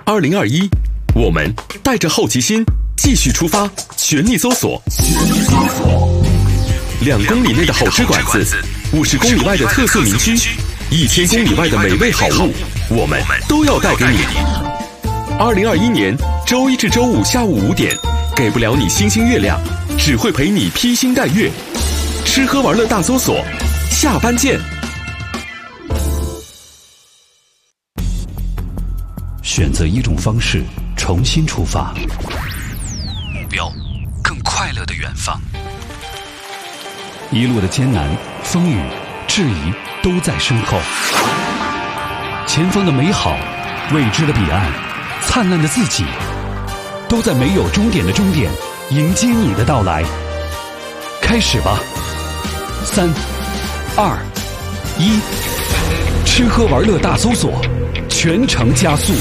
2021，我们带着好奇心继续出发，全力搜索。2公里内的好吃馆子，50公里外的特色民居，1000公里外的美味好物，我们都要带给你。2021年周一至周五下午5点，给不了你星星月亮，只会陪你披星戴月。吃喝玩乐大搜索，下班见。 选择一种方式，重新出发，目标更快乐的远方。一路的艰难、风雨、质疑都在身后，前方的美好、未知的彼岸、灿烂的自己，都在没有终点的终点迎接你的到来。开始吧，3、2、1，吃喝玩乐大搜索，全程加速。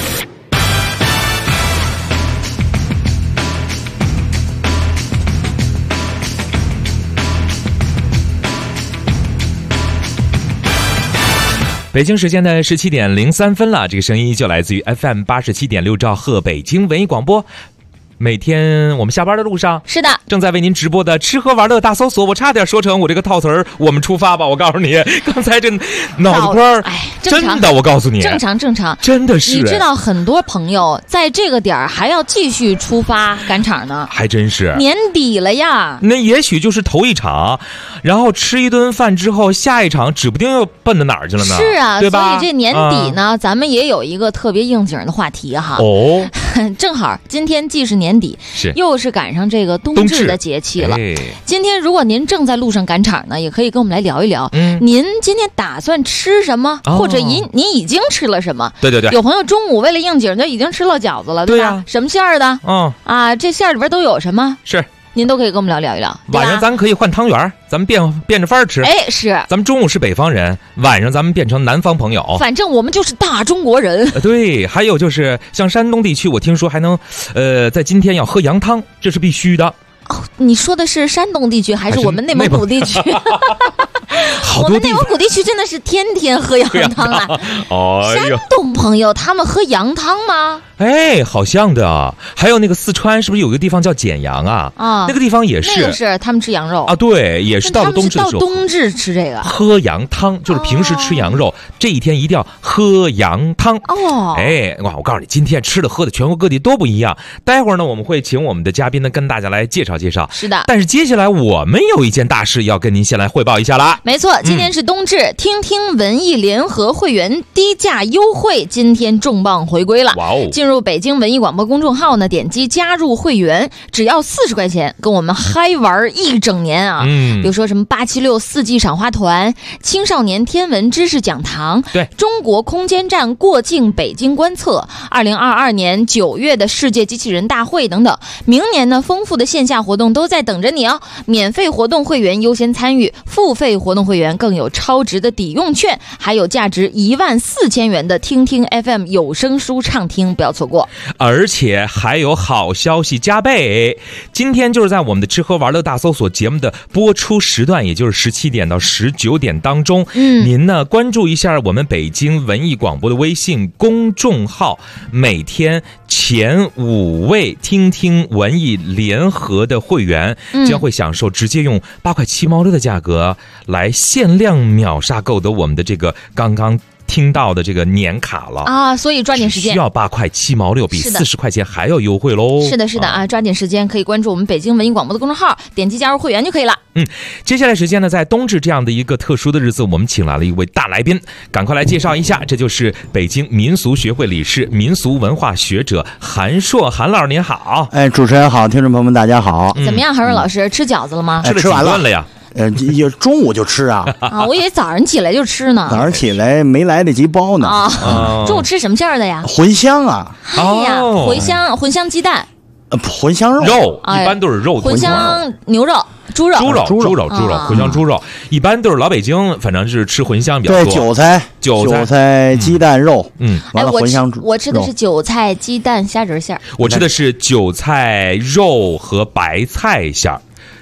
北京时间的17点03分了，这个声音就来自于 FM 87.6兆赫北京文艺广播。每天我们下班的路上， 是的， 正在为您直播的吃喝玩乐大搜索，我差点说成我这个套词儿，我们出发吧！我告诉你，刚才这脑子瓜儿，真的，我告诉你， 正常， 真的是。 你知道很多朋友在这个点儿还要继续出发赶场呢， 还真是年底了呀。 那也许就是头一场，然后吃一顿饭之后，下一场指不定又奔到哪儿去了呢？ 是啊， 对吧？ 所以这年底呢，咱们也有一个特别应景的话题哈。 哦， 正好今天既是年底，又是赶上这个冬至的节气了。今天如果您正在路上赶场呢，也可以跟我们来聊一聊，您今天打算吃什么，或者您已经吃了什么？对，有朋友中午为了应景就已经吃了饺子了，对吧？什么馅儿的？这馅儿里边都有什么？是。您都可以跟我们聊一聊。 晚上咱可以换汤圆，咱们变着法儿吃。 是。咱们中午是北方人，晚上咱们变成南方朋友。 反正我们就是大中国人。 对，还有就是像山东地区，我听说还能，在今天要喝羊汤，这是必须的。 哦，你说的是山东地区还是我们内蒙古地区？我们内蒙古地区真的是天天喝羊汤啊！山东朋友他们喝羊汤吗？ 好像的啊。还有那个四川是不是有个地方叫简阳啊？那个地方也是， 那个是他们吃羊肉啊。 对，也是到了冬至的时候， 到冬至吃这个喝羊汤，就是平时吃羊肉，这一天一定要喝羊汤。我告诉你，今天吃的喝的全国各地都不一样。待会儿呢，我们会请我们的嘉宾呢跟大家来介绍介绍。 是的， 但是接下来我们有一件大事要跟您先来汇报一下啦。 没错，今天是冬至，听听文艺联合会员低价优惠今天重磅回归了。进入北京文艺广播公众号呢，点击加入会员，只要40块钱，跟我们嗨玩一整年啊！比如说什么876四季赏花团、青少年天文知识讲堂、 对中国空间站过境北京观测、2022年9月的世界机器人大会等等。明年呢，丰富的线下活动都在等着你哦！免费活动会员优先参与，付费活动会员更有超值的抵用券，还有价值14000元的听听 FM 有声书畅听，不要错过。 而且还有好消息加倍，今天就是在我们的吃喝玩乐大搜索节目的播出时段，也就是17点到19点当中，您呢关注一下我们北京文艺广播的微信公众号，每天前5位听听文艺联合的会员将会享受直接用8块7毛6的价格来限量秒杀购得我们的这个刚刚听到的这个年卡了啊，所以抓紧时间， 需要8块7毛6，比40块钱还要优惠喽。 是的啊，抓紧时间，可以关注我们北京文艺广播的公众号，点击加入会员就可以了。 接下来时间呢，在冬至这样的一个特殊的日子，我们请来了一位大来宾，赶快来介绍一下，这就是北京民俗学会理事、民俗文化学者韩硕，韩老师您好。 主持人好，听众朋友们大家好。 怎么样，韩硕老师吃饺子了吗？ 吃完了呀。 中午就吃啊！ 我以为早上起来就吃呢。 早上起来没来得及包呢。 中午吃什么馅儿的呀？ 茴香啊！ 茴香鸡蛋。 茴香肉一般都是肉， 茴香牛肉、猪肉， 茴香猪肉，一般都是老北京，反正是吃茴香比较多。 对，韭菜鸡蛋肉，完了茴香我吃的是韭菜鸡蛋虾仁馅儿。 我吃的是韭菜肉和白菜馅儿。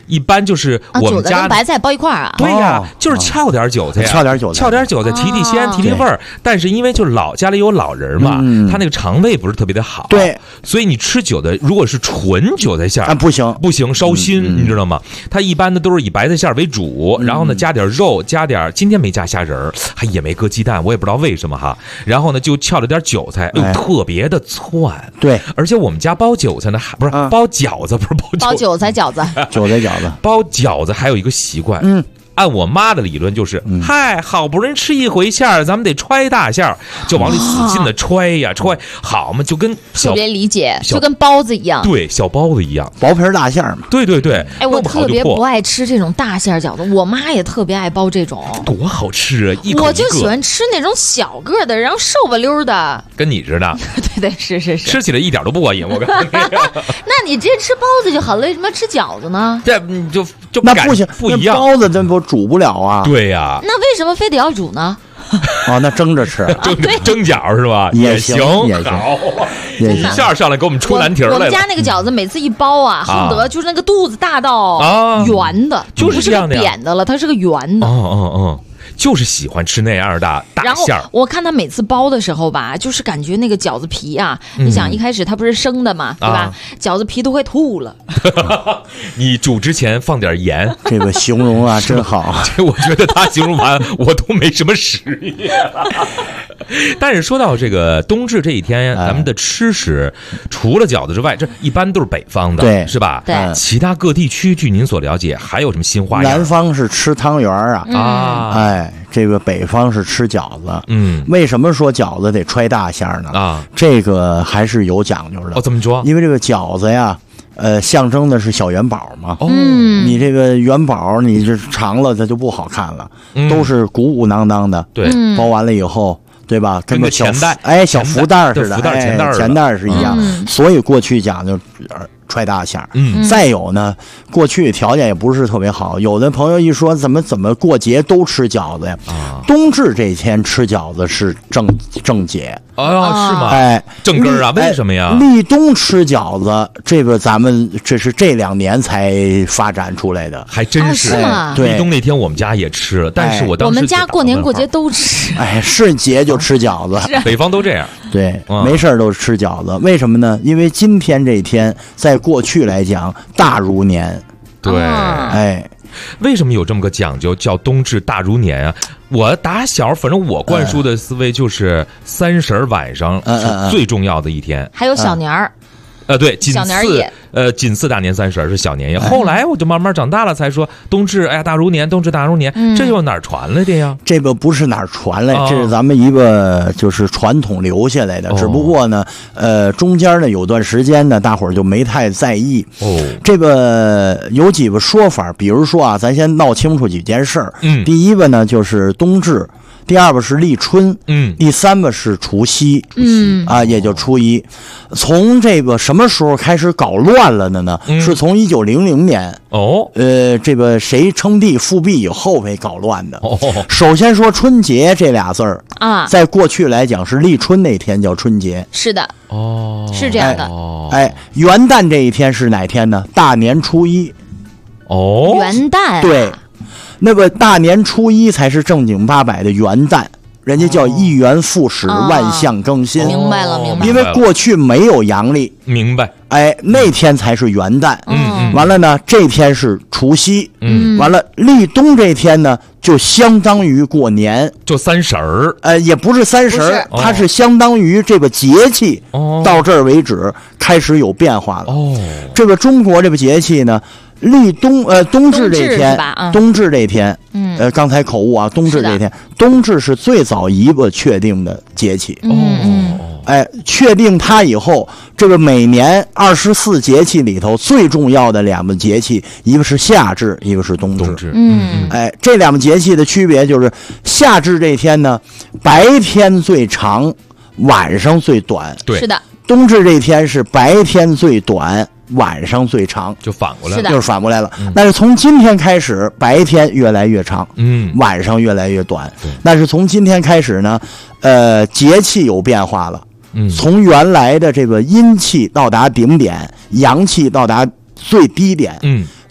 一般就是我们家跟白菜包一块儿啊。 对呀，就是翘点韭菜呀， 翘点韭菜提提鲜，提提味儿。但是因为就是家里有老人嘛，他那个肠胃不是特别的好， 对， 所以你吃韭菜如果是纯韭菜馅儿不行， 烧心，你知道吗？它一般的都是以白菜馅儿为主，然后呢加点肉，今天没加虾仁儿，还也没搁鸡蛋，我也不知道为什么哈。然后呢就翘了点韭菜，特别的窜。 对， 而且我们家包韭菜呢，不是包饺子，不是包韭菜饺子， 包饺子还有一个习惯，按我妈的理论就是，嗨，好不容易吃一回馅儿，咱们得揣大馅儿，就往里使劲的揣呀揣，好嘛，就跟特别理解，就跟包子一样， 对，小包子一样， 薄皮大馅儿嘛， 对。 哎，我特别不爱吃这种大馅饺子，我妈也特别爱包这种， 多好吃啊！一口一个， 我就喜欢吃那种小个的，然后瘦吧溜的， 跟你似的。 对，是， 吃起来一点都不过瘾，我告诉你。 那你直接吃包子就好了，为什么要吃饺子呢？ 这就那不行， 不一样， 包子真不煮不了啊。 对呀， 那为什么非得要煮呢？ 那蒸着吃， 蒸饺是吧？ 也行，好， 一下上来给我们出难题来了。 我们家那个饺子每次一包啊，恨不得就是那个肚子大到圆的， 就是这样的扁的了，它是个圆的。 就是喜欢吃那样的大馅儿。 我看他每次包的时候吧，就是感觉那个饺子皮啊，你想一开始它不是生的嘛，对吧？饺子皮都快吐了。 你煮之前放点盐， 这个形容啊真好。 我觉得他形容完我都没什么食欲。但是说到这个冬至这一天，咱们的吃食除了饺子之外，这一般都是北方的， 对， 是吧？ 对。 其他各地区，据您所了解，还有什么新花样？ 南方是吃汤圆啊，这个北方是吃饺子。为什么说饺子得揣大馅儿呢？这个还是有讲究的。 怎么说？ 因为这个饺子呀，象征的是小元宝嘛。你这个元宝，你这长了它就不好看了，都是鼓鼓囊囊的。 对， 包完了以后，对吧？ 跟个钱袋， 小福袋似的，钱袋是一样。所以过去讲究揣大馅儿。再有呢，过去条件也不是特别好，有的朋友一说怎么过节都吃饺子呀？冬至这天吃饺子是正节。 是吗？正根儿啊？为什么呀？ 立冬吃饺子，这个咱们这是这2年才发展出来的， 还真是。 对， 立冬那天我们家也吃了，但是我当时我们家过年过节都吃。 是节就吃饺子， 北方都这样。 对，没事都吃饺子，为什么呢？因为今天这天在过去来讲大如年。 对，为什么有这么个讲究，叫冬至大如年啊？我打小反正我灌输的思维就是30晚上是最重要的一天， 还有小年儿。 对，仅次大年30是小年夜。后来我就慢慢长大了，才说冬至，大如年，冬至大如年，这又哪儿传来的呀？ 这个不是哪儿传来，这是咱们一个就是传统留下来的。只不过呢，中间呢有段时间呢，大伙儿就没太在意。这个有几个说法，比如说啊，咱先闹清楚几件事儿。第一个呢就是冬至。第二个是立春，第三个是除夕，也就初一。从这个什么时候开始搞乱了的呢？是从1900年，这个谁称帝复辟以后给搞乱的。首先说春节这俩字儿在过去来讲是立春那天叫春节， 是的，是这样的。 元旦这一天是哪天呢？大年初一。 元旦， 对。那个大年初一才是正经八百的元旦，人家叫一元复始，万象更新。 明白了。 因为过去没有阳历， 明白？ 那天才是元旦。完了呢，这天是除夕。完了，立冬这天呢，就相当于过年， 就30。 也不是30，它是相当于这个节气到这儿为止开始有变化了。这个中国这个节气呢。立冬冬至这天，冬至这天，刚才口误啊，冬至这天，冬至是最早一个确定的节气。确定它以后，这个每年24节气里头最重要的2个节气，一个是夏至，一个是冬至。这2个节气的区别就是，夏至这天呢，白天最长，晚上最短。 对， 是的。 冬至这天是白天最短，晚上最长， 就反过来了， 就是反过来了。但是从今天开始，白天越来越长，晚上越来越短。但是从今天开始呢，节气有变化了。从原来的这个阴气到达顶点，阳气到达最低点。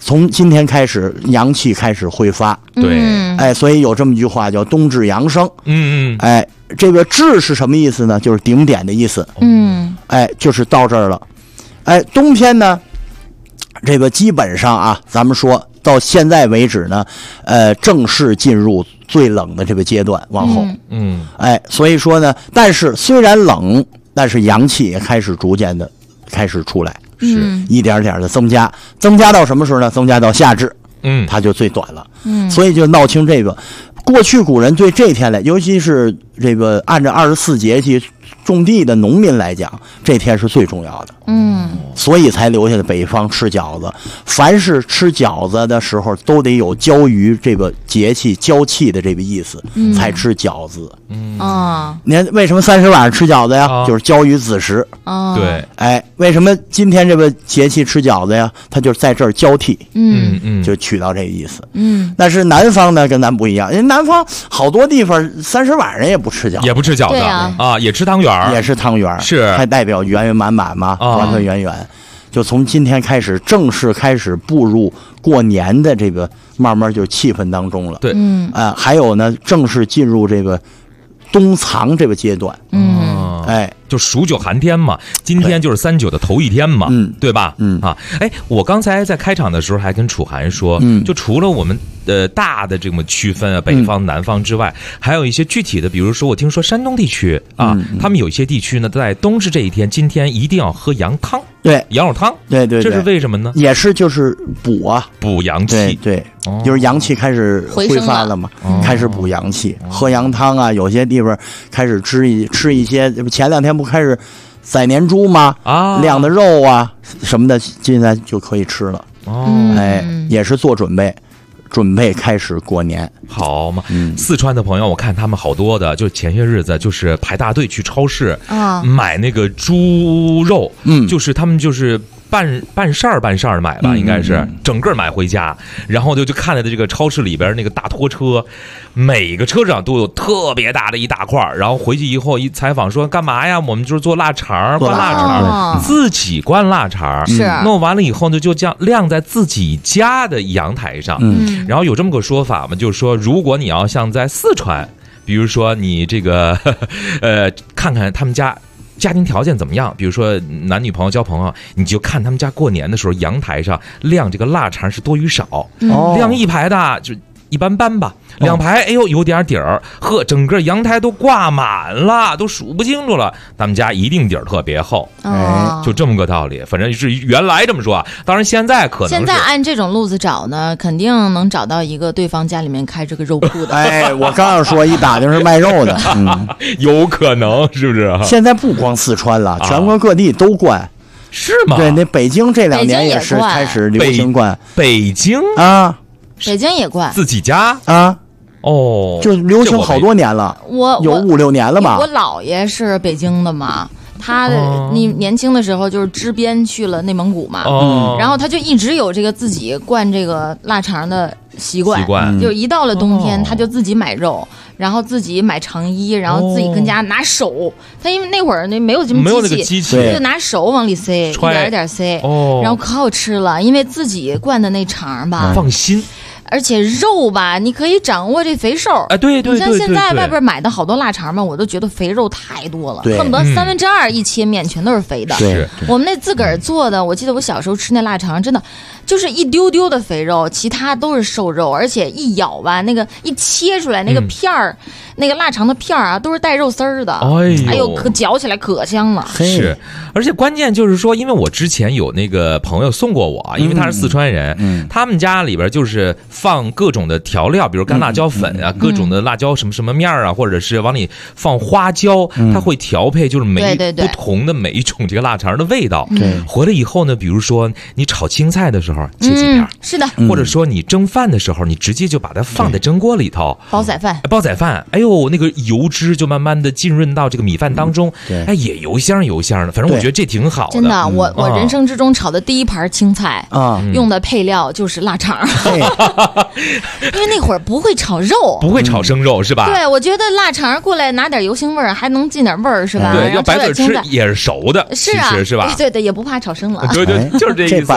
从今天开始阳气开始挥发。 对， 哎，所以有这么一句话叫冬至阳生。哎，这个至是什么意思呢？就是顶点的意思。哎，就是到这儿了。哎，冬天呢，这个基本上啊，咱们说到现在为止呢，正式进入最冷的这个阶段，往后，哎，所以说呢，但是虽然冷，但是阳气也开始逐渐的开始出来， 是一点点的增加到什么时候呢？增加到夏至，它就最短了，所以就闹清这个。过去古人对这天来，尤其是这个按照24节气种地的农民来讲，这天是最重要的。所以才留下的北方吃饺子。凡是吃饺子的时候，都得有交于这个节气交气的这个意思，才吃饺子。你看为什么30晚上吃饺子呀？就是交于子时。 对， 哎，为什么今天这个节气吃饺子呀？它就是在这儿交替。就取到这个意思。但是南方呢，跟咱不一样，人南方好多地方30晚上也不吃饺子， 也不吃饺子啊，也吃汤圆， 也是汤圆， 是还代表圆圆满满嘛，团团圆圆。就从今天开始，正式开始步入过年的这个慢慢就气氛当中了。 对， 还有呢，正式进入这个冬藏这个阶段。哎， 就数9寒天嘛，今天就是39的头一天嘛，对吧？哎，我刚才在开场的时候还跟楚涵说，就除了我们大的这么区分啊，北方、南方之外，还有一些具体的，比如说我听说山东地区啊，他们有一些地区呢，在冬至这一天，今天一定要喝羊汤， 对， 羊肉汤， 对， 这是为什么呢？ 也是就是补阳气， 对，就是阳气开始挥发了嘛，开始补阳气，喝羊汤啊，有些地方开始吃一些，前2天不开始宰年猪吗？晾的肉啊什么的，现在就可以吃了。哎，也是做准备开始过年， 好嘛？四川的朋友，我看他们好多的，就前些日子就是排大队去超市买那个猪肉，就是他们就是半扇儿的买吧，应该是整个买回家，然后就看着这个超市里边那个大拖车，每个车上都有特别大的一大块，然后回去以后一采访说干嘛呀？我们就是做腊肠，灌腊肠，自己灌腊肠， 是弄完了以后呢，就这样晾在自己家的阳台上，然后有这么个说法嘛，就是说如果你要像在四川，比如说你这个看看他们家庭条件怎么样，比如说男女朋友交朋友，你就看他们家过年的时候阳台上晾这个腊肠是多与少，晾一排的就一般般吧，2排哎呦有点底儿，呵，整个阳台都挂满了，都数不清楚了，他们家一定底儿特别厚，就这么个道理。反正是原来这么说啊，当然现在可能现在按这种路子找呢，肯定能找到一个对方家里面开这个肉铺的。 哎，我刚要说一打听是卖肉的， 有可能是不是？ 现在不光四川了，全国各地都灌。 是吗？ 对，那北京这2年也是开始流行灌。 北京啊， 北京也灌自己家啊。就流行好多年了，有5、6年了吧。 我姥爷是北京的嘛，他你年轻的时候就是支边去了内蒙古嘛，然后他就一直有这个自己灌这个腊肠的习惯，就一到了冬天他就自己买肉，然后自己买肠衣，然后自己跟家拿手，他因为那会儿那没有这么机器，就拿手往里塞，一点一点塞，然后可好吃了，因为自己灌的那肠吧， 放心。 而且肉吧，你可以掌握这肥瘦。 对， 你像现在外边买的好多腊肠嘛，我都觉得肥肉太多了，恨不得2/3一切面全都是肥的。我们那自个儿做的，我记得我小时候吃那腊肠，真的就是一丢丢的肥肉，其他都是瘦肉，而且一咬吧，那个一切出来那个片儿，那个腊肠的片儿啊，都是带肉丝儿的。哎呦，可嚼起来可香了。 是，而且关键就是说，因为我之前有那个朋友送过我，因为他是四川人，他们家里边就是放各种的调料，比如干辣椒粉啊，各种的辣椒什么什么面啊，或者是往里放花椒，他会调配，就是不同的每一种这个腊肠的味道。回来以后呢，比如说你炒青菜的时候切几片， 是的， 或者说你蒸饭的时候，你直接就把它放在蒸锅里头， 煲仔饭， 哎呦，那个油脂就慢慢的浸润到这个米饭当中，哎，也油香的，反正我觉得这挺好的。 真的，我人生之中炒的第一盘青菜用的配料就是腊肠。因为那会儿不会炒肉， 不会炒生肉是吧？ 对，我觉得腊肠过来拿点油腥味儿，还能进点味儿是吧？ 对，要白嘴吃也是熟的， 是啊， 是吧？ 对，也不怕炒生了。 对，就是这意思。 这办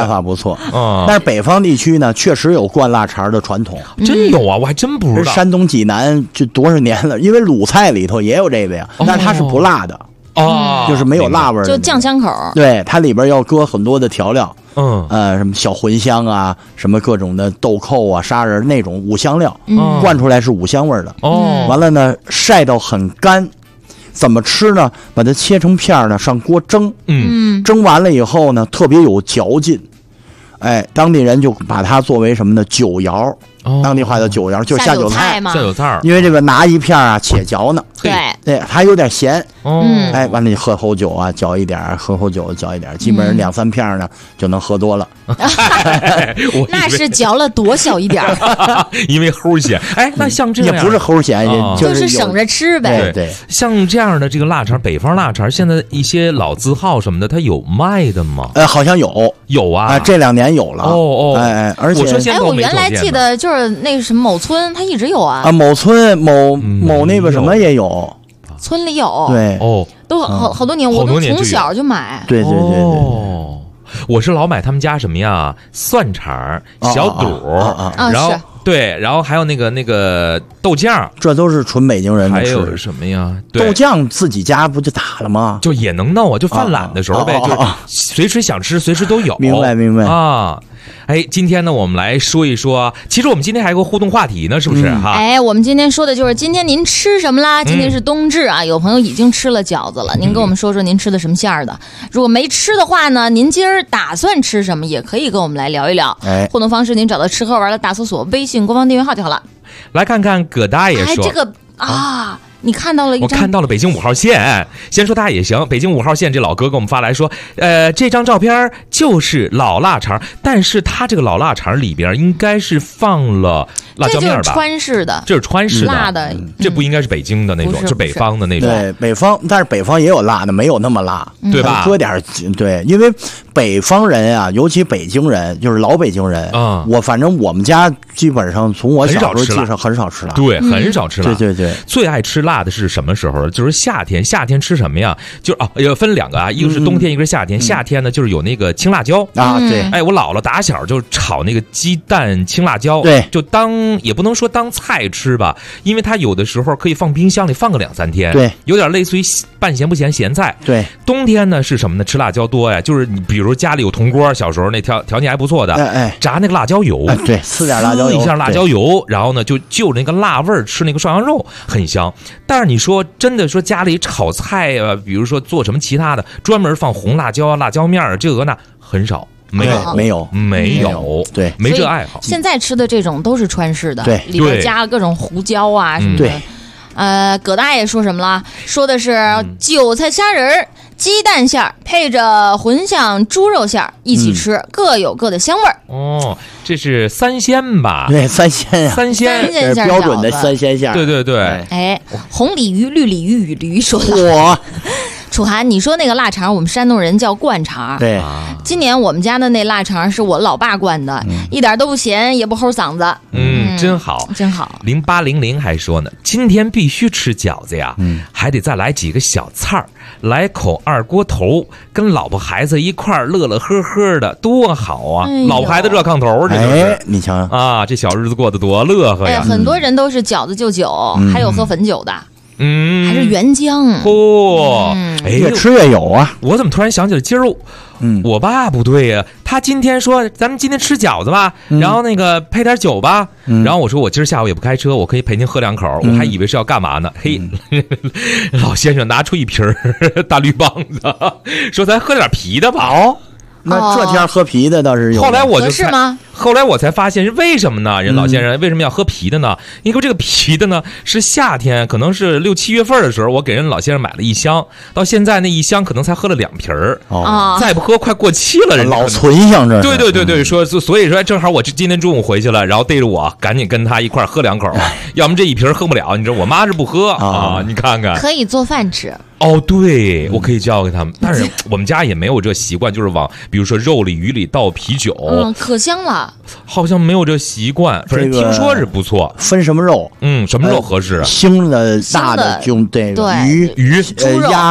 办法不错。但是北方地区呢，确实有灌腊肠的传统， 真有啊，我还真不知道。 山东济南就多少年了，因为鲁菜里头也有这个呀，但是它是不辣的。就是没有辣味儿， 就酱香口。 对，它里边要搁很多的调料，什么小茴香啊，什么各种的豆蔻啊、砂仁那种五香料，灌出来是五香味儿的。完了呢，晒到很干，怎么吃呢？把它切成片呢，上锅蒸，蒸完了以后呢，特别有嚼劲。当地人就把它作为什么呢？酒肴。当地话叫酒肴，就是下酒菜嘛。 下酒菜， 因为这个拿一片啊，且嚼呢。 对， 还有点咸。完了你喝口酒啊，嚼一点；喝口酒嚼一点，基本上2-3片呢就能喝多了。 那是嚼了多小一点？ 因为齁咸。那像这样也不是齁咸， 就是省着吃呗。 对， 像这样的这个腊肠，北方腊肠，现在一些老字号什么的，它有卖的吗？ 好像有啊， 这2年有了。而且我原来记得就是那个什么某村，它一直有啊。 某村某那个什么也有， 村里有。 对， 都好多年，我都从小就买。 对。 我是老买他们家什么呀？蒜肠、小肚，然后对，然后还有那个豆酱， 这都是纯北京人的吃。 还有什么呀？ 豆酱自己家不就打了吗？ 就也能弄啊，就犯懒的时候呗，就随时想吃，随时都有。 明白啊。今天呢，我们来说一说，其实我们今天还有个互动话题呢，是不是哈？ 我们今天说的就是今天您吃什么啦？今天是冬至啊，有朋友已经吃了饺子了，您跟我们说说您吃的什么馅儿的？如果没吃的话呢，您今儿打算吃什么？也可以跟我们来聊一聊。互动方式您找到吃喝玩的大搜索微信官方订阅号就好了。 来看看葛大爷说， 这个你看到了一张？ 我看到了北京5号线。先说他也行，北京5号线这老哥给我们发来说，这张照片就是老腊肠，但是他这个老腊肠里边应该是放了辣椒面吧？ 这就是川式的， 这是川式的辣的， 这不应该是北京的那种，是北方的那种。 对，北方，但是北方也有辣的，没有那么辣， 对吧？ 搁点对，因为北方人啊，尤其北京人，就是老北京人反正我们家基本上从我小时候记上很少吃辣， 对，很少吃辣。 对， 最爱吃辣的是什么时候？就是夏天。夏天吃什么呀？就是分2个啊，一个是冬天，一个是夏天。夏天呢，就是有那个青辣椒啊，对。 我姥姥打小就炒那个鸡蛋青辣椒， 对， 就也不能说当菜吃吧，因为它有的时候可以放冰箱里放个2-3天， 对， 有点类似于半咸不咸咸菜。 对， 冬天呢是什么呢？吃辣椒多呀，就是你比如家里有铜锅，小时候那条件还不错的，炸那个辣椒油， 对，呲点辣椒油， 一下辣椒油，然后呢就那个辣味儿吃那个涮羊肉很香。但是你说真的说家里炒菜啊，比如说做什么其他的，专门放红辣椒、辣椒面儿这个那很少。没有， 对， 没这爱好。 现在吃的这种都是川式的， 对， 里边加了各种胡椒啊什么的。 对， 葛大爷说什么了？说的是韭菜虾仁鸡蛋馅儿配着茴香猪肉馅儿一起吃，各有各的香味儿。 这是3鲜吧？ 对，3鲜呀 ，3鲜标准的3鲜馅。 对。 红鲤鱼、绿鲤鱼、雨驴说的。楚涵，你说那个腊肠，我们山东人叫灌肠。 对， 今年我们家的那腊肠是我老爸灌的，一点都不咸，也不齁嗓子。 真好， 真好。 0800还说呢，今天必须吃饺子呀，还得再来几个小菜儿，来口2锅头，跟老婆孩子一块儿乐乐呵呵的，多好啊！老婆孩子热炕头，这就是你瞧啊，这小日子过得多乐呵呀！ 很多人都是饺子就酒，还有喝汾酒的。还是原浆越吃越有啊！ 我怎么突然想起了今儿，我爸不对呀，他今天说咱们今天吃饺子吧，然后那个配点酒吧，然后我说我今儿下午也不开车，我可以陪您喝2口，我还以为是要干嘛呢？嘿，老先生拿出一瓶大绿棒子，说咱喝点啤的吧。 那这天喝啤的倒是有。 后来我才发现是为什么呢？人老先生为什么要喝啤的呢？因为这个啤的呢是夏天，可能是6、7月份的时候，我给人老先生买了1箱，到现在那1箱可能才喝了2瓶儿，再不喝快过期了。人老存性这。 对，说所以说正好我今天中午回去了，然后逮着我赶紧跟他一块喝2口，要么这1瓶喝不了。你知道我妈是不喝啊，你看看可以做饭吃。 对，我可以教给他们，但是我们家也没有这习惯，就是比如说肉里、鱼里倒啤酒， 可香了。 好像没有这习惯，反正听说是不错。 分什么肉？ 什么肉合适？ 腥的、大的就对鱼、 鱼、 鸭。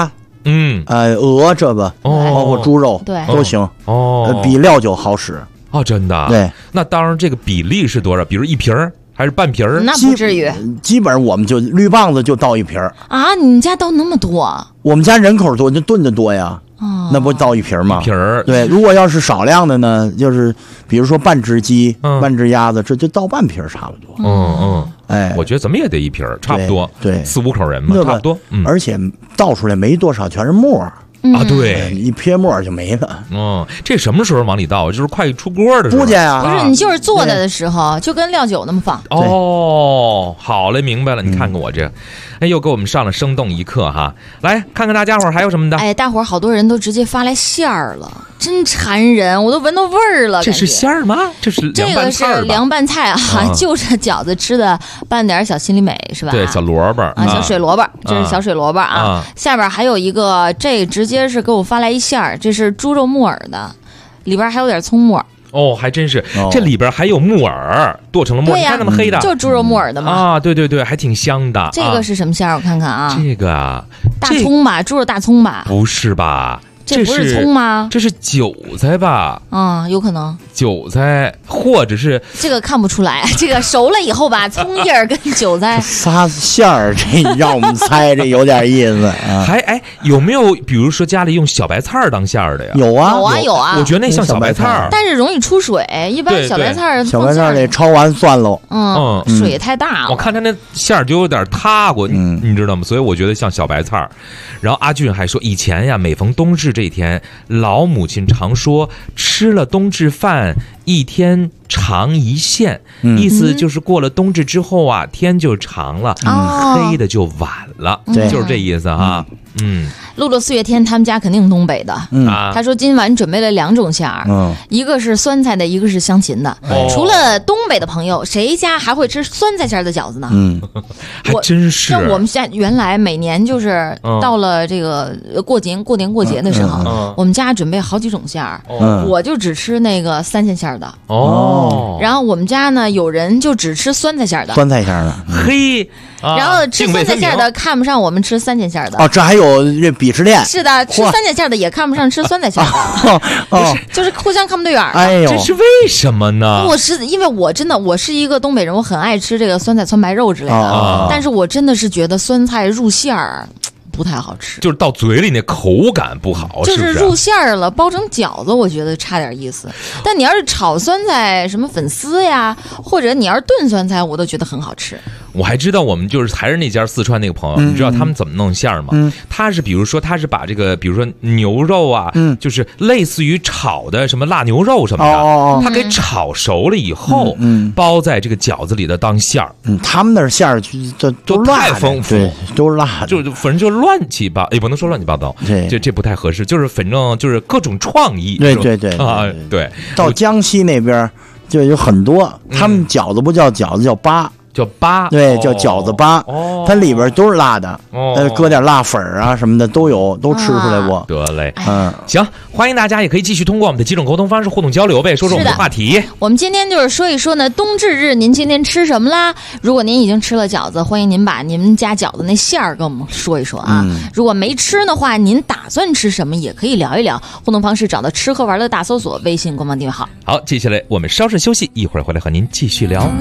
鹅这个，包括猪肉， 对， 都行。比料酒好使。 真的。 对， 那当然，这个比例是多少？比如1瓶还是半瓶？ 那不至于。 基本上我们就绿棒子就倒1瓶啊！你们家倒那么多？ 我们家人口多，就炖的多呀。那不倒1瓶吗？ 1瓶。 对，如果要是少量的呢，就是比如说半只鸡、半只鸭子，这就倒半瓶差不多。 我觉得怎么也得1瓶，差不多。 对 ，4、5口人嘛，差不多。 而且倒出来没多少，全是沫。 对， 一撇沫就没了。 这什么时候往里倒？就是快出锅的时候。 不见啊， 不是你就是做的时候，就跟料酒那么放。 好嘞，明白了。你看看我这，又给我们上了生动一课哈。来看看大家伙还有什么的？ 大伙好多人都直接发来馅儿了，真馋人，我都闻到味儿了。 这是馅儿吗？这是这个是凉拌菜啊，就着饺子吃的，拌点小心里美是吧？ 对，小萝卜小水萝卜，这是小水萝卜啊。下边还有一个，这直接是给我发来一馅儿，这是猪肉木耳的，里边还有点葱末。 还真是，这里边还有木耳，剁成了末，你看那么黑的， 就猪肉木耳的嘛。 对，还挺香的。 这个是什么馅儿？我看看啊， 这个啊， 大葱吧，猪肉大葱吧？ 不是吧？ 这不是葱吗？ 这是韭菜吧？ 有可能韭菜，或者是这个看不出来，这个熟了以后吧，葱叶儿跟韭菜仨馅儿，这让我们猜，这有点意思啊。 还有没有比如说家里用小白菜当馅儿的呀？ 有啊。 我觉得那像小白菜， 但是容易出水。一般小白菜得焯完蒜喽。 水太大了。 我看它那馅儿就有点塌过，你知道吗？所以我觉得像小白菜。然后阿俊还说，以前呀，每逢冬至这一天，老母亲常说，吃了冬至饭1天长1线，意思就是过了冬至之后啊，天就长了，黑的就晚了，就是这意思哈。 露露4月天他们家肯定东北的。他说今晚准备了2种馅儿，一个是酸菜的，一个是香芹的。除了东北的朋友，谁家还会吃酸菜馅的饺子呢？ 还真是。 像我们家原来每年就是到了这个过节的时候，我们家准备好几种馅儿，我就只吃那个3线馅的。然后我们家呢，有人就只吃酸菜馅的。 嘿。 然后吃酸菜馅的看不上我们吃3线馅的。 这还有这鄙视链。 是的，吃3线馅的也看不上吃酸菜馅的。就是互相看不对眼。 这是为什么呢？ 因为我真的我是一个东北人，我很爱吃这个酸菜汆白肉之类的，但是我真的是觉得酸菜入馅儿不太好吃， 就是到嘴里那口感不好， 就是入馅儿了，包成饺子，我觉得差点意思。但你要是炒酸菜，什么粉丝呀，或者你要是炖酸菜，我都觉得很好吃。 我还知道我们就是还是那家四川那个朋友，你知道他们怎么弄馅儿吗？他是比如说把这个，比如说牛肉啊，就是类似于炒的什么腊牛肉什么的，他给炒熟了以后，包在这个饺子里的当馅儿。 他们那馅儿都太丰富， 对，都是辣的， 就反正就乱七八，也不能说乱七八糟，这不太合适，就是反正就是各种创意。 对对。 到江西那边就有很多，他们饺子不叫饺子，叫粑。 叫粑， 对，叫饺子粑，它里边都是辣的，搁点辣粉啊什么的都有，都吃出来过。 得嘞，行，欢迎大家也可以继续通过我们的几种沟通方式互动交流呗，说说我们的话题。 我们今天就是说一说呢，冬至日您今天吃什么啦？如果您已经吃了饺子，欢迎您把您们家饺子那馅儿跟我们说一说啊。如果没吃的话，您打算吃什么也可以聊一聊。互动方式找到吃喝玩乐大搜索，微信官方订阅号。 好，接下来我们稍事休息，一会儿回来和您继续聊。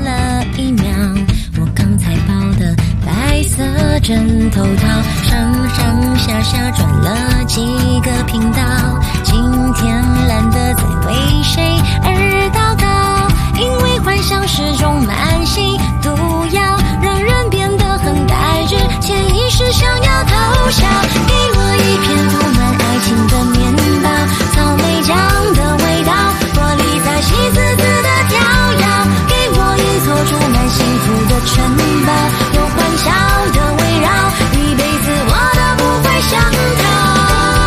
白色枕头套，上上下下转了几个频道，今天懒得再为谁而祷告，因为幻想是种慢性毒药，让人变得很呆滞，潜意识想要偷笑。给我一片涂满爱情的面包，草莓酱的味道，玻璃在喜滋滋的跳跃，给我一座住满幸福的城堡，有欢笑的围绕，一辈子我都不会想逃。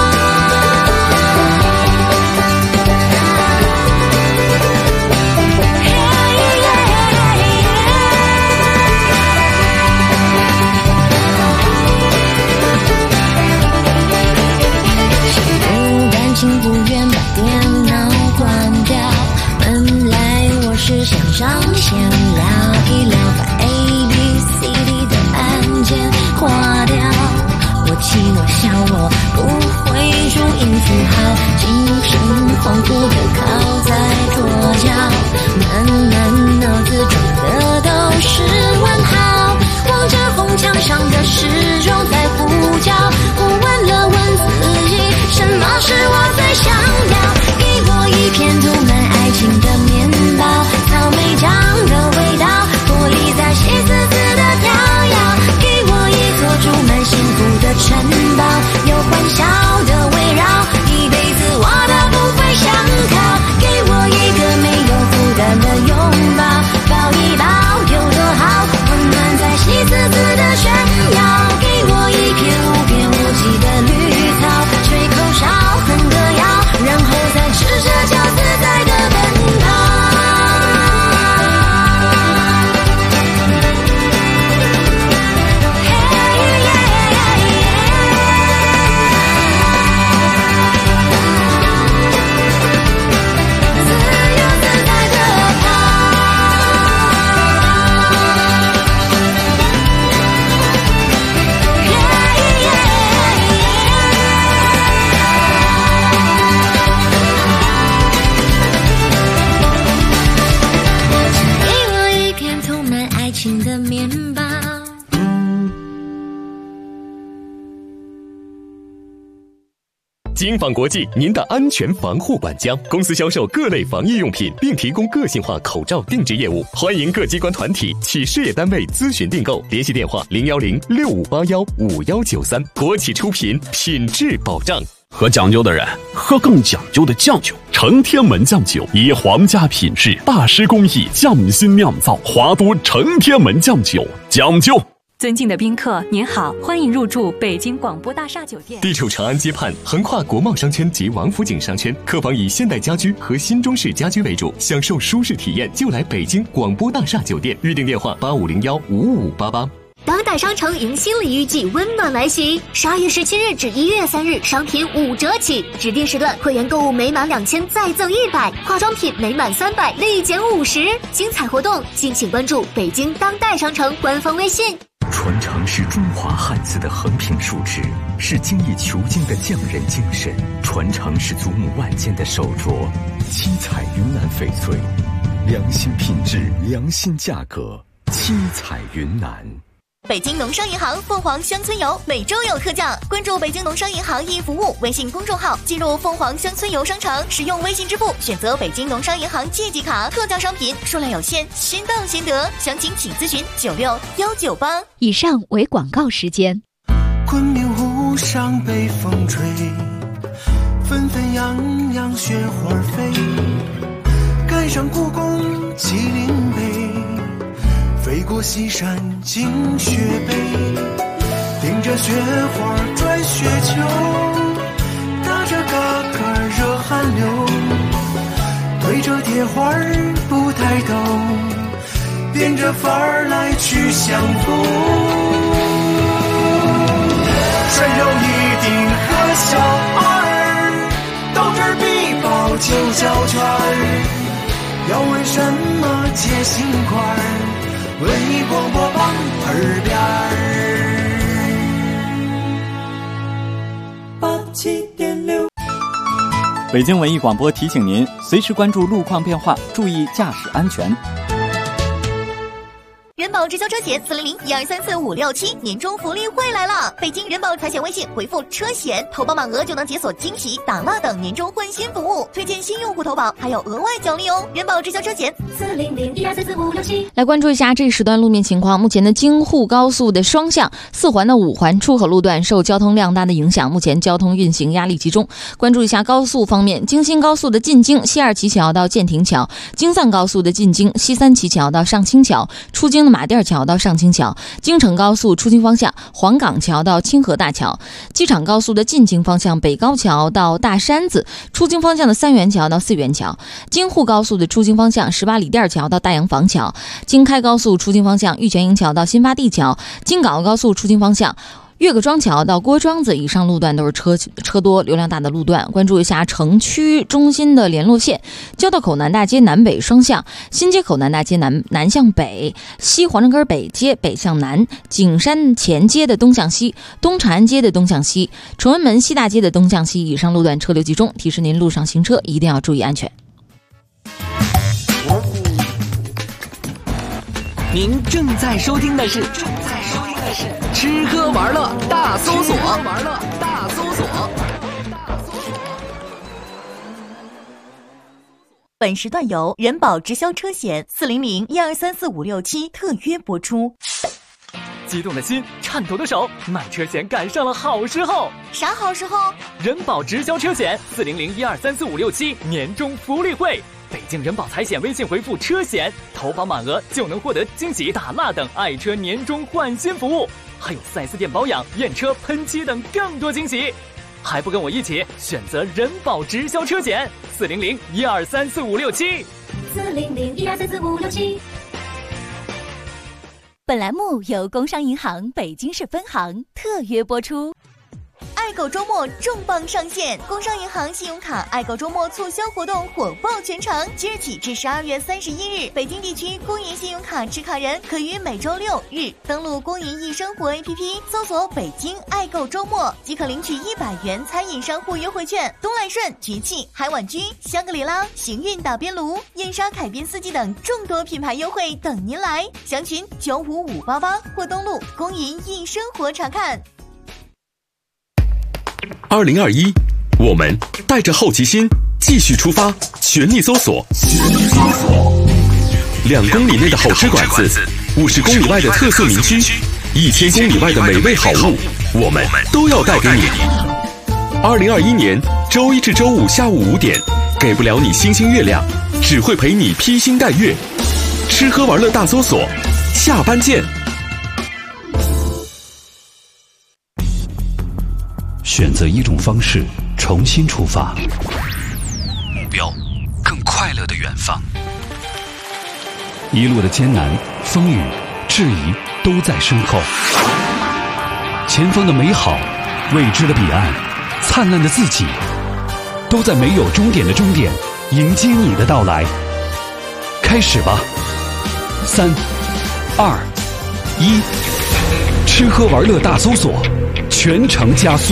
心不甘情不愿把电脑关掉，本来我是想上线聊一聊，把 ABCD 的按键划掉，我期我笑我，不会注音符号，精神恍惚的靠在桌角，满满脑子装的都是问号，望着红墙上的时钟在呼叫，我问了问自己，什么是我最想要？给我一片涂满爱情的面包，草莓酱的味道，玻璃在喜滋滋的飘摇，给我一座住满幸福的城堡，有欢笑的围绕，一辈子我都不会想逃，给我一个没有负担的拥抱，抱一抱有多好，温暖在喜滋滋的炫耀，给我一片无边无际的绿草，吹口哨哼歌谣，然后再赤着脚自在的奔跑。 金纺国际，您的安全防护管家，公司销售各类防疫用品，并提供个性化口罩定制业务。欢迎各机关团体企事业单位咨询订购，联系电话010-6581-5193。国企出品，品质保障。 喝讲究的人，喝更讲究的酱酒。成天门酱酒以皇家品质、大师工艺匠心酿造，华都成天门酱酒，讲究。 尊敬的宾客，您好，欢迎入住北京广播大厦酒店。 地处长安街畔，横跨国贸商圈及王府井商圈，客房以现代家居和新中式家居为主，享受舒适体验就来北京广播大厦酒店。预订电话8501-55588。 当代商城迎新礼遇季温暖来袭，12月17日至1月3日，商品5折起，指定时段会员购物每满2000再赠100，化妆品每满300立减50，精彩活动敬请关注北京当代商城官方微信。 传承是中华汉字的横平竖直，是精益求精的匠人精神；传承是祖母万件的手镯，七彩云南翡翠，良心品质，良心价格，七彩云南。 北京农商银行凤凰乡村游每周有特价，关注北京农商银行易服务微信公众号，进入凤凰乡村游商城，使用微信支付，选择北京农商银行借记卡，特价商品数量有限，先到先得，详情请咨询96198。 以上为广告时间。 昆明湖上北风吹，纷纷扬扬雪花飞，赶上故宫麒麟碑，飞过西山惊雪北，顶着雪花转雪球，打着嘎嘎热汗流，对着铁花不抬头，变着法儿来去相逢。山有一顶和小儿，斗智比宝9小圈，要问什么解心块，文艺广播榜耳边87.6。 北京文艺广播提醒您，随时关注路况变化，注意驾驶安全。 人保直销车险400-1234567年终福利会来了！北京人保财险微信回复车险，投保满额就能解锁惊喜、打蜡等年终换新服务，推荐新用户投保还有额外奖励哦！人保直销车险400-1234567。 来关注一下这时段路面情况。目前的京沪高速的双向、4环的5环出口路段受交通量大的影响，目前交通运行压力集中。关注一下高速方面，京新高速的进京西2旗桥到建亭桥，京藏高速的进京西3旗桥到上清桥，出京的马甸桥到上清桥，京承高速出京方向黄岗桥到清河大桥，机场高速的进京方向北高桥到大山子，出京方向的3元桥到4元桥，京沪高速的出京方向18里店桥到大洋房桥，京开高速出京方向玉泉营桥到新发地桥，京港澳高速出京方向岳各庄桥到郭庄子以上路段都是车多流量大的路段，关注一下城区中心的联络线：交道口南大街南北双向，新街口南大街南向北，西皇城根北街北向南，景山前街的东向西，东长安街的东向西，崇文门西大街的东向西以上路段车流集中，提示您路上行车一定要注意安全。 您正在收听的是吃喝玩乐大搜索。 本时段由人保直销车险400-1234567特约播出。 激动的心，颤抖的手，买车险赶上了好时候。 啥好时候？ 人保直销车险400-1234567年终福利会。北京人保财险微信回复车险，投保满额就能获得惊喜打蜡等爱车年终换新服务，还有4S店保养、验车、喷漆等更多惊喜。还不跟我一起选择人保直销车险400-1234567。 400-1234567。本栏目由工商银行北京市分行特约播出。 爱狗周末重磅上线，工商银行信用卡爱狗周末促销活动火爆全城，即日起至12月31日，北京地区工银信用卡持卡人可于每周6日登录工银易生活 APP， 搜索北京爱购周末，即可领取100元餐饮商户优惠券。东来顺、局气、海碗居、香格里拉、行运打边炉、燕莎凯宾四季等众多品牌优惠等您来，详询95588或登录工银易生活查看。 2021，我们带着好奇心继续出发，全力搜索，2公里内的好吃馆子，50公里外的特色民居，1000公里外的美味好物，我们都要带给你。2021年周一至周五下午5点，给不了你星星月亮，只会陪你披星戴月。吃喝玩乐大搜索，下班见。 选择一种方式，重新出发，目标更快乐的远方。一路的艰难、风雨、质疑都在身后，前方的美好、未知的彼岸、灿烂的自己，都在没有终点的终点迎接你的到来。开始吧，3、2、1，吃喝玩乐大搜索，全程加速。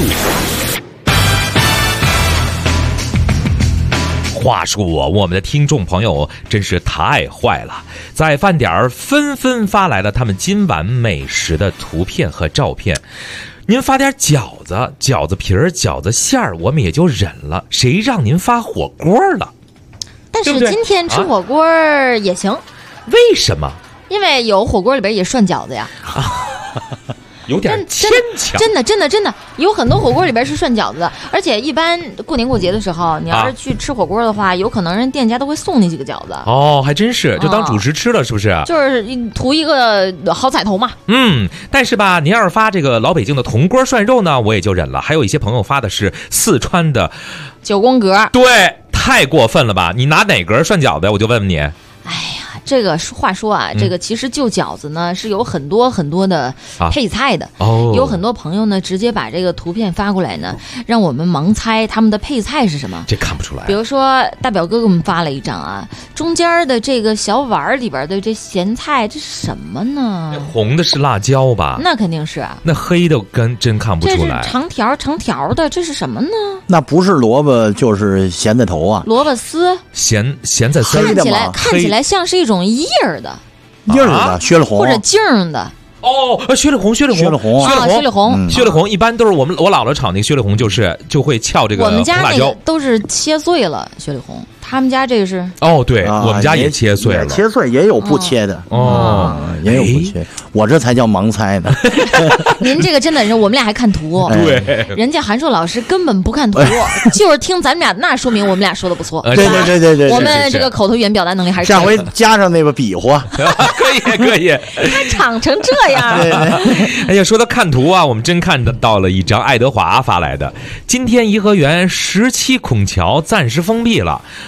话说我们的听众朋友真是太坏了，在饭点纷纷发来了他们今晚美食的图片和照片。您发点饺子、饺子皮儿、饺子馅儿，我们也就忍了，谁让您发火锅了？ 但是今天吃火锅也行。 为什么？ 因为有火锅里边也涮饺子呀。 有点牵强， 真的有很多火锅里边是涮饺子的，而且一般过年过节的时候，你要是去吃火锅的话，有可能人店家都会送你几个饺子。 哦，还真是，就当主食吃了，是不是？ 就是图一个好彩头嘛。 但是吧，您要是发这个老北京的铜锅涮肉呢，我也就忍了。还有一些朋友发的是四川的 9宫格， 对，太过分了吧？你拿哪格涮饺子？我就问问你。 哎呀，这个话说啊，这个其实就饺子呢是有很多很多的配菜的。有很多朋友呢直接把这个图片发过来呢，让我们盲猜他们的配菜是什么。 这看不出来。 比如说大表哥给我们发了一张啊，中间的这个小碗里边的这咸菜，这是什么呢？ 红的是辣椒吧？ 那肯定是啊。 那黑的真看不出来。 这是长条的，这是什么呢？ 那不是萝卜就是咸菜头啊。 萝卜丝。 咸菜丝。 看起来像是一种叶儿的， 血里红或者茎的。 哦，血里红，血里红一般都是我姥姥炒那个血里红，就会翘这个红辣椒。 我们家那个都是切碎了血里红，他们家这个是对，我们家也切碎了， 切碎也有不切的也有不切，我这才叫盲猜呢。 您这个真的是，我们俩还看图， 对， 人家韩硕老师根本不看图，就是听咱们俩，那说明我们俩说的不错。 对， 我们这个口头语言表达能力还是下回加上那个比划， 可以， 他长成这样。 哎呀，说到看图啊，我们真看到了一张爱德华发来的。今天颐和园17孔桥暂时封闭了，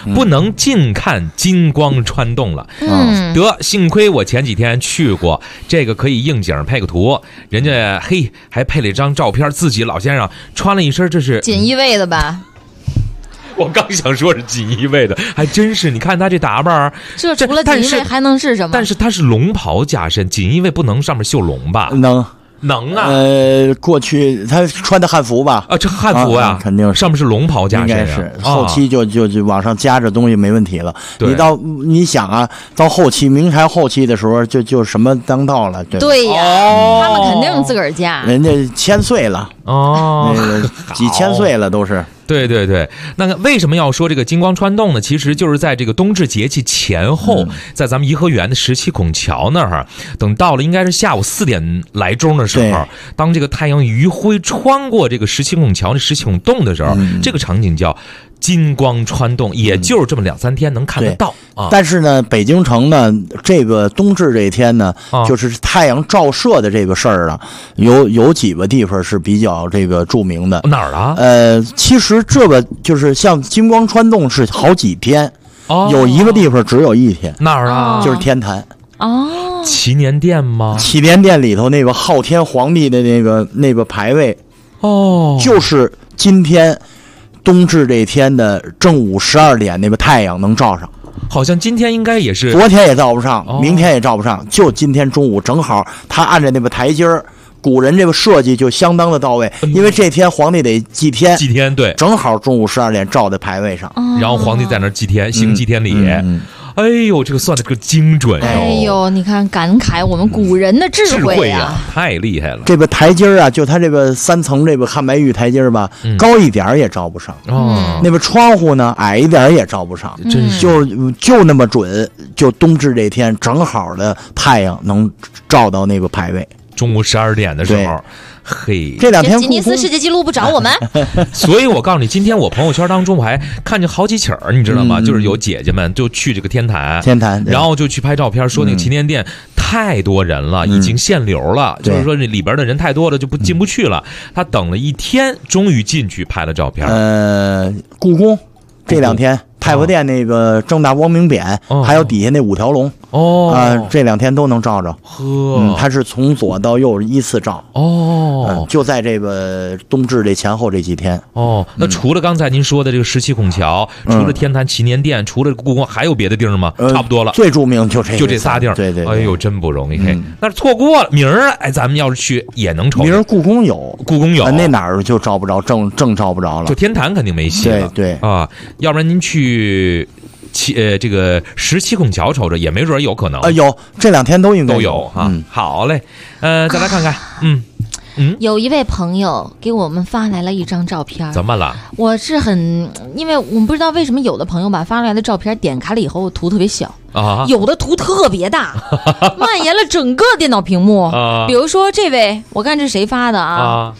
不能尽看金光穿洞了。得幸亏我前几天去过，这个可以应景配个图，人家还配了一张照片，自己老先生穿了一身，这是锦衣卫的吧？ 我刚想说是锦衣卫的，还真是。你看他这打扮， 这除了锦衣卫还能是什么？ 但是他是龙袍加身，锦衣卫不能上面绣龙吧？能啊。 过去他穿的汉服吧？ 啊，这汉服啊， 肯定是上面是龙袍加身， 应该是后期就往上加这东西没问题了。你想啊，到后期明朝后期的时候，就什么当道了。 对呀，他们肯定自个儿加， 人家1000岁了那个几千岁了都是。 对对对，那个为什么要说这个金光穿洞呢？其实就是在这个冬至节气前后，在咱们颐和园的17孔桥那儿，等到了应该是下午4点来钟的时候，当这个太阳余晖穿过这个17孔桥的17孔洞的时候，这个场景叫金光穿洞，也就是这么2-3天能看得到啊。 但是呢，北京城呢，这个冬至这一天呢，就是太阳照射的这个事儿啊，有几个地方是比较这个著名的。 哪儿啊？ 其实这个就是像金光穿洞是好几天，有一个地方只有1天。 哪儿啊？ 就是天坛。 祈年殿吗？ 祈年殿里头那个昊天皇帝的那个牌位，就是今天冬至这天的正午12点那个太阳能照上。 好像今天应该也是， 昨天也照不上，明天也照不上，就今天中午正好，他按着那个台阶儿，古人这个设计就相当的到位，因为这天皇帝得祭天， 对， 正好中午12点照在牌位上， 然后皇帝在那儿祭天，行祭天礼。哎呦，这个算的可精准哟！ 哎呦，你看，感慨我们古人的智慧啊，太厉害了。 这个台阶啊，就它这个3层这个汉白玉台阶吧，高一点也照不上。那个窗户呢，矮一点也照不上。 真是， 就那么准，就冬至这天正好的太阳能照到那个牌位。 中午12点的时候， 这2天吉尼斯世界纪录不找我们。 所以我告诉你，今天我朋友圈当中我还看见好几起儿，你知道吗？就是有姐姐们就去这个天坛，然后就去拍照片，说那个祈年殿太多人了，已经限流了，就是说这里边的人太多了，就进不去了。他等了1天，终于进去拍了照片。 故宫这2天。太和殿那个正大光明匾，还有底下那5条龙这2天都能照着。它是从左到右依次照。就在这个冬至这前后这几天。 那除了刚才您说的这个17孔桥，除了天坛祈年殿，除了故宫，还有别的地儿吗？差不多了， 最著名就这仨地儿。 对， 哎呦，真不容易。那错过了明儿，咱们要是去也能瞅。 明儿故宫有，那哪儿就照不着，正照不着了。 就天坛肯定没戏了。 对啊，要不然您去这个17孔桥瞅着也没准有可能。 有这2天都应该都有啊。好嘞，再来看看， 有一位朋友给我们发来了一张照片。 怎么了？ 因为我们不知道为什么有的朋友吧发来的照片点开了以后图特别小啊， 有的图特别大，蔓延了整个电脑屏幕。比如说这位，我看这是谁发的啊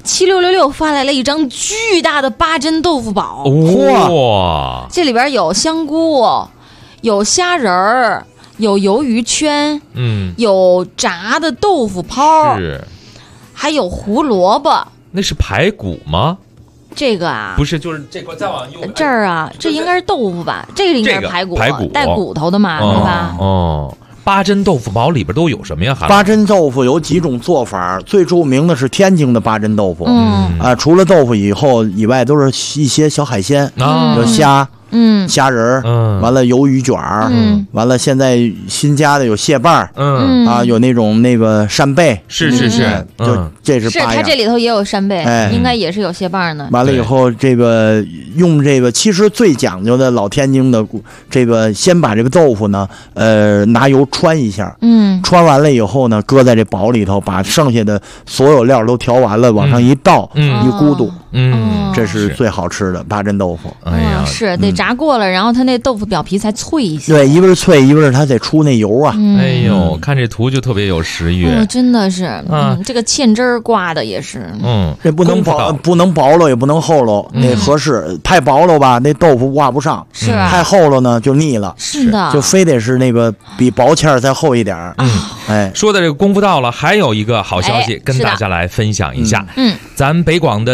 ？7666发来了一张巨大的8珍豆腐堡， 哇！ 这里边有香菇，有虾仁儿，有鱿鱼圈，有炸的豆腐泡，还有胡萝卜。 那是排骨吗？ 这个啊， 不是，就是这块再往右这儿啊，这应该是豆腐吧？这个应该是排骨，带骨头的嘛，对吧 ？8珍豆腐堡里边都有什么呀 ？8珍豆腐有几种做法，最著名的是天津的8珍豆腐。除了豆腐以外，都是一些小海鲜，有虾。虾仁儿，完了鱿鱼卷儿，完了现在新加的有蟹棒儿，有那种那个扇贝， 是， 就这是8样。 它这里头也有扇贝，应该也是有蟹棒呢。 完了以后，这个用这个其实最讲究的老天津的这个，先把这个豆腐呢，拿油穿一下，穿完了以后呢，搁在这煲里头，把剩下的所有料都调完了，往上一倒，一咕嘟，这是最好吃的8珍豆腐。 哎呀， 是得炸过了，然后它那豆腐表皮才脆一些。 对，一个是脆，一个是它得出那油啊。 哎呦，看这图就特别有食欲。 真的是，这个芡汁儿挂的也是。 这不能薄了，也不能厚了，那合适。太薄了吧，那豆腐挂不上； 是太厚了呢，就腻了。 是的， 就非得是那个比薄芡再厚一点。 说的这个功夫到了，还有一个好消息跟大家来分享一下。咱北广的听众们。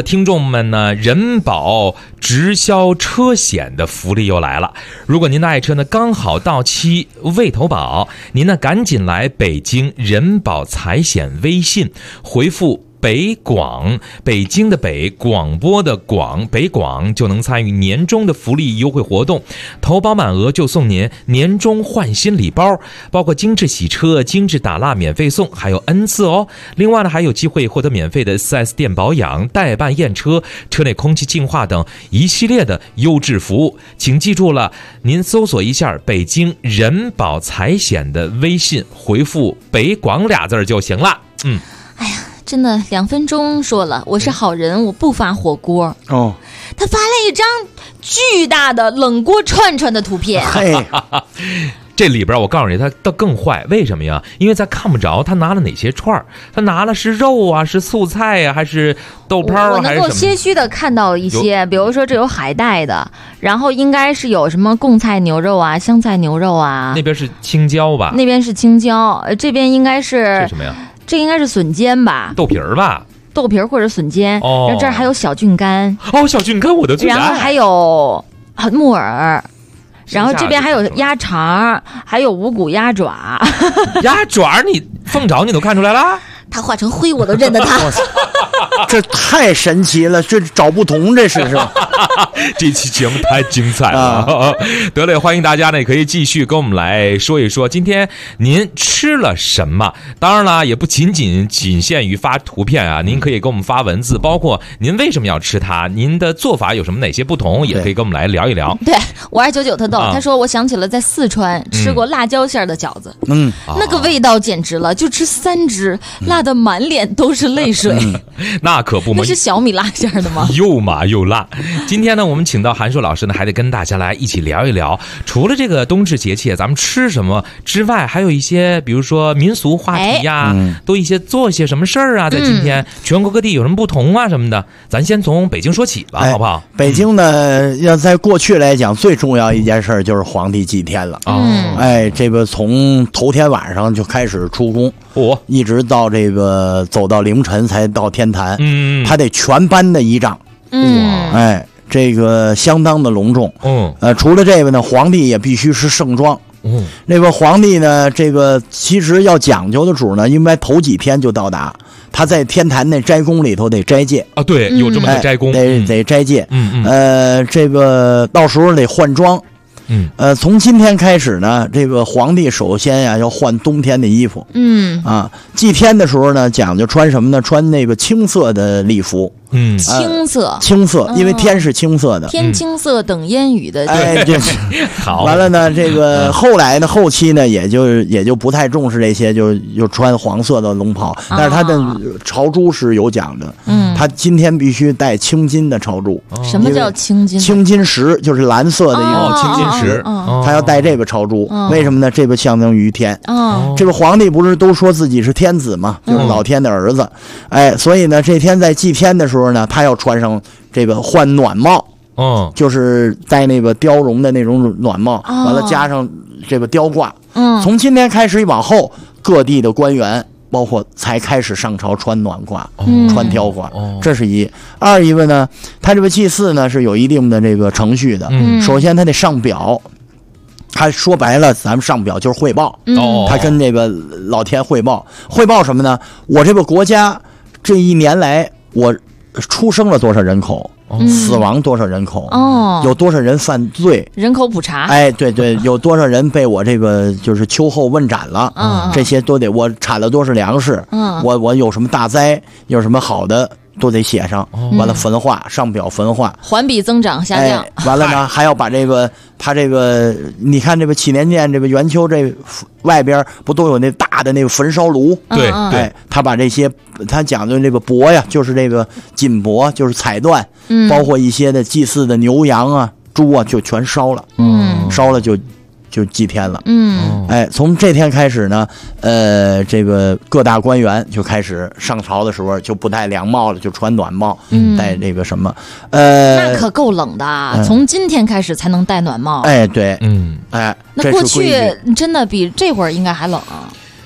们呢，人保直销车险的福利又来了。如果您的爱车呢刚好到期未投保，您呢赶紧来北京人保财险微信回复北广，北京的北，广播的广，北广，就能参与年终的福利优惠活动，投保满额就送您年终换新礼包，包括精致洗车、精致打蜡免费送，还有 N 次哦。另外呢，还有机会获得免费的 4S 店保养、代办验车、车内空气净化等一系列的优质服务。请记住了，您搜索一下北京人保财险的微信，回复北广俩字就行了。 哎呀，真的2分钟说了，我是好人，我不发火锅哦。 他发来一张巨大的冷锅串串的图片， 这里边我告诉你，他倒更坏，为什么呀？因为咱看不着他拿了哪些串儿，他拿了是肉啊，是素菜呀，还是豆泡啊， 我能够些许的看到一些，比如说这有海带的，然后应该是有什么贡菜牛肉啊、香菜牛肉啊， 那边是青椒吧？ 那边是青椒，这边应该是这什么呀？ 这应该是笋尖吧？ 豆皮儿吧？ 豆皮儿或者笋尖，然后这儿还有小菌干小菌干我的最爱， 然后还有木耳。然后这边还有鸭肠，还有五谷鸭爪。 鸭爪你凤爪你都看出来了？ 他画成灰我都认得他。 这太神奇了，这找不同，这是吧？ 这期节目太精彩了。得嘞，欢迎大家呢，也可以继续跟我们来说一说今天您吃了什么。当然了，也不仅限于发图片啊，您可以给我们发文字，包括您为什么要吃它，您的做法有什么哪些不同，也可以跟我们来聊一聊。 对，5299特逗，他说我想起了在四川吃过辣椒馅的饺子，那个味道简直了，就吃3只，辣得满脸都是泪水。 那可不嘛， 那是小米辣馅的吗？ 又麻又辣。今天呢，我们请到韩硕老师呢，还得跟大家来一起聊一聊，除了这个冬至节气咱们吃什么之外，还有一些比如说民俗话题呀，都做些什么事儿啊，在今天全国各地有什么不同啊什么的，咱先从北京说起吧，好不好？ 北京呢，要在过去来讲，最重要一件事就是皇帝祭天了。这个从头天晚上就开始出宫，一直到这个走到凌晨才到天坛，他得全班的仪仗，这个相当的隆重。除了这个呢，皇帝也必须是盛装。那个皇帝呢，这个其实要讲究的主呢，应该头几天就到达，他在天坛那斋宫里头得斋戒啊，对，有这么个斋宫， 得斋戒。这个到时候得换装。从今天开始呢，这个皇帝首先呀要换冬天的衣服。祭天的时候呢，讲究穿什么呢？穿那个青色的礼服。青色，因为天是青色的， 天青色等烟雨的。 好。 完了呢，这个后来的后期呢，也就不太重视这些，就穿黄色的龙袍。但是他的朝珠是有讲的，他今天必须带青金的朝珠。 什么叫青金？ 青金石就是蓝色的一个青金石， 他要带这个朝珠。为什么呢？这个象征于天。这个皇帝不是都说自己是天子吗？就是老天的儿子。所以呢，这天在祭天的时候呢，他要穿上这个换暖帽，就是戴那个貂绒的那种暖帽，完了加上这个貂褂。从今天开始往后，各地的官员包括才开始上朝穿暖褂，穿貂褂。这是一。二一个呢，他这个祭祀呢是有一定的这个程序的。首先他得上表。他说白了，咱们上表就是汇报。他跟这个老天汇报什么呢？我这个国家这一年来，我出生了多少人口，死亡多少人口，有多少人犯罪， 人口普查。 对，有多少人被我这个就是秋后问斩了，这些都得我产了多少粮食，我有什么大灾，有什么好的。都得写上，完了焚化，上表焚化， 环比增长下降。 完了呢，还要把这个他这个，你看这个祈年殿这个圆丘这外边不都有那大的那个焚烧炉？ 对， 他把这些他讲究这个帛呀，就是这个锦帛，就是彩缎，包括一些的祭祀的牛羊啊、猪啊，就全烧了。烧了就祭天了。从这天开始呢，这个各大官员就开始上朝的时候就不戴凉帽了，就穿暖帽，戴这个什么， 那可够冷的，从今天开始才能戴暖帽。 对， 那过去真的比这会儿应该还冷啊。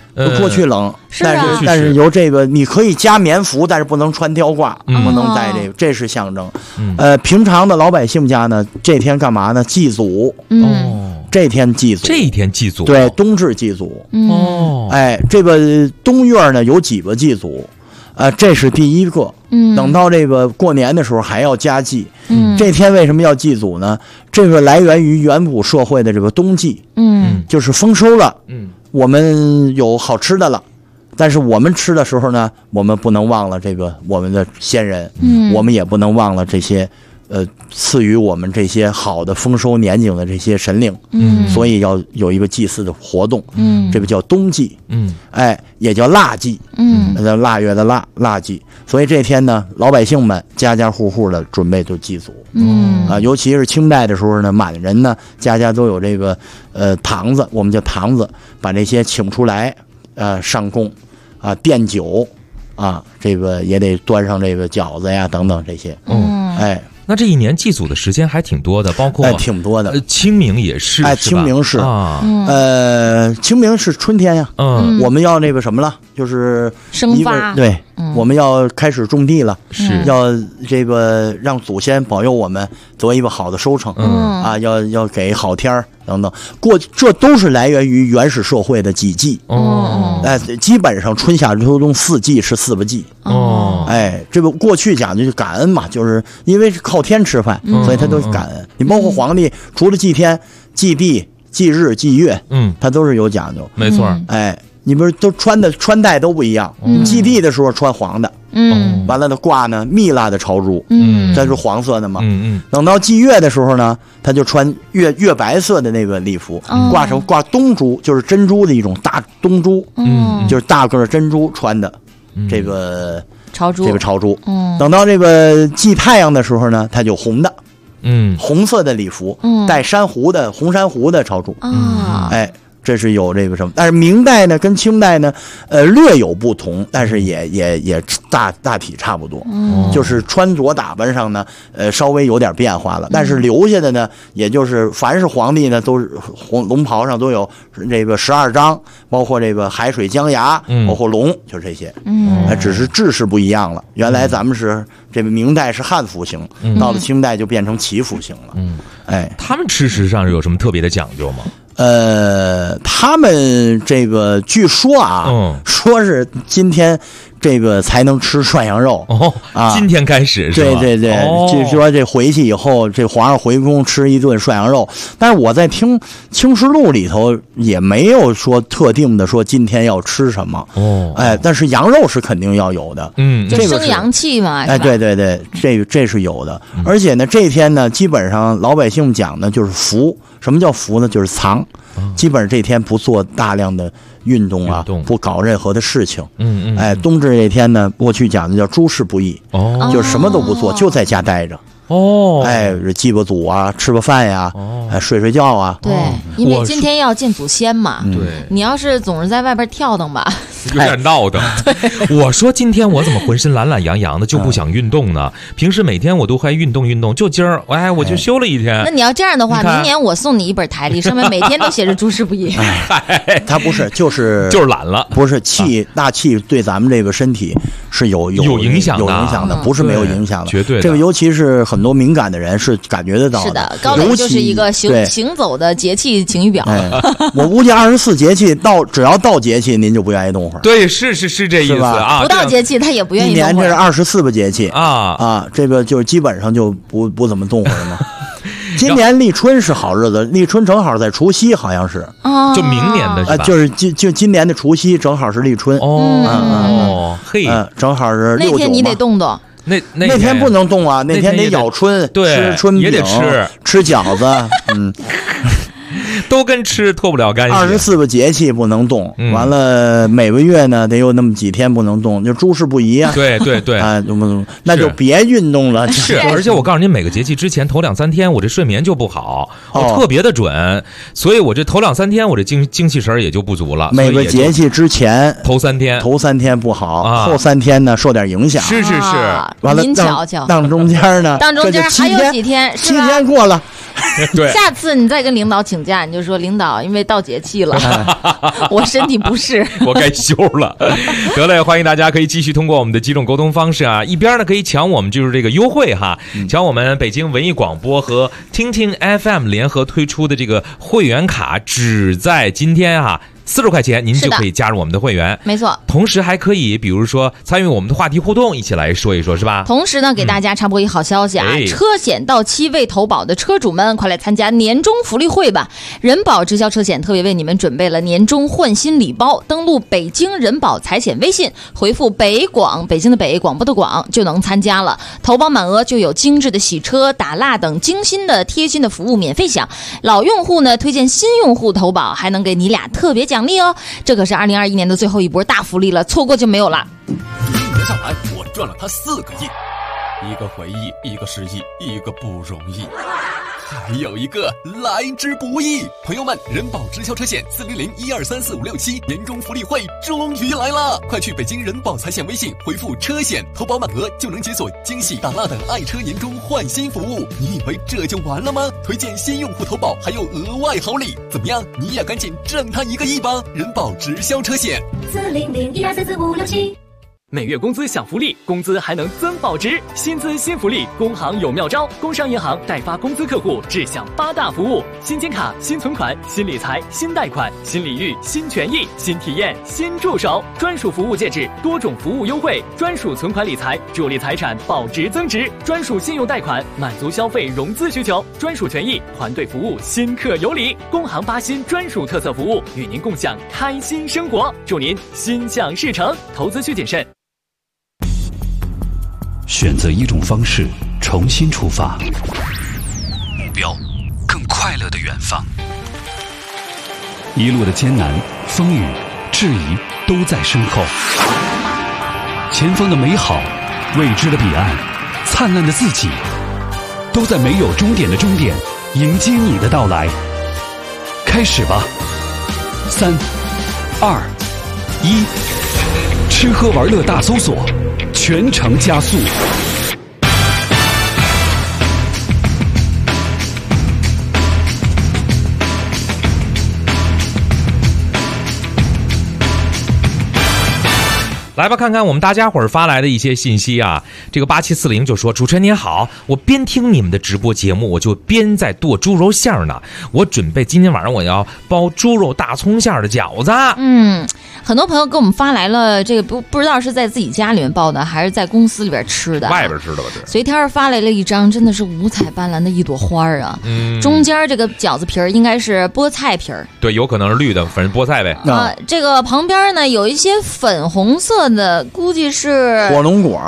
过去冷，但是由这个你可以加棉服，但是不能穿吊挂，不能带这个，这是象征。平常的老百姓家呢，这天干嘛呢？祭祖。这天祭祖，对，冬至祭祖。这个冬月呢有几个祭祖，这是第一个。等到这个过年的时候还要加祭。这天为什么要祭祖呢？这个来源于远古社会的这个冬季。就是丰收了。我们有好吃的了。但是我们吃的时候呢，我们不能忘了这个我们的先人。我们也不能忘了这些赐予我们这些好的丰收年景的这些神灵。所以要有一个祭祀的活动。这个叫冬祭。也叫腊祭。叫腊月的腊祭。所以这天呢，老百姓们家家户户的准备就祭祖。尤其是清代的时候呢，满人呢家家都有这个堂子，我们叫堂子，把这些请出来上供奠酒这个也得端上这个饺子呀等等这些。 那这一年祭祖的时间还挺多的，包括挺多的。 清明也是， 清明是清明是春天呀。我们要那个什么了，就是生发。 对，我们要开始种地了，要这个让祖先保佑我们得一个好的收成。要给好天儿等等。这都是来源于原始社会的几季。基本上春夏秋冬4季是4个季。这个过去讲究就感恩嘛，就是因为是靠天吃饭，所以他都是感恩。你包括皇帝，除了祭天、祭地、祭日、祭月，他都是有讲究。 没错。 你不是都穿戴都不一样。祭地的时候穿黄的。完了的挂呢蜜蜡的朝珠。这是黄色的嘛。等到祭月的时候呢，他就穿月白色的那个礼服，挂东珠，就是珍珠的一种大东珠。就是大个珍珠穿的这个朝珠。 等到这个祭太阳的时候呢，它就红的。红色的礼服，带红珊瑚的朝珠。这是有这个什么，但是明代呢跟清代呢略有不同，但是也大体差不多。就是穿着打扮上呢稍微有点变化了，但是留下的呢，也就是凡是皇帝呢都是龙袍上都有这个12章，包括这个海水江崖，包括龙，就这些。只是制式不一样了。原来咱们是这个明代是汉服型，到了清代就变成旗服型了。 他们吃食上有什么特别的讲究吗？ 他们这个据说说是今天这个才能吃涮羊肉。 今天开始是吧？ 对，据说这回去以后，这皇上回宫吃一顿涮羊肉。但是我在听《清实录》里头也没有说特定的说今天要吃什么。但是羊肉是肯定要有的。 就生阳气嘛。 对，这是有的。而且呢，这天呢，基本上老百姓讲呢就是服。什么叫服呢？就是藏。基本上这天不做大量的运动不搞任何的事情。冬至这天呢，过去讲的叫诸事不宜。就是什么都不做，就在家待着。祭个祖吃个饭呀，睡觉对，因为今天要见祖先嘛。 对， 你要是总是在外边跳腾吧， 有点闹腾。我说今天我怎么浑身懒懒洋洋的就不想运动呢？平时每天我都还运动，就今儿我就休了一天。 那你要这样的话，明年我送你一本台历，上面每天都写着诸事不宜。 他不是，就是懒了。 不是大气对咱们这个身体是有影响的，不是没有影响的， 绝对的。 这个尤其是很多敏感的人是感觉得到的。 是的，高磊就是一个行走的节气晴雨表。 我估计24节气只要到节气，您就不愿意动会儿。 对，是这意思啊。 不到节气他也不愿意动会儿。 一年这是24个节气这个就基本上就不怎么动会儿了嘛。今年立春是好日子，立春正好在除夕，好像是就明年的是吧？ 就是今年的除夕正好是立春。正好是6、9。 那天你得动。 那天不能动啊，那天得咬春，吃春饼， 也得吃饺子， 都跟吃脱不了干系。 24个节气不能动，完了每个月呢得有那么几天不能动，就诸事不宜啊。 对那就别运动了。 是，而且我告诉您，每个节气之前头2、3天，我这睡眠就不好，我特别的准，所以我这头2、3天我这精气神也就不足了。 每个节气之前头3天不好，后3天呢受点影响。 是。 完了， 您瞧瞧， 当中间呢， 还有几天， 7天过了。 对， 下次你再跟领导请假，你就说领导因为到节气了，我身体不适， 我该休了。得嘞，欢迎大家可以继续通过我们的几种沟通方式啊，一边呢可以抢我们就是这个优惠哈，抢我们北京文艺广播和听听 FM 联合推出的这个会员卡，只在今天哈。40块钱您就可以加入我们的会员， 没错。 同时还可以比如说参与我们的话题互动，一起来说一说，是吧？ 同时呢，给大家插播一好消息啊，车险到期未投保的车主们，快来参加年终福利会吧！人保直销车险特别为你们准备了年终换新礼包，登录北京人保财险微信，回复北广，北京的北，广播的广，就能参加了。投保满额就有精致的洗车、打蜡等精心的贴心的服务免费享。老用户呢推荐新用户投保，还能给你俩特别奖励哦！这可是2021年的最后一波大福利了，错过就没有了。 1年下来，我赚了他4个亿，一个回忆，一个失忆，一个不容易，还有一个来之不易。朋友们，人保直销车险400-1234567年终福利会终于来了，快去北京人保财险微信回复车险，投保满额就能解锁惊喜打蜡等爱车年终换新服务。你以为这就完了吗？推荐新用户投保还有额外好礼，怎么样？你也赶紧挣他1个亿吧！人保直销车险 400-1234567。 每月工资享福利，工资还能增保值，薪资新福利，工行有妙招。工商银行代发工资客户只享8大服务：新金卡、新存款、新理财、新贷款、新礼遇、新权益、新体验、新助手，专属服务介质，多种服务优惠，专属存款理财，助力财产保值增值，专属信用贷款，满足消费融资需求，专属权益，团队服务，新客有礼。工行8新专属特色服务，与您共享开心生活，祝您心想事成。投资需谨慎。 选择一种方式，重新出发，目标更快乐的远方。一路的艰难、风雨、质疑都在身后，前方的美好、未知的彼岸、灿烂的自己，都在没有终点的终点迎接你的到来。开始吧，3、2、1，吃喝玩乐大搜索，全程加速。 来吧，看看我们大家伙儿发来的一些信息啊。这个8740就说：“主持人您好，我边听你们的直播节目，我就边在剁猪肉馅呢。我准备今天晚上我要包猪肉大葱馅的饺子。” 很多朋友给我们发来了这个不知道是在自己家里面包的，还是在公司里边吃的。 外边吃的吧？这随天发来了一张，真的是五彩斑斓的一朵花啊！中间这个饺子皮儿应该是菠菜皮儿， 对，有可能是绿的，反正菠菜呗。 这个旁边呢有一些粉红色的，估计是火龙果，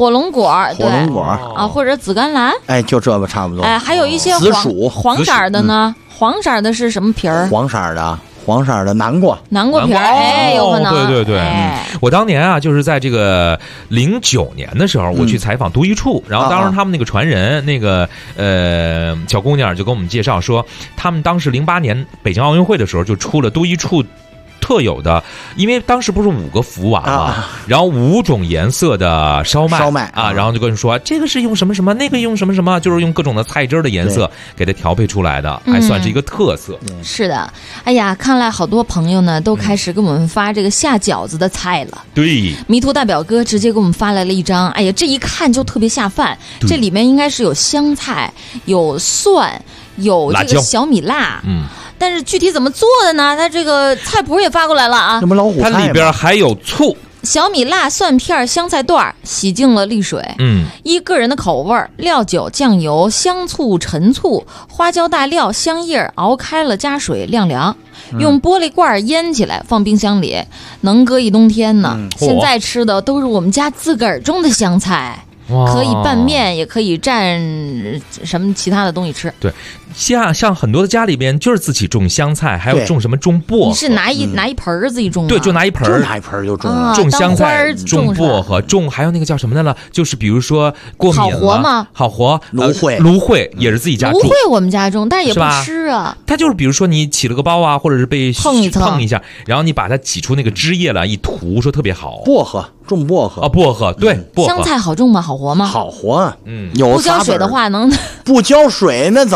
啊，或者紫甘蓝， 哎，就这吧，差不多。 哎，还有一些黄色的呢，黄色的是什么皮儿？ 黄色的南瓜皮儿，哎，有可能。 对，我当年啊，就是在这个09年的时候，我去采访都一处，然后当时他们那个传人，那个小姑娘就跟我们介绍说，他们当时08年北京奥运会的时候就出了都一处特有的，因为当时不是5个福娃嘛，然后5种颜色的烧麦啊，然后就跟人说这个是用什么什么，那个用什么什么，就是用各种的菜汁的颜色给它调配出来的，还算是一个特色。 是的，哎呀，看来好多朋友呢都开始给我们发这个下饺子的菜了。 对， 迷途大表哥直接给我们发来了一张，哎呀，这一看就特别下饭，这里面应该是有香菜、有蒜、有这个小米辣，但是具体怎么做的呢？它这个菜谱也发过来了啊， 什么老虎菜？ 它里边还有醋、 小米辣、蒜片、香菜段，洗净了沥水。依个人的口味，料酒、酱油、香醋、陈醋、花椒大料、香叶熬开了，加水晾凉。用玻璃罐腌起来，放冰箱里，能搁一冬天呢。现在吃的都是我们家自个儿种的香菜。可以拌面，也可以蘸什么其他的东西吃。 对，像很多的家里边就是自己种香菜，还有种什么种薄荷。 你是拿一盆儿自己种吗？ 对，就拿一盆儿就种了。 种香菜、种薄荷、种还有那个叫什么的了？就是比如说过敏了， 好活吗？ 好活， 芦荟也是自己家种。 芦荟我们家种，但是也不吃啊。 它就是比如说你起了个包啊，或者是被碰一下，然后你把它挤出那个汁液了，一涂说特别好。 薄荷。种薄荷啊，薄荷对，薄荷香菜好种吗？好活吗？ 好活， 不浇水的话能不浇水那怎么活呀？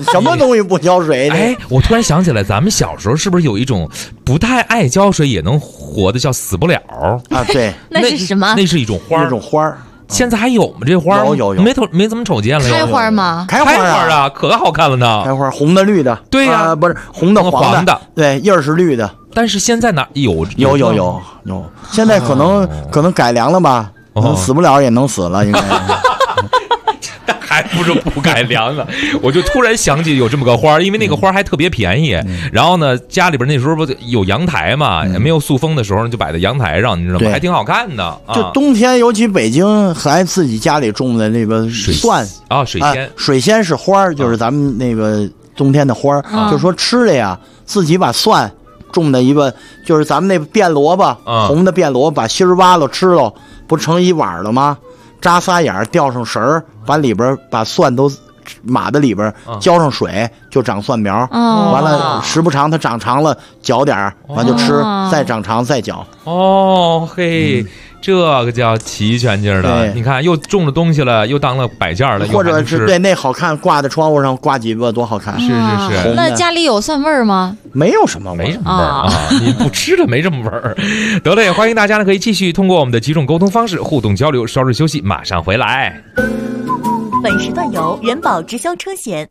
什么东西不浇水呢？ 哎，我突然想起来，咱们小时候是不是有一种不太爱浇水也能活的叫死不了啊？对， 那是什么？ 那是一种花， 一种花。 现在还有吗？这花有， 没怎么瞅见了。 开花吗？ 开花啊，可好看了呢。 开花，红的、绿的。 对呀， 不是红的、黄的。对，叶是绿的。 但是现在哪有？ 现在可能改良了吧？死不了也能死了，应该。 还不是不改良了，我就突然想起有这么个花，因为那个花还特别便宜。然后呢，家里边那时候不有阳台嘛，没有塑封的时候就摆在阳台上，你知道吗？还挺好看的。 就冬天，尤其北京还自己家里种的那个蒜啊，水仙， 水仙是花，就是咱们那个冬天的花。就说吃的呀，自己把蒜种的一个，就是咱们那变萝卜，红的变萝卜，把芯儿挖了吃了，不成一碗了吗？扎仨眼儿，吊上绳儿，把里边把蒜都码在里边，浇上水就长蒜苗。完了时不长它长长了，搅点儿，完就吃，再长长再搅。 哦嘿，这个叫齐全劲儿的。你看，又种了东西了，又当了摆件了， 或者是对那好看，挂在窗户上挂几个多好看。 是。 那家里有蒜味儿吗？ 没有什么， 没什么味儿啊！你不吃的没什么味儿。得了，也欢迎大家呢可以继续通过我们的几种沟通方式互动交流。稍事休息，马上回来。 本时段由人保直销车险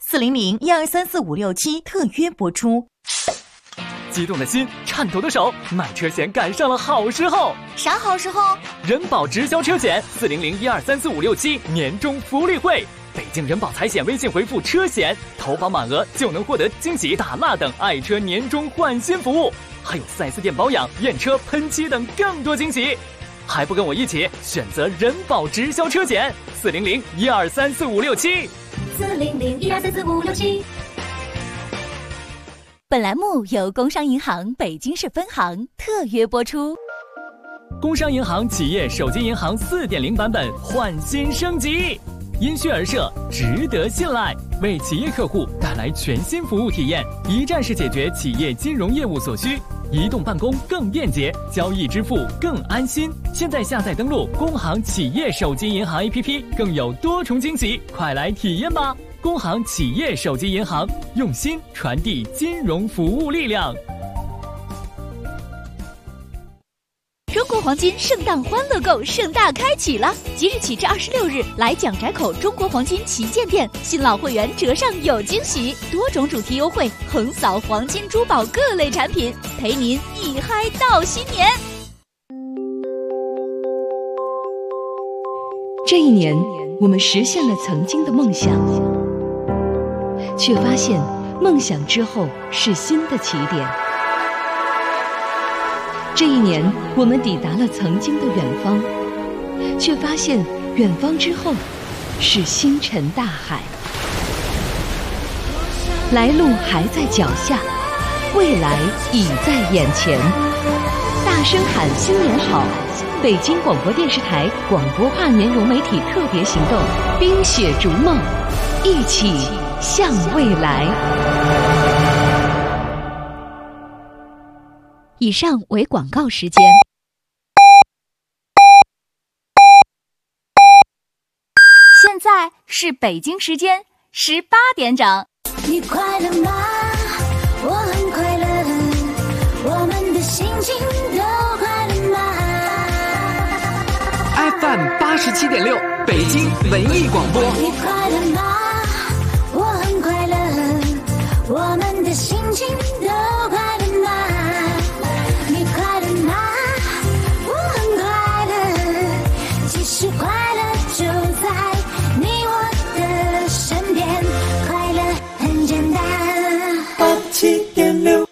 400-1234567特约播出。 激动的心，颤抖的手，买车险赶上了好时候。 啥好时候？ 人保直销车险400-1234567年终福利会。北京人保财险微信回复车险，投保满额就能获得惊喜大蜡等爱车年终换新服务，还有4S店保养、验车、喷漆等更多惊喜。还不跟我一起选择人保直销车险400-1234567。 400-1234567。本栏目由工商银行北京市分行特约播出。 工商银行企业手机银行4.0版本换新升级，因需而设，值得信赖，为企业客户带来全新服务体验，一站式解决企业金融业务所需，移动办公更便捷，交易支付更安心。现在下载登录工行企业手机银行 APP， 更有多重惊喜，快来体验吧！工行企业手机银行，用心传递金融服务力量。 中国黄金圣诞欢乐购盛大开启了，即日起至26日，来蒋宅口中国黄金旗舰店，新老会员折上有惊喜，多种主题优惠，横扫黄金珠宝各类产品，陪您一嗨到新年。 这一年，我们实现了曾经的梦想，却发现梦想之后是新的起点。这一年，我们抵达了曾经的远方，却发现远方之后是星辰大海。来路还在脚下，未来已在眼前。大声喊新年好！北京广播电视台广播跨年融媒体特别行动，冰雪逐梦，一起向未来。 以上为广告时间。 现在是北京时间18点整。 你快乐吗？我很快乐，我们的心情都快乐吗 ？FM 87.6，北京文艺广播。 你快乐吗？我很快乐，我们的心情都快乐吗？你快乐吗？我很快乐，其实快乐就在你我的身边，快乐很简单。87.6。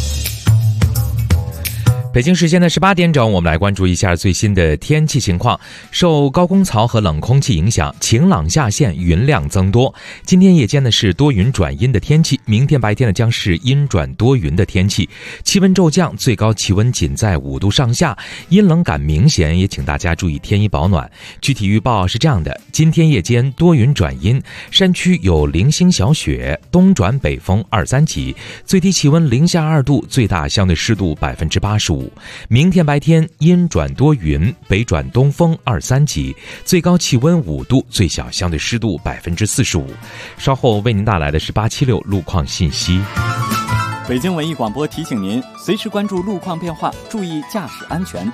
北京时间的18点整，我们来关注一下最新的天气情况。受高空槽和冷空气影响，晴朗下限，云量增多。今天夜间呢是多云转阴的天气，明天白天呢将是阴转多云的天气，气温骤降，最高气温仅在5度上下，阴冷感明显，也请大家注意添衣保暖。具体预报是这样的：今天夜间多云转阴，山区有零星小雪，东转北风2-3级，最低气温0下2度，最大相对湿度85%。 5。明天白天阴转多云，北转东风2、3级，最高气温5度，最小相对湿度45%。稍后为您带来的是876路况信息。 北京文艺广播提醒您，随时关注路况变化，注意驾驶安全。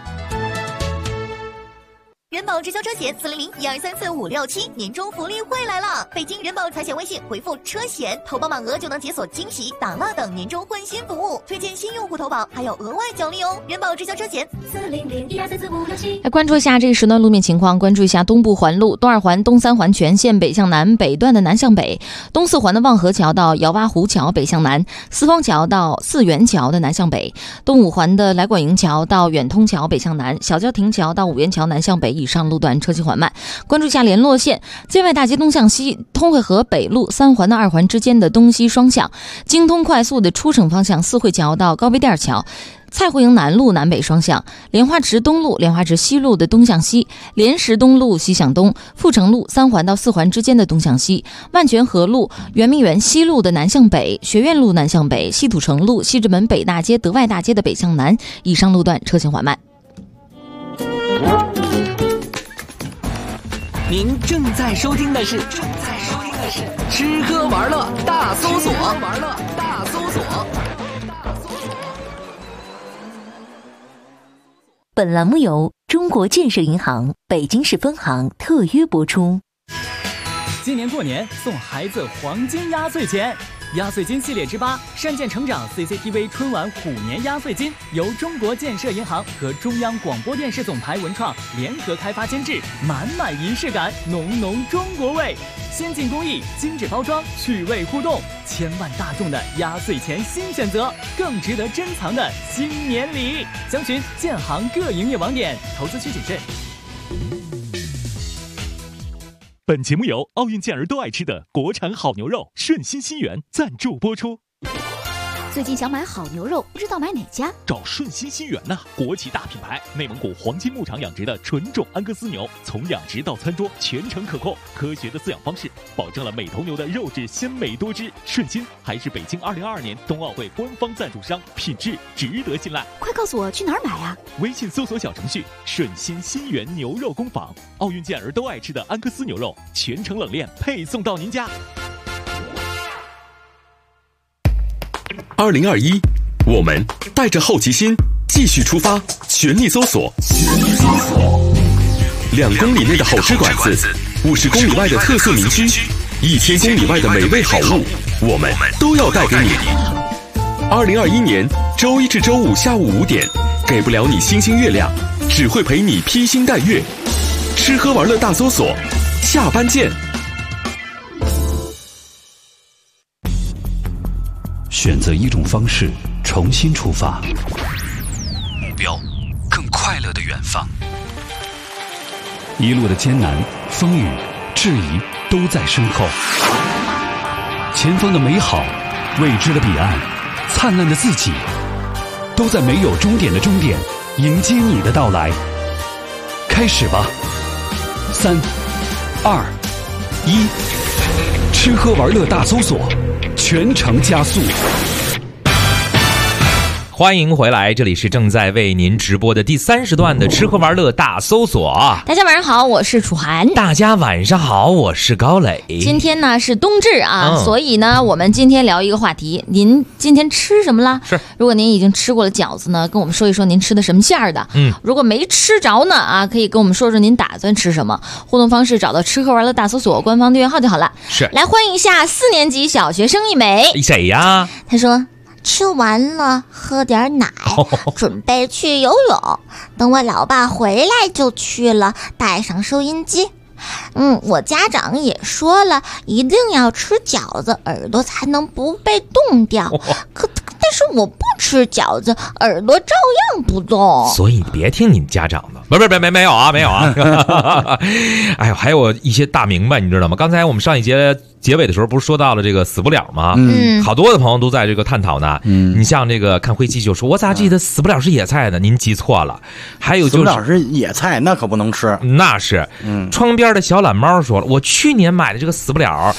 人保直销车险400-1234567年终福利会来了！北京人保财险微信回复车险，投保满额就能解锁惊喜、打蜡等年终换新服务，推荐新用户投保还有额外奖励哦！人保直销车险400-1234567。 来关注一下这个时段路面情况，关注一下东部环路东2环、东3环全线北向南北段的南向北，东4环的望河桥到姚洼湖桥北向南，四方桥到四元桥的南向北，东5环的来广营桥到远通桥北向南，小郊亭桥到五元桥南向北以上路段车行缓慢。关注一下联络线，建外大街东向西，通惠河北路3环的2环之间的东西双向，京通快速的出省方向四惠桥到高碑店桥，蔡湖营南路南北双向，莲花池东路、莲花池西路的东向西，莲石东路西向东，阜成路3环到4环之间的东向西，万泉河路、圆明园西路的南向北，学院路南向北，西土城路、西直门北大街、德外大街的北向南以上路段车行缓慢。 您正在收听的是吃喝玩乐大搜索。 本栏目由中国建设银行北京市分行特约播出。 今年过年送孩子黄金压岁钱，压岁金系列之8善见成长 CCTV 春晚虎年压岁金由中国建设银行和中央广播电视总台文创联合开发监制，满满仪式感，浓浓中国味，先进工艺，精致包装，趣味互动，千万大众的压岁钱新选择，更值得珍藏的新年礼。详询建行各营业网点，投资需谨慎。 本节目由奥运健儿都爱吃的国产好牛肉顺心新源赞助播出。 最近想买好牛肉，不知道买哪家？ 找顺心新源呐，国际大品牌，内蒙古黄金牧场养殖的纯种安格斯牛，从养殖到餐桌全程可控，科学的饲养方式保证了每头牛的肉质鲜美多汁。顺心还是北京2022年冬奥会官方赞助商，品质值得信赖。 快告诉我去哪儿买啊？ 微信搜索小程序顺心新源牛肉工坊，奥运健儿都爱吃的安格斯牛肉，全程冷链配送到您家。 2021，我们带着好奇心继续出发，全力搜索，2公里内的好吃馆子，50公里外的特色民居，1000公里外的美味好物，我们都要带给你。2021年周1至周5下午5点，给不了你星星月亮，只会陪你披星戴月。吃喝玩乐大搜索，下班见。 选择一种方式，重新出发，目标更快乐的远方。一路的艰难、风雨、质疑都在身后，前方的美好、未知的彼岸、灿烂的自己，都在没有终点的终点迎接你的到来。开始吧，3、2、1，吃喝玩乐大搜索，全程加速。 欢迎回来，这里是正在为您直播的第30段的吃喝玩乐大搜索。 大家晚上好，我是楚涵。 大家晚上好，我是高磊。 今天呢是冬至啊，所以呢我们今天聊一个话题，您今天吃什么了？ 是， 如果您已经吃过了饺子呢，跟我们说一说您吃的什么馅儿的。如果没吃着呢啊，可以跟我们说说您打算吃什么。互动方式找到吃喝玩乐大搜索官方订阅号就好了。 是， 来欢迎一下4年级小学生一枚。 谁呀？ 他说吃完了喝点奶，准备去游泳，等我老爸回来就去了，带上收音机。我家长也说了，一定要吃饺子，耳朵才能不被冻掉。但是我不吃饺子，耳朵照样不动。 所以你别听你家长的，没有啊。哎呦，还有一些大明白，你知道吗？刚才我们上一节结尾的时候不是说到了这个死不了吗？好多的朋友都在这个探讨呢。你像这个看灰机就说，我咋记得死不了是野菜呢？您记错了。还有就是死不了是野菜，那可不能吃。 那是。窗边的小懒猫说了，我去年买的这个死不了，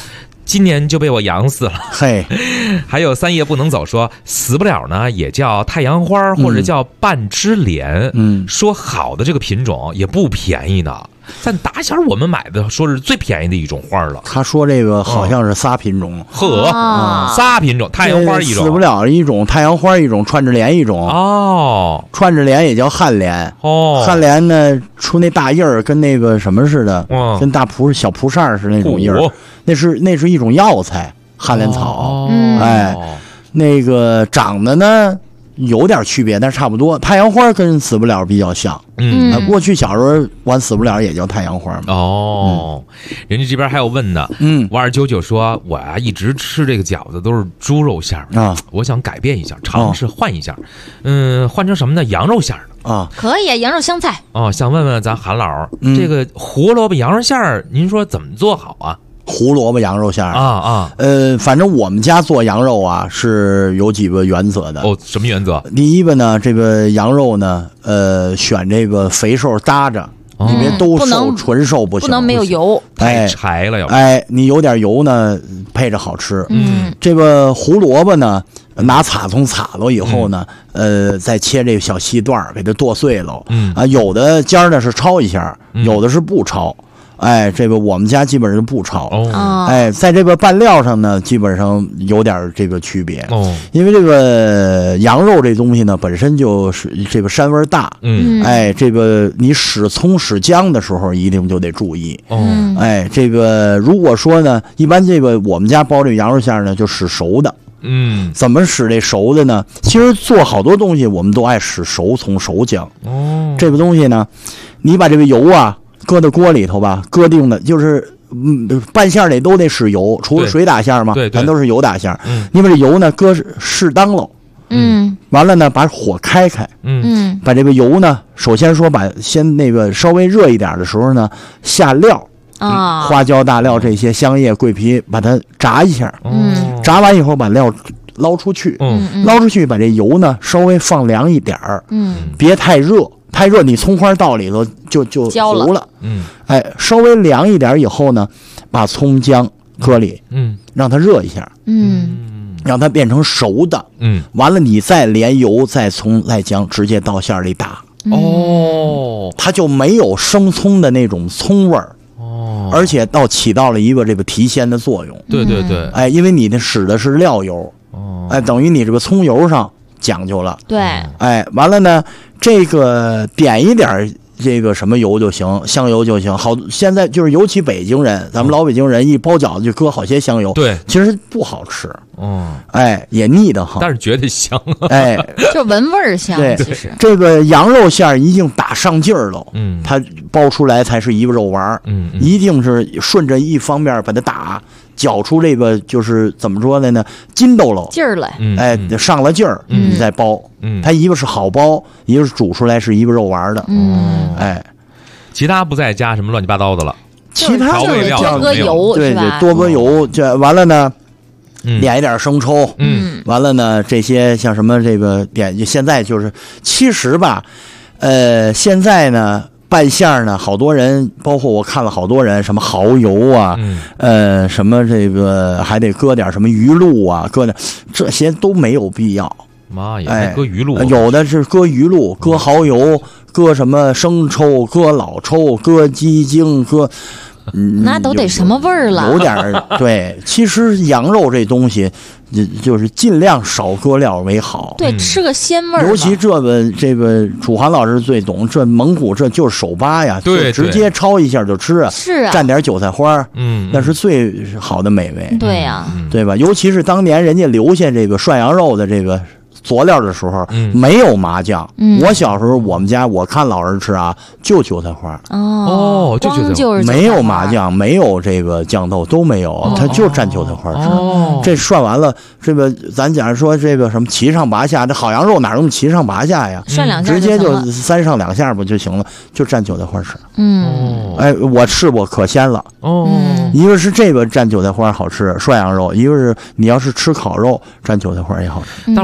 今年就被我养死了。 嘿， 还有3叶不能走说死不了呢，也叫太阳花或者叫半枝莲。说好的这个品种也不便宜呢。但打小我们买的说是最便宜的一种花了。 他说这个好像是仨品种， 仨品种，太阳花一种， 死不了一种，太阳花一种，串枝莲一种。 哦， 串枝莲也叫旱莲。 哦， 旱莲呢出那大叶儿跟那个什么似的，跟大小蒲扇似的那种叶儿，那是一种药材，旱莲草。哎，那个长得呢有点区别，但是差不多。太阳花跟死不了比较像。过去小时候玩死不了也叫太阳花嘛。 人家这边还有问呢。5299说，我呀一直吃这个饺子都是猪肉馅儿啊，我想改变一下，尝试换一下，换成什么呢？羊肉馅儿的啊， 可以啊，羊肉香菜。 想问问咱韩老，这个胡萝卜羊肉馅儿，您说怎么做好啊？ 胡萝卜羊肉馅儿反正我们家做羊肉啊是有几个原则的。 什么原则？ 第一个呢，这个羊肉呢，选这个肥瘦搭着，你别都瘦，纯瘦不行， 不能没有油， 太柴了要。 你有点油呢，配着好吃。这个胡萝卜呢，拿擦葱擦了以后呢，再切这个小细段给它剁碎了。有的家呢是焯一下，有的是不焯。这个我们家基本上不焯。在这个拌料上呢，基本上有点这个区别。因为这个羊肉这东西呢，本身就是这个膻味大。这个你使葱使姜的时候，一定就得注意。这个如果说呢，一般这个我们家包这个羊肉馅呢，就使熟的。怎么使这熟的呢？其实做好多东西我们都爱使熟葱熟姜。这个东西呢，你把这个油啊搁到锅里头吧，搁定的就是拌馅里都得使油，除了水打馅嘛，咱都是油打馅。你把这油呢搁适当喽，完了呢把火开，把这个油呢，首先说先那个稍微热一点的时候呢，下料花椒大料这些香叶桂皮，把它炸一下，炸完以后把料捞出去，把这油呢稍微放凉一点儿，别太热。太热，你葱花到里头就糊了。稍微凉一点以后呢，把葱姜搁里，让它热一下，让它变成熟的。完了你再连油、再葱、再姜，直接到馅里打。它就没有生葱的那种葱味儿。而且起到了一个这个提鲜的作用。 对。 因为你使的是料油。等于你这个葱油上讲究了。 对。 完了呢。这个点一点这个什么油就行，香油就行。好，现在就是尤其北京人，咱们老北京人一包饺子就搁好些香油， 对， 其实不好吃，也腻得很， 但是觉得香， 就闻味儿香。 对， 其实这个羊肉馅一定打上劲儿了，它包出来才是一个肉丸，一定是顺着一方面把它打。搅出这个就是怎么说的呢？筋斗了劲儿来， 上了劲儿，你再包，它一个是好包，一个是煮出来是一个肉丸的， 其他不再加什么乱七八糟的了， 其他调味料多搁油， 对，多搁油，这完了呢，点一点生抽，完了呢，这些像什么这个点，现在就是其实吧，现在呢。拌馅呢，好多人，包括我看了好多人，什么蚝油啊，什么这个还得搁点什么鱼露啊，搁点这些都没有必要。 妈呀，还搁鱼露， 有的是搁鱼露，搁蚝油，搁什么生抽，搁老抽，搁鸡精，搁。 那都得什么味儿了？ 有点对。其实羊肉这东西，就是尽量少搁料为好。 对，吃个鲜味儿。 尤其这个楚涵老师最懂，这蒙古这就是手扒呀， 对， 直接焯一下就吃啊。 是啊， 蘸点韭菜花，那是最好的美味。 对呀， 对吧？尤其是当年人家留下这个涮羊肉的这个。佐料的时候没有麻酱，我小时候我们家我看老人吃啊，就韭菜花就韭菜花， 没有麻酱，没有这个酱豆都没有，他就蘸韭菜花吃。这涮完了，这个咱假如说这个什么七上八下，这好羊肉哪那么七上八下呀？ 涮两下直接就3上2下不就行了？就蘸韭菜花吃。我试过，可鲜了。一个是这个蘸韭菜花好吃涮羊肉，一个是你要是吃烤肉蘸韭菜花也好吃。 但是我有一个问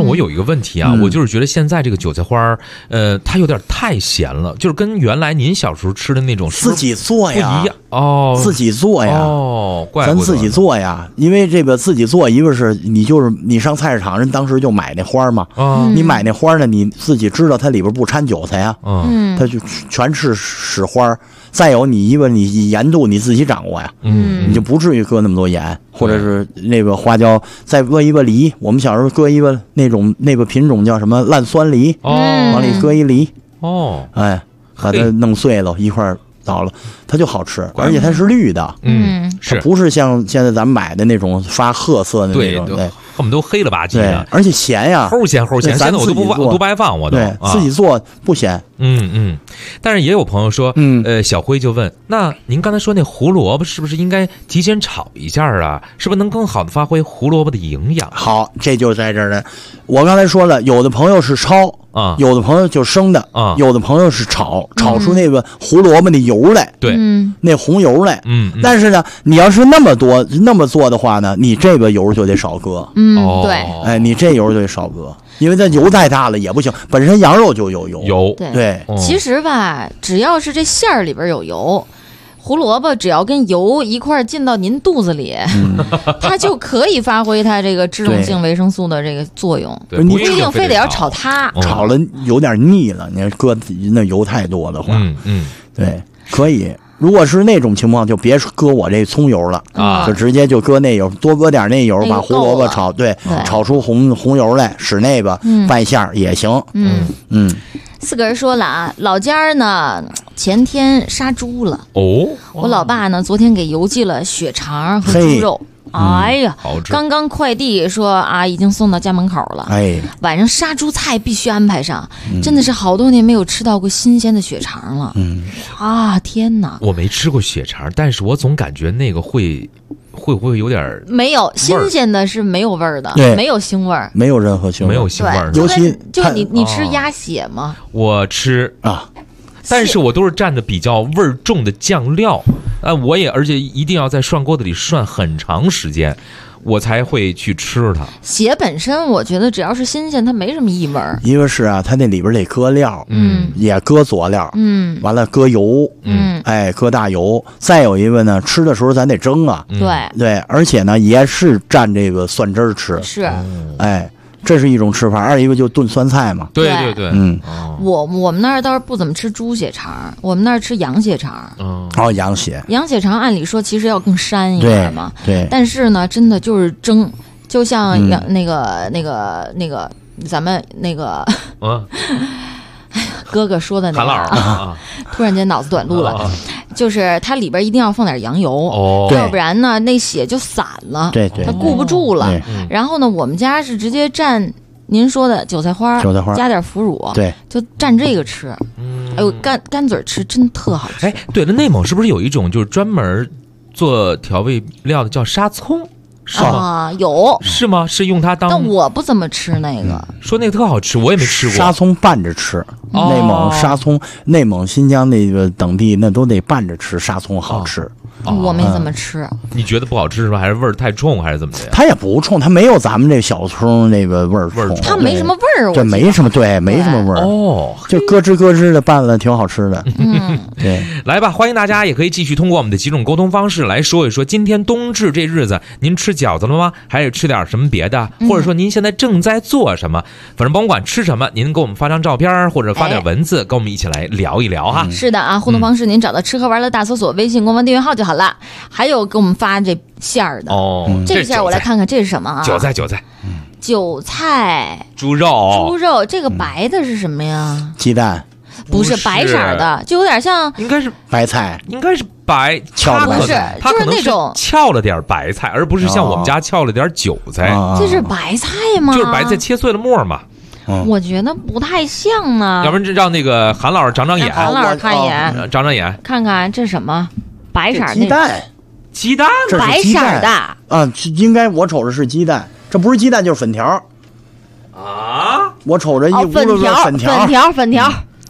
问题啊，我就是觉得现在这个韭菜花它有点太咸了，就是跟原来您小时候吃的那种自己做呀不一样哦， 自己做呀怪不得咱自己做呀，因为这个自己做，一个是你上菜市场，人当时就买那花嘛，你买那花呢，你自己知道它里边不掺韭菜呀，它就全是使花。再有你盐度你自己掌握呀，你就不至于搁那么多盐，或者是那个花椒，再搁一个梨，我们小时候搁一个那个品种叫什么烂酸梨，往里搁一梨，哎，把它弄碎了一块儿倒了，它就好吃，而且它是绿的， 是不是像现在咱们买的那种发褐色的那种，对， 恨不得都黑了吧唧的， 而且咸呀， 齁咸，现在我都不爱放，我都对自己做不咸， 但是也有朋友说，小辉就问，那您刚才说那胡萝卜是不是应该提前炒一下啊？是不是能更好的发挥胡萝卜的营养？ 好，这就在这儿呢。我刚才说了，有的朋友是焯啊，有的朋友就生的啊，有的朋友是炒出那个胡萝卜的油来， 对， 那红油来，但是呢，你要是那么做的话呢，你这个油就得少搁， 对， 哎，你这油就得少搁。因为它油太大了也不行，本身羊肉就有油。对， 其实吧，只要是这馅儿里边有油，胡萝卜只要跟油一块进到您肚子里，它就可以发挥它这个脂溶性维生素的这个作用。不一定非得要炒它， 炒了有点腻了。你搁那油太多的话，对，可以。如果是那种情况，就别搁我这葱油了啊，就直接就搁那油，多搁点那油，把胡萝卜炒，炒出红油来，使那个拌馅儿也行。 四个人说了啊，老家呢前天杀猪了哦，我老爸呢昨天给邮寄了血肠和猪肉。哎呀，刚刚快递说啊，已经送到家门口了。哎，晚上杀猪菜必须安排上，真的是好多年没有吃到过新鲜的血肠了。天哪！ 我没吃过血肠，但是我总感觉那个会不会有点没有新鲜的，是没有味儿的，没有腥味儿， 没有任何腥味， 没有腥味儿。 尤其就你吃鸭血吗？ 我吃啊。但是我都是蘸着比较味儿重的酱料，而且一定要在涮锅子里涮很长时间，我才会去吃它。 血本身我觉得只要是新鲜，它没什么异味。 一个是啊，它那里边得搁料，也搁佐料，完了搁油，搁大油。再有一个呢，吃的时候咱得蒸啊，对，而且呢也是蘸这个蒜汁儿吃， 是， 这是一种吃法。二一个就炖酸菜嘛， 对， 我们那儿倒是不怎么吃猪血肠，我们那儿吃羊血肠。 羊血肠按理说其实要更膻一点嘛， 对， 但是呢，真的就是蒸，就像那个咱们那个，哥哥说的那个啊，突然间脑子短路了。就是它里边一定要放点羊油，要不然呢那血就散了，它固不住了。然后呢，我们家是直接蘸您说的韭菜花，加点腐乳，就蘸这个吃。哎呦，干嘴吃真特好吃。 哎，对了，内蒙是不是有一种就是专门做调味料的叫沙葱？是吗？ 有是吗？是用它当？ 但我不怎么吃那个。 说那个特好吃，我也没吃过。 沙葱拌着吃，内蒙沙葱，内蒙新疆那个等地那都得拌着吃，沙葱好吃。 我没怎么吃。 你觉得不好吃是吧？还是味儿太冲，还是怎么的？ 它也不冲，它没有咱们这小葱那个味儿冲。 它没什么味儿， 这没什么没什么味儿哦，就咯吱咯吱的拌了，挺好吃的。对， 来吧，欢迎大家也可以继续通过我们的几种沟通方式来说一说，今天冬至这日子，您吃饺子了吗？还是吃点什么别的？或者说您现在正在做什么？反正甭管吃什么，您给我们发张照片或者发点文字，跟我们一起来聊一聊哈。 是的啊，互动方式您找到吃喝玩乐大搜索微信官方订阅号就好了。还有给我们发这馅儿的这个馅儿我来看看这是什么啊？ 韭菜，猪肉，这个白的是什么呀？ 鸡蛋。 不是白色的，就有点像， 应该是白菜， 应该是白， 翘不是，就是那种翘了点白菜，而不是像我们家翘了点韭菜。 这是白菜吗？ 就是白菜切碎了末嘛。 我觉得不太像呢。 要不然让那个韩老师长眼， 韩老师看一眼， 长眼， 看看这是什么？白色鸡蛋， 白色的啊，应该我瞅着是鸡蛋，这不是鸡蛋就是粉条啊！我瞅着一屋子粉条。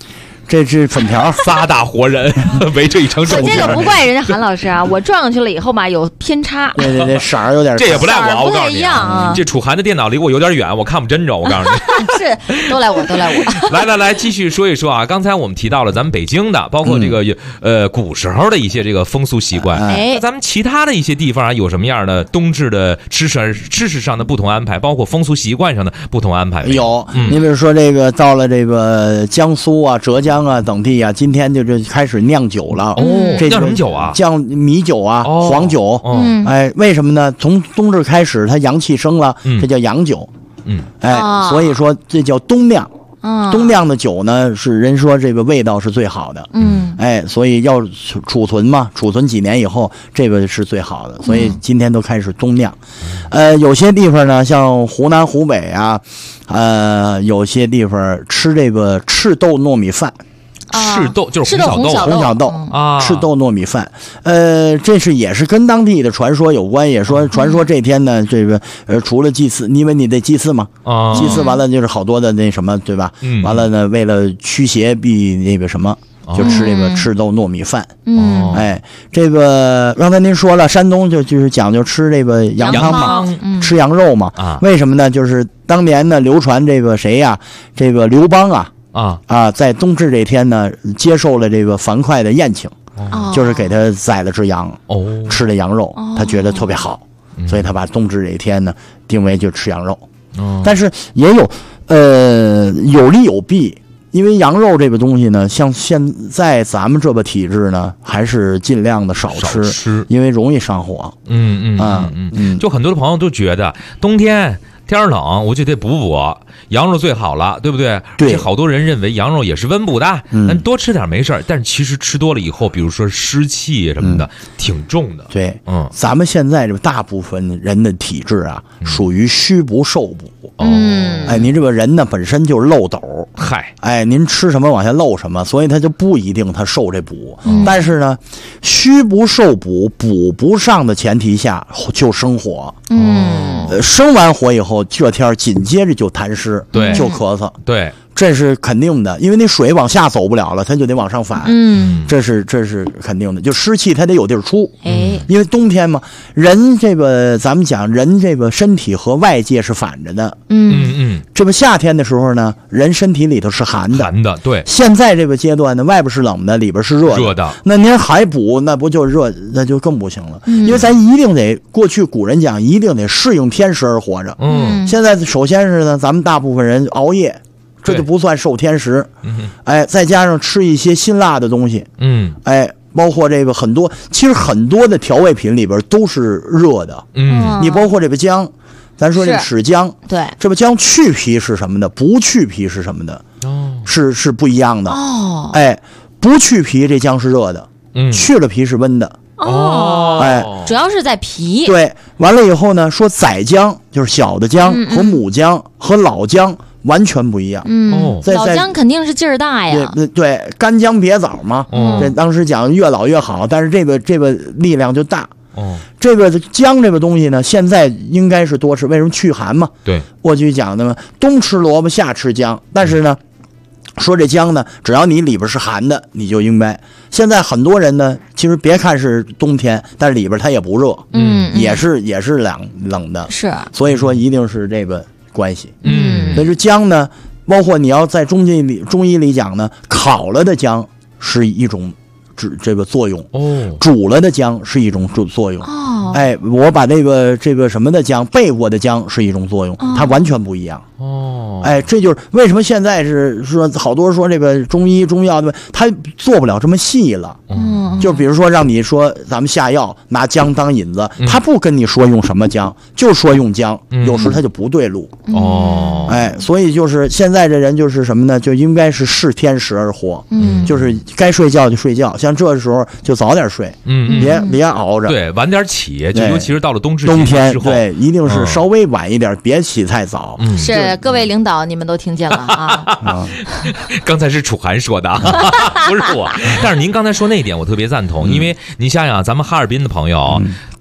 这是粉条仨大活人围着一张照片。 这个不怪人家韩老师啊，我撞上去了以后吧，有偏差。 对，色儿有点， 这也不赖我，我告诉你啊， 这楚涵的电脑离我有点远，我看不真着。我告诉你， 是都赖我。 来，继续说一说啊。刚才我们提到了咱们北京的，包括这个古时候的一些这个风俗习惯。那咱们其他的一些地方啊，有什么样的冬至的知识上的不同安排，包括风俗习惯上的不同安排？ 有，你比如说这个到了这个江苏啊、浙江啊等地啊，今天就开始酿酒了。这酿什么酒啊？ 酿米酒啊，黄酒。为什么呢？从冬至开始，它阳气升了，这叫阳酒。所以说这叫冬酿。冬酿的酒呢，是人说这个味道是最好的。所以要储存嘛，储存几年以后，这个是最好的。所以今天都开始冬酿。有些地方呢，像湖南、湖北啊，有些地方吃这个赤豆糯米饭。 赤豆就是红小豆啊，赤豆糯米饭，这是也是跟当地的传说有关，也说传说这天呢，这个除了祭祀，因为你得祭祀嘛，祭祀完了就是好多的那什么，对吧？完了呢，为了驱邪避那个什么，就吃这个赤豆糯米饭。这个刚才您说了，山东就是讲究吃这个羊汤嘛，吃羊肉嘛。为什么呢？就是当年呢流传这个谁呀，这个刘邦在冬至这天呢，接受了这个樊哙的宴请，就是给他宰了只羊，吃了羊肉，他觉得特别好，所以他把冬至这一天呢定为就吃羊肉。但是也有有利有弊，因为羊肉这个东西呢，像现在咱们这个体质呢，还是尽量的少吃，因为容易上火。 就很多的朋友都觉得冬天冷，我就得补羊肉最好了，对不对？ 对， 好多人认为羊肉也是温补的，但多吃点没事。但是其实吃多了以后，比如说湿气什么的，挺重的。 对，咱们现在这个大部分人的体质啊，属于虚不受补。您这个人呢本身就是漏斗，您吃什么往下漏什么，所以他就不一定他受这补。但是呢，虚不受补，补不上的前提下就生火。生完火以后，这天紧接着就痰湿， 对， 就咳嗽， 对， 这是肯定的，因为那水往下走不了了，它就得往上反，这是肯定的，就湿气它得有地儿出，因为冬天嘛，人这个咱们讲人这个身体和外界是反着的，这不夏天的时候呢，人身体里头是寒的， 对， 现在这个阶段呢，外边是冷的，里边是热的，那您还补，那不就热，那就更不行了，因为咱一定得，过去古人讲一定得适应天时而活着，现在首先是呢，咱们大部分人熬夜。这就不算受天时，再加上吃一些辛辣的东西，包括这个其实很多的调味品里边都是热的，你包括这个姜，咱说这个豉姜， 对， 这个姜去皮是什么的，不去皮是什么的，是不一样的，不去皮这姜是热的，去了皮是温的。 主要是在皮。 对，完了以后呢，说仔姜就是小的姜和母姜和老姜完全不一样。 老姜肯定是劲儿大呀。 对，干姜别枣嘛。这当时讲越老越好，但是这个力量就大。这个姜这个东西呢，现在应该是多吃，为什么去寒嘛？ 对， 过去讲的嘛，冬吃萝卜夏吃姜，但是呢。说这姜呢，只要你里边是寒的，你就应该。现在很多人呢，其实别看是冬天，但是里边它也不热，也是冷的， 是。 所以说一定是这个关系。所以说姜呢，包括你要在中医里讲呢，烤了的姜是一种这个作用，煮了的姜是一种作用。我把这个什么的姜备过的姜是一种作用，它完全不一样。这就是为什么现在是说好多说这个中医中药的，它做不了这么细了。就比如说让你说咱们下药拿姜当引子，他不跟你说用什么姜，就说用姜，有时他就不对路。所以就是现在这人就是什么呢？就应该是视天时而活。就是该睡觉就睡觉，像这时候就早点睡，别熬着。 对，晚点起，就尤其是到了冬天之后，对，一定是稍微晚一点，别起太早。 是各位领导，你们都听见了啊！ 刚才是楚涵说的，不是我。但是您刚才说那一点，我特别赞同，因为您想想，咱们哈尔滨的朋友。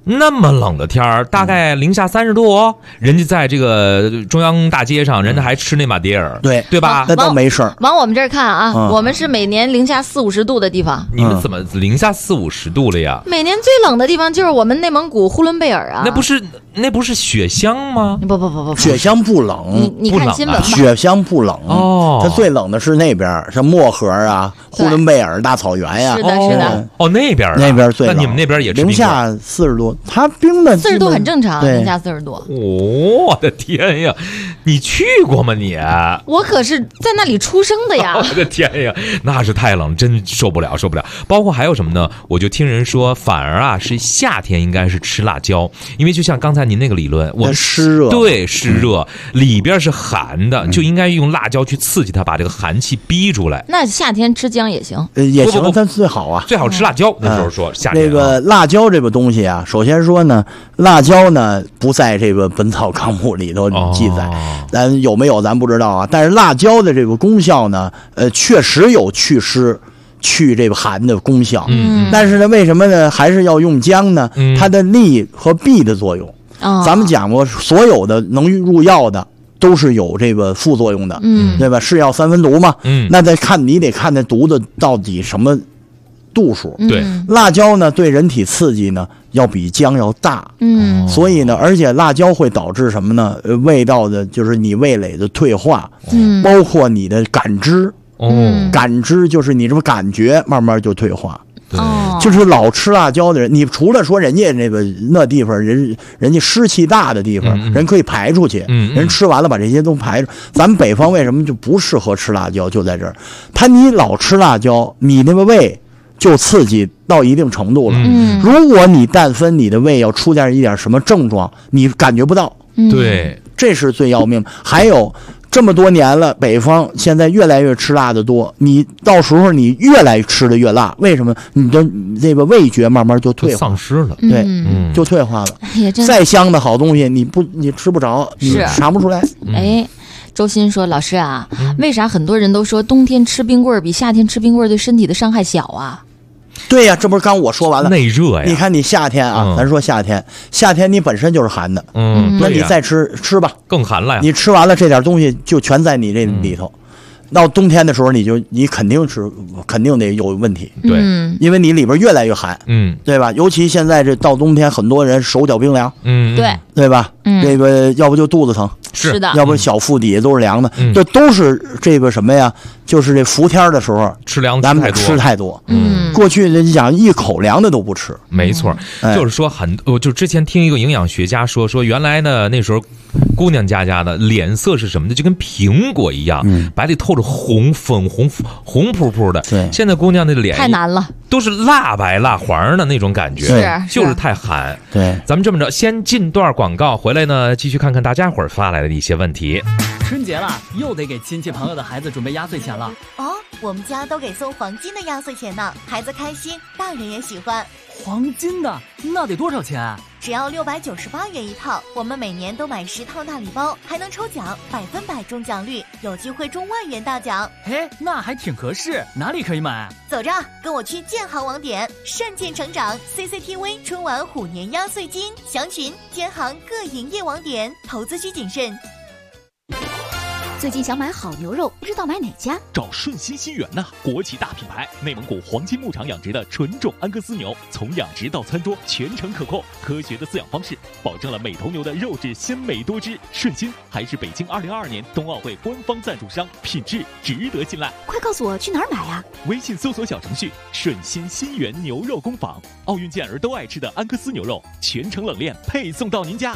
那么冷的天儿，大概零下30度哦，人家在这个中央大街上，人家还吃那马迭尔，对吧？ 那都没事儿。 往我们这儿看啊，我们是每年零下40-50度的地方。 你们怎么零下40-50度了呀？ 每年最冷的地方就是我们内蒙古呼伦贝尔啊。 那不是雪乡吗？ 不， 雪乡不冷， 你看新闻吧。 雪乡不冷哦，它最冷的是那边，像漠河啊、呼伦贝尔大草原呀。 是的。 哦，那边最冷。 那你们那边也零下40度，它冰的 40度很正常，零下40度。 我的天呀，你去过吗你？ 我可是在那里出生的呀！ 我的天呀，那是太冷，真受不了。包括还有什么呢？我就听人说，反而是夏天应该是吃辣椒，因为就像刚才您那个理论，我们湿热， 对，湿热里边是寒的，就应该用辣椒去刺激它，把这个寒气逼出来。 那夏天吃姜也行， 也行，但最好啊， 最好吃辣椒。那时候说夏天那个辣椒这个东西啊，首先说呢，辣椒呢不在这个《本草纲目》里头记载，咱有没有咱不知道啊。但是辣椒的这个功效呢，确实有祛湿、去这个寒的功效。但是呢，为什么呢？还是要用姜呢？它的利和弊的作用。咱们讲过，所有的能入药的都是有这个副作用的，对吧？是药3分毒嘛，那你得看那毒的到底什么度数。 对， 辣椒呢对人体刺激呢要比姜要大，所以呢，而且辣椒会导致什么呢？味道的就是你味蕾的退化，包括你的感知，感知就是你这么感觉慢慢就退化。就是老吃辣椒的人，你除了说人家那地方人家湿气大的地方，人可以排出去，人吃完了把这些都排出。咱们北方为什么就不适合吃辣椒？就在这儿，你老吃辣椒，你那个胃就刺激到一定程度了。如果你但凡你的胃要出现一点什么症状，你感觉不到。 对， 这是最要命。还有。这么多年了，北方现在越来越吃辣的多，你到时候你越来吃的越辣，为什么？你的这个味觉慢慢就退化， 丧失了， 对，就退化了。再香的好东西，你吃不着，你尝不出来。 周鑫说：“老师啊，为啥很多人都说冬天吃冰棍比夏天吃冰棍对身体的伤害小啊？” 对呀，这不是刚我说完了， 内热呀。 你看你夏天啊，咱说夏天你本身就是寒的，那你再吃吧， 更寒了呀。 你吃完了这点东西就全在你这里头，到冬天的时候你肯定得有问题， 对， 因为你里边越来越寒，对吧？尤其现在这到冬天，很多人手脚冰凉，对吧？这个要不就肚子疼， 是的， 要不小腹底下都是凉的，这都是这个什么呀？就是这伏天的时候吃凉咱们吃太多。过去你讲一口凉的都不吃， 没错，就是说就之前听一个营养学家说原来呢那时候姑娘家的脸色是什么的，就跟苹果一样，白里透着粉红扑扑的。 对， 现在姑娘的脸太难了， 都是蜡白蜡黄的那种感觉，就是太寒。 对， 咱们这么着，先进段广告，回来呢继续看看大家伙儿发来的一些问题。 春节了，又得给亲戚朋友的孩子准备压岁钱了。 我们家都给送黄金的压岁钱呢，孩子开心，大人也喜欢。 黄金的那得多少钱？ 只要698元一套，我们每年都买10套大礼包，还能抽奖，100%中奖率，有机会中万元大奖。 那还挺合适，哪里可以买？ 走着，跟我去建行网点，善建成长 CCTV 春晚虎年压岁金，详询建行各营业网点，投资需谨慎。 最近想买好牛肉，不知道买哪家？ 找顺心新源呐，国企大品牌，内蒙古黄金牧场养殖的纯种安格斯牛，从养殖到餐桌全程可控，科学的饲养方式，保证了每头牛的肉质鲜美多汁。顺心还是北京2022年冬奥会官方赞助商，品质值得信赖。 快告诉我去哪儿买啊？ 微信搜索小程序顺心新源牛肉工坊，奥运健儿都爱吃的安格斯牛肉，全程冷链配送到您家。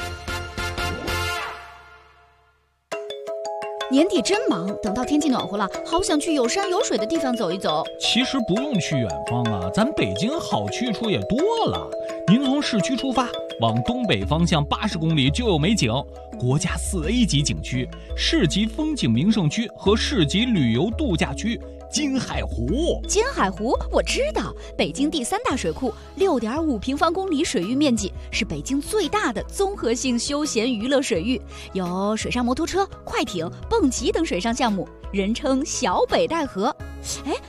年底真忙，等到天气暖和了，好想去有山有水的地方走一走。 其实不用去远方啊，咱北京好去处也多了。您从市区出发，往东北方向80公里就有美景，国家4A 级景区、市级风景名胜区和市级旅游度假区。金海湖， 金海湖我知道，北京第3大水库，6.5平方公里水域面积，是北京最大的综合性休闲娱乐水域，有水上摩托车、快艇、蹦极等水上项目，人称小北戴河。但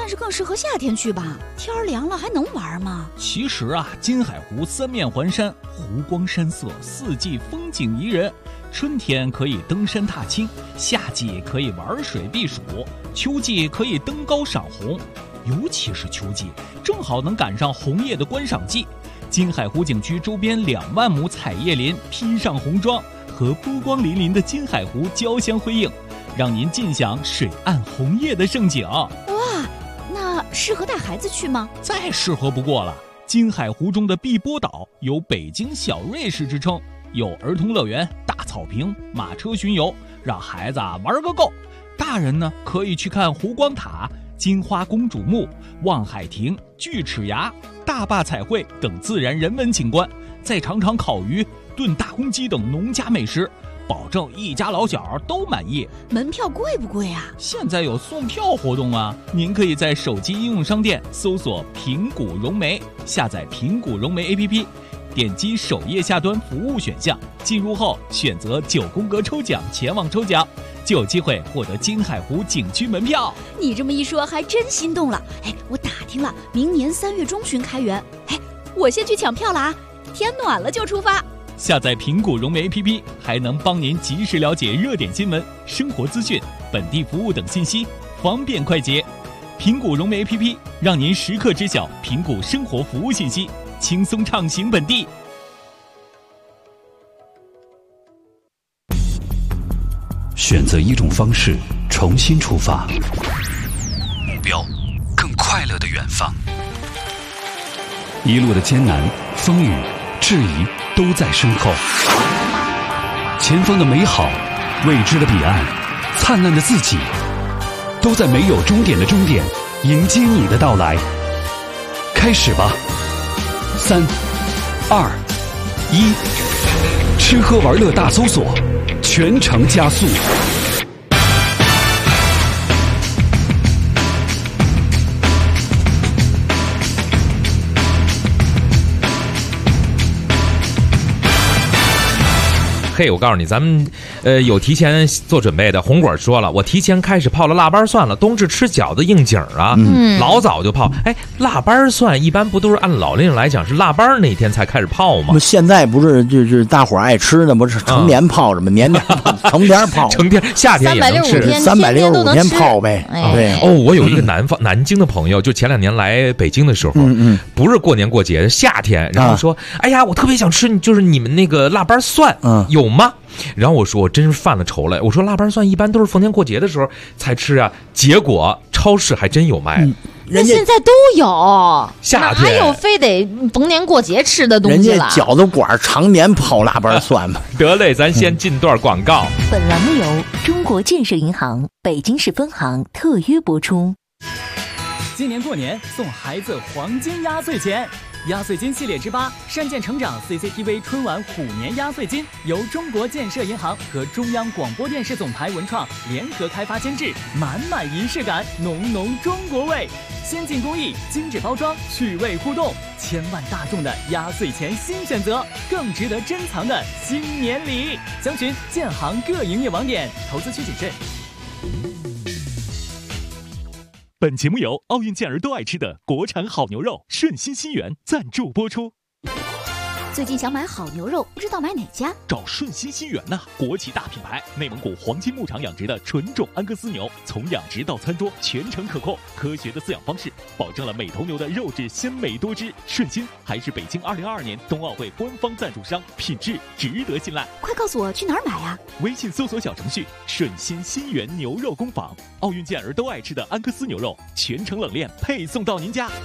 但是更适合夏天去吧，天儿凉了还能玩吗？ 其实啊，金海湖三面环山，湖光山色，四季风景宜人。春天可以登山踏青，夏季可以玩水避暑，秋季可以登高赏红。尤其是秋季，正好能赶上红叶的观赏季。金海湖景区周边2万亩彩叶林披上红妆，和波光粼粼的金海湖交相辉映，让您尽享水岸红叶的盛景。 哇，那适合带孩子去吗？ 再适合不过了。金海湖中的碧波岛有北京小瑞士之称，有儿童乐园、大草坪、马车巡游，让孩子玩个够。大人呢，可以去看湖光塔、金花公主墓、望海亭、锯齿崖、大坝彩绘等自然人文景观，再尝尝烤鱼、炖大公鸡等农家美食，保证一家老小都满意。 门票贵不贵啊？ 现在有送票活动啊！您可以在手机应用商店搜索平谷融媒，下载平谷融媒 APP， 点击首页下端服务选项，进入后选择9宫格抽奖前往抽奖，就有机会获得金海湖景区门票。 你这么一说还真心动了。我打听了，明年3月中旬开园。我先去抢票了啊！天暖了就出发。 下载平谷融媒 APP， 还能帮您及时了解热点新闻、生活资讯、本地服务等信息，方便快捷。平谷融媒 APP 让您时刻知晓平谷生活服务信息，轻松畅行本地。 选择一种方式，重新出发，目标更快乐的远方。一路的艰难、风雨、质疑都在身后，前方的美好、未知的彼岸、灿烂的自己，都在没有终点的终点迎接你的到来。开始吧，3、2、1，吃喝玩乐大搜索，全程加速。 嘿，我告诉你，咱们有提前做准备的。红果说了，我提前开始泡了腊八蒜了，冬至吃饺子应景啊，老早就泡。腊八蒜一般不都是按老令来讲是腊八那天才开始泡吗？ 现在不是就是大伙儿爱吃的，不是成年泡着吗？年年成天泡， 成天夏天也能吃 ，365天泡呗。对哦，我有一个南京的朋友，就前2年来北京的时候，不是过年过节，夏天，然后说，哎呀，我特别想吃，就是你们那个腊八蒜，有吗？然后我说我真是犯了愁了，我说腊八蒜一般都是逢年过节的时候才吃啊，结果超市还真有卖。 那现在都有， 夏天哪有非得逢年过节吃的东西了？ 人家饺子馆常年泡腊八蒜嘛。 得嘞，咱先进段广告。 本栏目由中国建设银行北京市分行特约播出。 今年过年送孩子黄金压岁钱，压岁金系列之8善见成长 CCTV 春晚虎年压岁金，由中国建设银行和中央广播电视总台文创联合开发监制，满满仪式感，浓浓中国味，先进工艺，精致包装，趣味互动，千万大众的压岁钱新选择，更值得珍藏的新年礼。详询建行各营业网点，投资需谨慎。 本节目由奥运健儿都爱吃的国产好牛肉顺心新源赞助播出。 最近想买好牛肉，不知道买哪家？ 找顺心新源呐，国际大品牌，内蒙古黄金牧场养殖的纯种安格斯牛，从养殖到餐桌全程可控，科学的饲养方式，保证了每头牛的肉质鲜美多汁。顺心还是北京2022年冬奥会官方赞助商，品质值得信赖。 快告诉我去哪儿买啊？ 微信搜索小程序顺心新源牛肉工坊，奥运健儿都爱吃的安格斯牛肉，全程冷链配送到您家。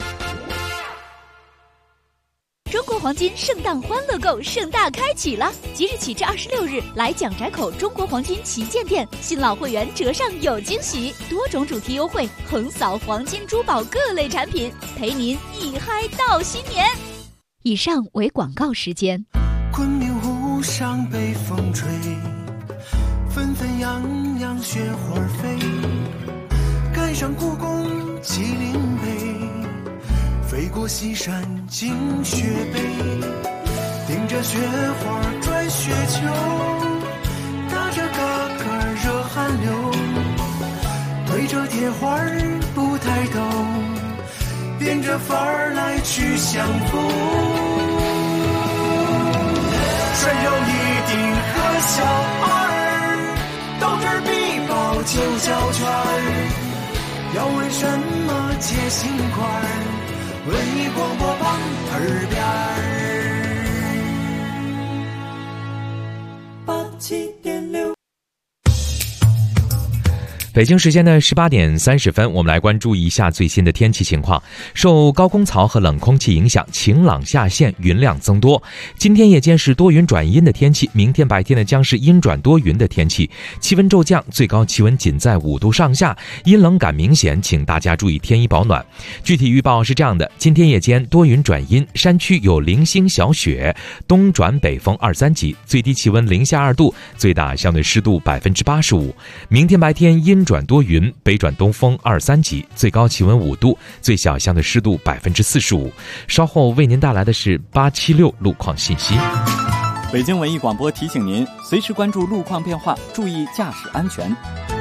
中国黄金圣诞欢乐购盛大开启了！即日起至26日，来蒋宅口中国黄金旗舰店，新老会员折上有惊喜，多种主题优惠，横扫黄金珠宝各类产品，陪您一嗨到新年。以上为广告时间。 昆明湖上北风吹，纷纷扬扬雪花飞，赶上故宫麒麟碑，飞过西山进雪北，顶着雪花转雪球，打着嘎嘎热汗流，对着铁环不抬头，变着法儿来去相逢。拴有一顶和小二，到这儿必报就交圈儿。要问什么解心块儿，文艺广播旁耳边儿87.6。 北京时间的18点30分，我们来关注一下最新的天气情况。受高空槽和冷空气影响，晴朗下限，云量增多。今天夜间是多云转阴的天气，明天白天呢将是阴转多云的天气，气温骤降，最高气温仅在5度上下，阴冷感明显，请大家注意添衣保暖。具体预报是这样的：今天夜间多云转阴，山区有零星小雪，东转北风2、3级，最低气温0下2度，最大相对湿度85%。明天白天阴转多云，北转东风2、3级，最高气温5度，最小相对湿度45%。稍后为您带来的是876路况信息。 北京文艺广播提醒您，随时关注路况变化，注意驾驶安全。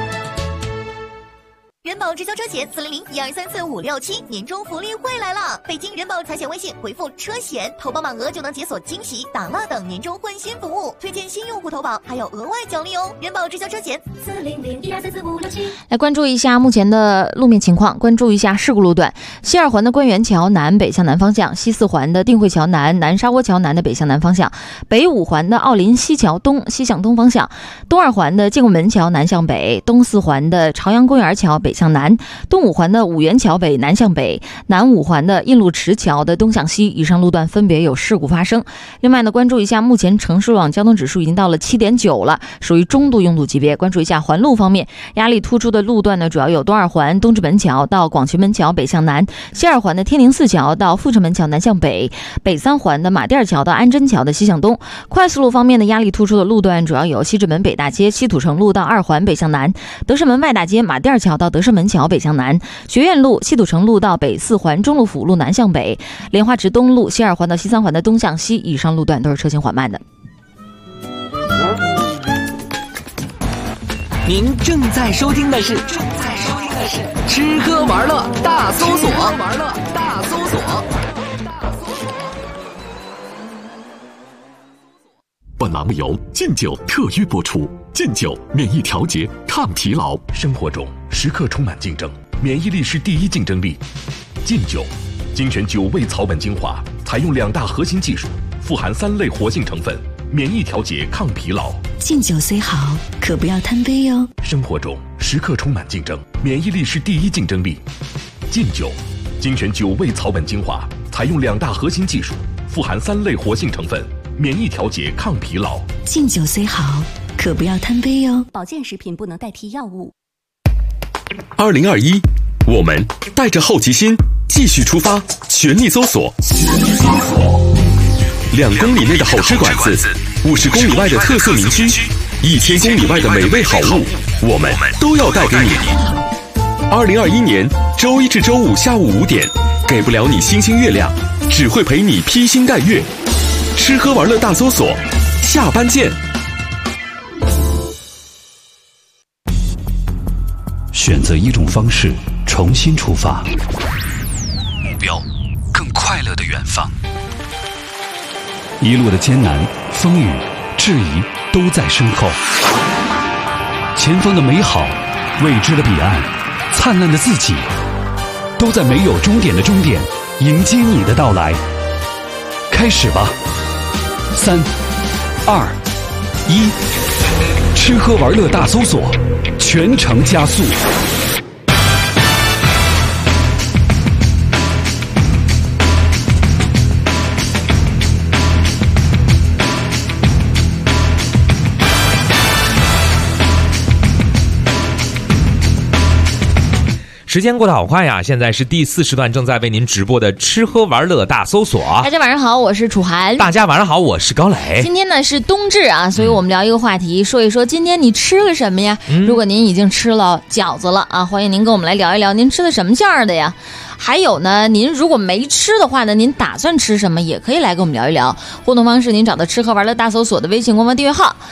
人保直销车险400-1234567年终福利会来了！北京人保财险微信回复车险，投保满额就能解锁惊喜、打蜡等年终换新服务，推荐新用户投保还有额外奖励哦！人保直销车险400-1234567。 来关注一下目前的路面情况，关注一下事故路段：西二环的官园桥南北向南方向，西四环的定慧桥南、南沙窝桥南的北向南方向，北五环的奥林西桥东西向东方向，东二环的建国门桥南向北，东四环的朝阳公园桥北向南，东五环的五元桥北南向北，南五环的印路池桥的东向西，以上路段分别有事故发生。另外呢，关注一下目前城市路网交通指数已经到了7.9了，属于中度拥堵级别。关注一下环路方面，压力突出的路段呢，主要有东二环东直门桥到广渠门桥北向南，西二环的天宁寺桥到阜成门桥南向北，北三环的马甸桥到安贞桥的西向东。快速路方面的压力突出的路段主要有西直门北大街西土城路到二环北向南，德胜门外大街马甸桥到德胜门桥北向南，学院路西土城路到北四环中路辅路南向北，莲花池东路西二环到西三环的东向西，以上路段都是车行缓慢的。 您正在收听的是吃喝玩乐大搜索。 本栏目由劲酒特约播出。劲酒免疫调节抗疲劳，生活中时刻充满竞争，免疫力是第一竞争力。劲酒精选9味草本精华，采用2大核心技术，富含3类活性成分，免疫调节抗疲劳。 劲酒虽好，可不要贪杯哟。 生活中时刻充满竞争，免疫力是第一竞争力。劲酒精选9味草本精华，采用2大核心技术，富含3类活性成分，免疫调节抗疲劳。 劲酒虽好，可不要贪杯哟。 保健食品不能代替药物。 2021，我们带着好奇心继续出发，全力搜索。2公里内的好吃馆子，50公里外的特色民居，1000公里外的美味好物，我们都要带给你。2021年周1至周5下午5点，给不了你星星月亮，只会陪你披星戴月。吃喝玩乐大搜索，下班见。 选择一种方式，重新出发，目标更快乐的远方。一路的艰难、风雨、质疑都在身后，前方的美好、未知的彼岸、灿烂的自己，都在没有终点的终点迎接你的到来。开始吧，3、2、1，吃喝玩乐大搜索，全程加速。 时间过得好快呀！现在是第4时段正在为您直播的吃喝玩乐大搜索。 大家晚上好，我是楚涵。 大家晚上好，我是高磊。 今天呢是冬至啊，所以我们聊一个话题，说一说今天你吃了什么呀？如果您已经吃了饺子了啊，欢迎您跟我们来聊一聊，您吃的什么馅儿的呀？还有呢，您如果没吃的话呢，您打算吃什么？也可以来跟我们聊一聊。互动方式您找到吃喝玩乐大搜索的微信官方订阅号。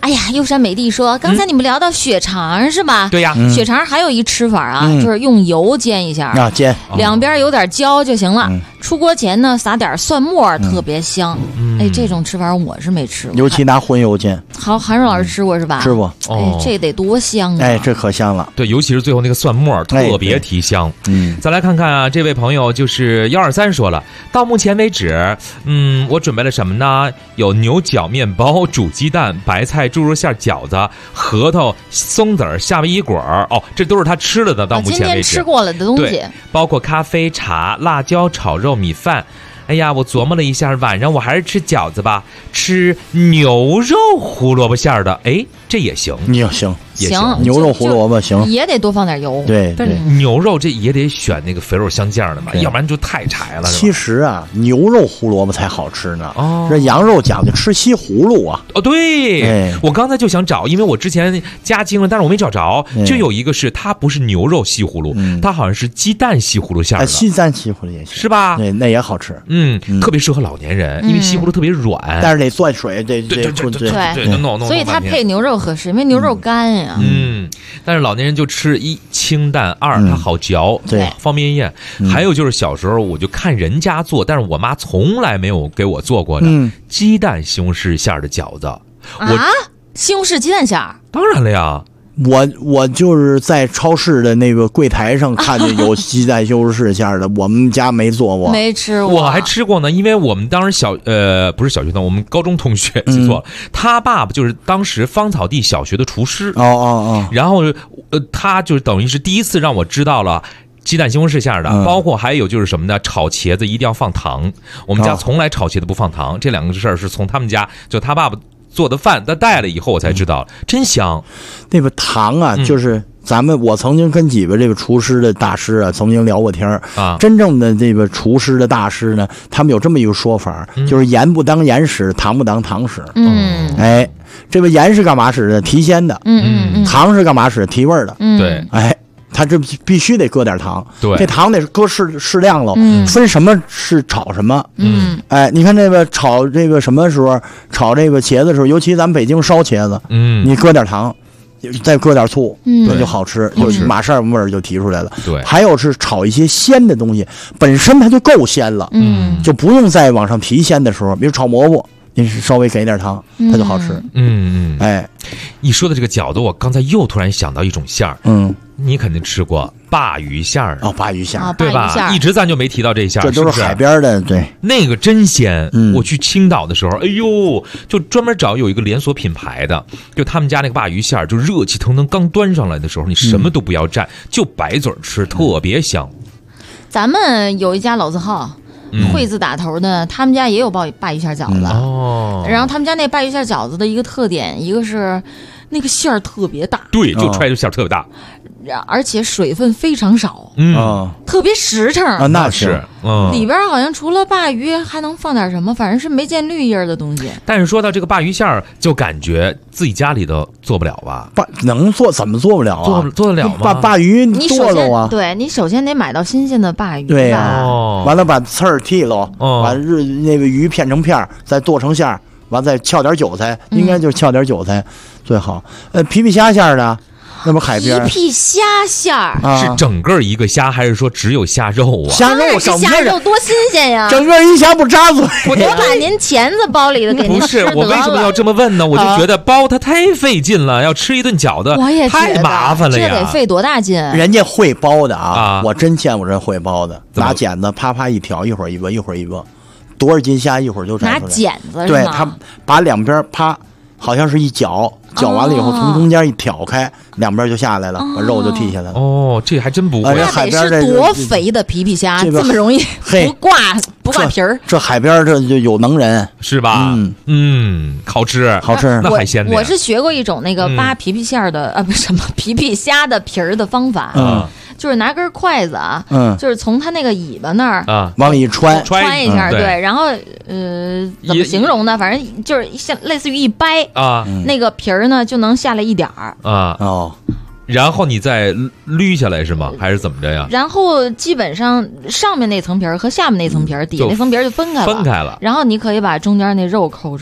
哎呀，优山美地说，刚才你们聊到血肠是吧？ 对呀， 血肠还有一吃法啊，就是用油煎一下啊，煎两边有点焦就行了。出锅前呢，撒点蒜末，特别香。哎，这种吃法我是没吃过， 尤其拿荤油煎。 好，韩瑞老师吃过是吧？ 吃过。 哎，这得多香啊！ 哎，这可香了。 对，尤其是最后那个蒜末，特别提香。再来看看啊，这位朋友就是123说了，到目前为止，我准备了什么呢？有牛角面包、煮鸡蛋、白菜猪肉馅饺子、核桃、松子、夏威夷果哦，这都是他吃了的。到目前为止， 今天吃过了的东西， 包括咖啡、茶、辣椒炒肉、米饭。哎呀，我琢磨了一下，晚上我还是吃饺子吧，吃牛肉胡萝卜馅的。哎，这也行， 也行， 牛肉胡萝卜行， 也得多放点油。 对， 但是牛肉这也得选那个肥肉相间的嘛，要不然就太柴了。 其实啊，牛肉胡萝卜才好吃呢。这羊肉讲究吃西葫芦啊。 哦，对，我刚才就想找，因为我之前加精了，但是我没找着。就有一个是它不是牛肉西葫芦，它好像是鸡蛋西葫芦馅的。 鸡蛋西葫芦也行， 是吧？ 对，那也好吃。 特别适合老年人，因为西葫芦特别软， 但是得攥水，对， 所以它配牛肉合适，因为牛肉干呀。 但是老年人就吃一清淡，二它好嚼， 对， 方便面。还有就是小时候我就看人家做，但是我妈从来没有给我做过的鸡蛋西红柿馅的饺子。 西红柿鸡蛋馅儿？ 当然了呀。 我就是在超市的那个柜台上看见有鸡蛋西红柿馅的，我们家没做过， 没吃过。 我还吃过呢，因为我们当时不是小学呢，我们高中同学记错了，他爸爸就是当时芳草地小学的厨师。然后他就是等于是第一次让我知道了鸡蛋西红柿馅的，包括还有就是什么呢？炒茄子一定要放糖，我们家从来炒茄子不放糖，这两个事儿是从他们家就他爸爸做的饭，他带了以后我才知道，真香。 那个糖啊，就是我曾经跟几个这个厨师的大师啊，曾经聊过天啊。真正的这个厨师的大师呢，他们有这么一个说法，就是盐不当盐使，糖不当糖使。哎，这个盐是干嘛使的？提鲜的。糖是干嘛使？提味的。 对。 哎。它这必须得搁点糖， 对， 这糖得搁适量喽，分什么是炒什么，哎，你看这个炒这个什么时候炒这个茄子的时候，尤其咱们北京烧茄子，你搁点糖，再搁点醋，那就好吃，就马上味儿就提出来了。 对， 还有是炒一些鲜的东西，本身它就够鲜了，就不用再往上提鲜的时候，比如炒蘑菇。你稍微给点糖，它就好吃。哎， 一说的这个饺子，我刚才又突然想到一种馅儿。你肯定吃过鲅鱼馅儿鲅鱼馅儿， 对吧？一直咱就没提到这馅儿， 这都是海边的，对， 那个真鲜。我去青岛的时候，哎呦，就专门找有一个连锁品牌的，就他们家那个鲅鱼馅儿，就热气腾腾，刚端上来的时候，你什么都不要蘸，就白嘴吃，特别香。 咱们有一家老字号。惠字打头的，他们家也有鲅鱼馅饺子。然后他们家那鲅鱼馅饺子的一个特点，一个是那个馅儿特别大， 对，就揣着馅儿特别大， 而且水分非常少，特别实诚啊，那是， 里边好像除了鲅鱼还能放点什么，反正是没见绿叶的东西。 但是说到这个鲅鱼馅儿，就感觉自己家里头做不了吧？ 能做怎么做不了啊？ 做得了吗？ 鲅鱼剁了啊？ 对，你首先得买到新鲜的鲅鱼， 对呀，完了把刺儿剔了，完那个鱼片成片，再剁成馅儿，完再翘点韭菜，应该就是翘点韭菜最好。皮皮虾馅的。那不海边皮皮虾馅儿是整个一个虾，还是说只有虾肉啊？ 虾肉， 虾肉多新鲜呀！ 整个一虾不扎嘴。 我把您钳子包里的给您不是，我为什么要这么问呢？我就觉得包它太费劲了，要吃一顿饺子，太麻烦了呀！ 这得费多大劲？ 人家会包的啊！我真见过人会包的，拿剪子啪啪一挑，一会儿一个，一会儿一个，多少斤虾一会儿就摘出来。 拿剪子对，他把两边啪。好像是一搅完了以后，从中间一挑开，两边就下来了，把肉就剔下来了。 哦，这还真不会。 那得是多肥的皮皮虾，这么容易不挂皮儿？ 这海边这就有能人是吧？好吃，那海鲜的。 我是学过一种那个扒皮皮馅的不是什么皮皮虾的皮儿的方法。就是拿根筷子啊，就是从它那个尾巴那儿往里穿一下，对，然后怎么形容呢？反正就是像类似于一掰啊，那个皮儿呢就能下来一点儿啊然后你再捋下来是吗？还是怎么着呀？ 然后基本上上面那层皮儿和下面那层皮儿，底下那层皮儿就分开了，然后你可以把中间那肉抠出来。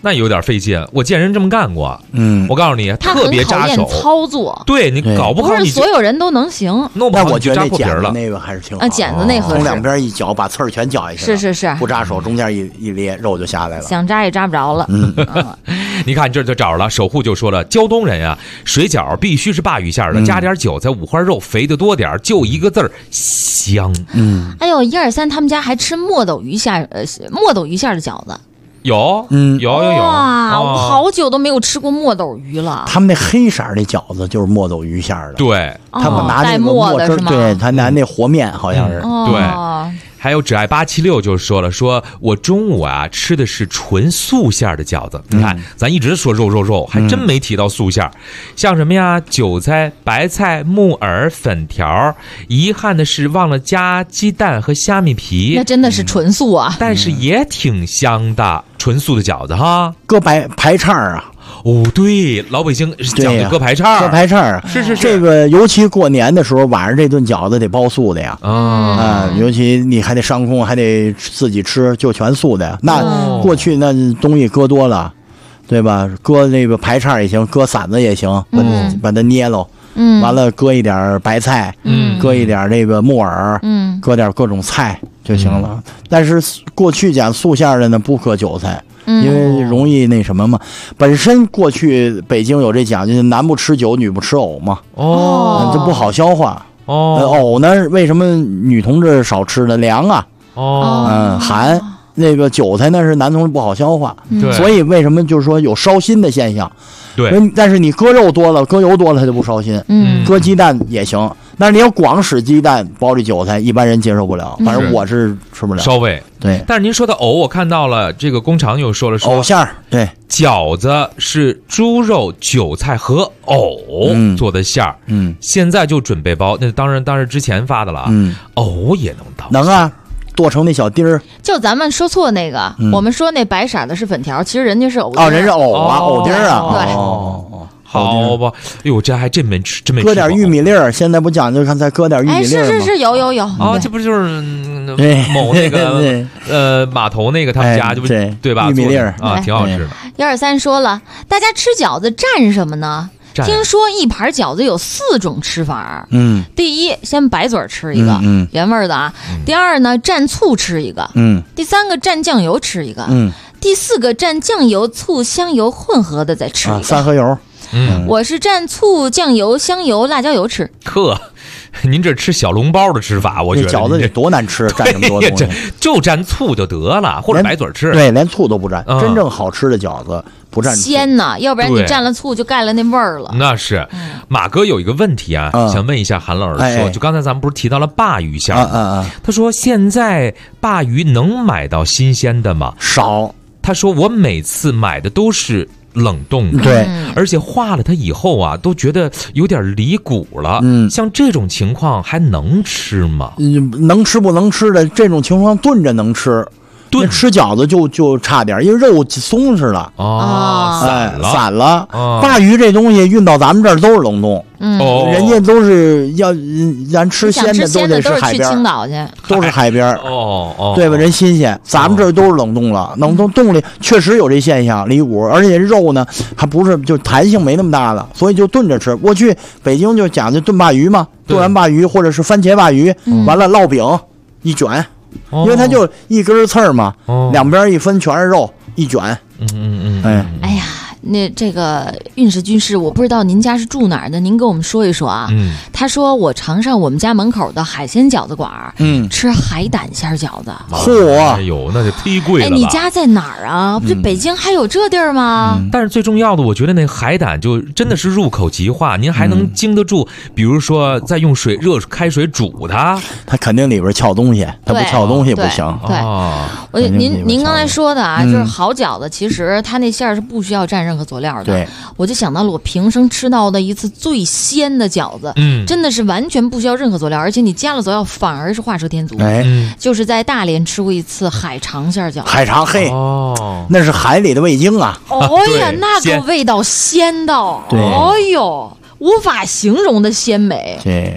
那有点费劲。我见人这么干过，我告诉你， 他特别扎手， 操作。 对你搞不好不是所有人都能行， 弄不好我觉得那剪子那个还是挺好啊，剪子那合适， 从两边一绞，把刺儿全绞下去， 是， 不扎手，中间一咧，肉就下来了， 想扎也扎不着了。 你看这就找着了，守护就说了，胶东人啊，水饺必须是鲅鱼馅的，加点韭菜、五花肉，肥的多点，就一个字儿香。 哎呦，1、2、3，他们家还吃墨斗鱼馅的饺子。 有， 哇，我好久都没有吃过墨斗鱼了。 他们那黑色的饺子就是墨斗鱼馅的， 对， 他们拿那个墨汁，对他拿那和面好像是， 对。还有只爱876就说了，说我中午啊吃的是纯素馅的饺子。你看，咱一直说肉，还真没提到素馅。像什么呀，韭菜、白菜、木耳、粉条。遗憾的是忘了加鸡蛋和虾米皮。 那真的是纯素啊， 但是也挺香的，纯素的饺子哈。 搁排叉啊。 哦，对，老北京讲究搁排叉， 搁排叉是这个，尤其过年的时候，晚上这顿饺子得包素的呀，尤其你还得上供，还得自己吃，就全素的。那过去那东西搁多了，对吧？搁那个排叉也行，搁馓子也行，把它捏喽，完了搁一点白菜，搁一点那个木耳，搁点各种菜就行了。但是过去讲素馅的呢，不搁韭菜。因为容易那什么嘛，本身过去北京有这讲究，男不吃酒，女不吃藕嘛，这不好消化。藕呢，为什么女同志少吃呢？凉啊，寒。那个韭菜呢是男同志不好消化，所以为什么就是说有烧心的现象？ 对， 但是你搁肉多了，搁油多了，它就不烧心。搁鸡蛋也行，但是你要光使鸡蛋包这韭菜，一般人接受不了。反正我是吃不了。 稍微对， 但是您说的藕，我看到了这个工厂又说了， 藕馅儿，对， 饺子是猪肉、韭菜和藕做的馅儿。现在就准备包，那当然之前发的了啊。藕也能到， 能啊。剁成那小丁儿， 就咱们说错那个，我们说那白色的是粉条，其实人家是藕丁人是藕啊，藕丁啊， 对， 好吧，哎呦，这还真没吃， 搁点玉米粒儿，现在不讲究，看再搁点玉米粒儿吗？ 是有啊，这不就是某那个码头那个他们家就对吧？ 玉米粒儿啊，挺好吃的。 1、2、3说了，大家吃饺子蘸什么呢？听说一盘饺子有4种吃法。第一，先白嘴吃一个，原味的啊。第二呢，蘸醋吃一个。第三个蘸酱油吃一个。第4个蘸酱油、醋、香油混合的再吃一个。 三合油。 我是蘸醋、酱油、香油、辣椒油吃。 您这吃小笼包的吃法，我觉得饺子得多难吃，蘸这么多东西， 就蘸醋就得了，或者白嘴吃。 对，连醋都不蘸。真正好吃的饺子不蘸醋鲜呢，要不然你蘸了醋就盖了那味儿了。 那是。马哥有一个问题啊，想问一下韩老师，说就刚才咱们不是提到了鲅鱼馅他说现在鲅鱼能买到新鲜的吗？ 少。 他说我每次买的都是冷冻的， 对， 而且化了它以后啊，都觉得有点离骨了。像这种情况还能吃吗？ 能吃不能吃的这种情况炖着能吃，炖吃饺子就差点，因为肉松弛了散了。鲅鱼这东西运到咱们这儿都是冷冻，人家都是要咱吃鲜的都得是海边， 青岛去都是海边对吧？人新鲜，咱们这儿都是冷冻了，冷冻里确实有这现象离骨，而且肉呢还不是就弹性没那么大了，所以就炖着吃。过去北京就讲究炖鲅鱼嘛，炖完鲅鱼或者是番茄鲅鱼，完了烙饼一卷。因为它就一根刺儿嘛，两边一分全是肉，一卷。 哎呀，那这个运势军师，我不知道您家是住哪儿的，您跟我们说一说啊。他说我常上我们家门口的海鲜饺子馆，吃海胆馅饺子。 哎呦，那就忒贵了吧。 你家在哪儿啊？不是北京还有这地儿吗？ 但是最重要的，我觉得那海胆就真的是入口即化，您还能经得住，比如说再用热开水煮它， 它肯定里边翘东西，它不翘东西不行。 对，您刚才说的啊，就是好饺子，其实它那馅儿是不需要蘸任何佐料的。 对， 我就想到了我平生吃到的一次最鲜的饺子，真的是完全不需要任何佐料，而且你加了佐料反而是画蛇添足。就是在大连吃过一次海肠馅饺子。 海肠那是海里的味精啊！ 呀，那个味道鲜到，哎呦，无法形容的鲜美。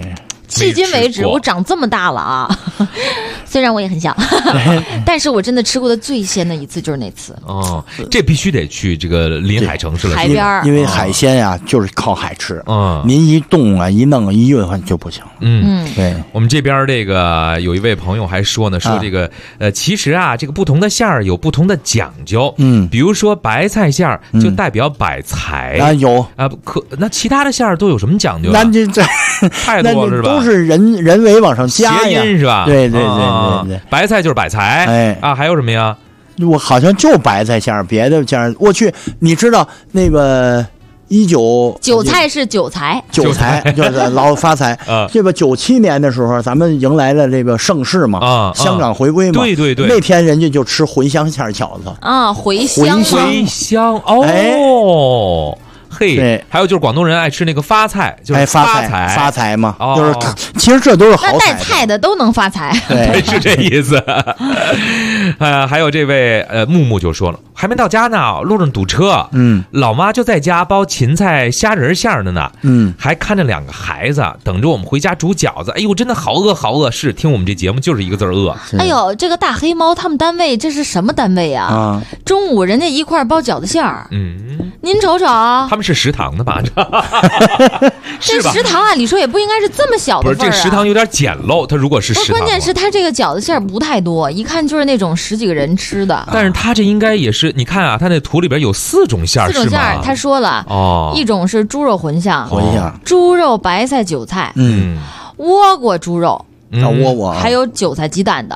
迄今为止我长这么大了啊，虽然我也很小，但是我真的吃过的最鲜的一次就是那次。 哦，这必须得去这个临海城市了， 海边， 因为海鲜呀就是靠海吃。您一冻啊一弄一运就不行。对， 我们这边这个有一位朋友还说呢，说这个其实啊这个不同的馅儿有不同的讲究。比如说白菜馅儿就代表百财啊，有啊，那其他的馅儿都有什么讲究？ 那这太多了是吧？ 都是人为往上加呀，谐音是吧？ 对， 白菜就是百财， 哎啊，还有什么呀？ 我好像就白菜馅儿，别的馅儿我去，你知道那个韭菜是韭菜就是老发财。这个97年的时候，咱们迎来了这个盛世嘛，香港回归嘛， 对， 那天人家就吃茴香馅饺子啊，茴香哦。嘿，还有就是广东人爱吃那个发菜，就是发财嘛，就是其实这都是好菜，带菜的都能发财， 对，是这意思。还有这位木木就说了，还没到家呢，路上堵车，老妈就在家包芹菜虾仁馅的呢，还看着2个孩子等着我们回家煮饺子，哎呦，真的好饿，是听我们这节目就是一个字饿。 哎呦，这个大黑猫他们单位这是什么单位啊？中午人家一块包饺子馅儿，您瞅瞅， 他们是食堂的吧？ 这食堂按理说也不应该是这么小的份儿啊。 不是，这食堂有点简陋，它如果是食堂， 关键是它这个饺子馅儿不太多，一看就是那种10几个人吃的。 但是它这应该也是，你看啊，它那图里边有4种馅儿，4 种馅儿，他说了，一种是猪肉茴香，猪肉白菜韭菜，倭瓜猪肉。 倭瓜， 还有韭菜鸡蛋的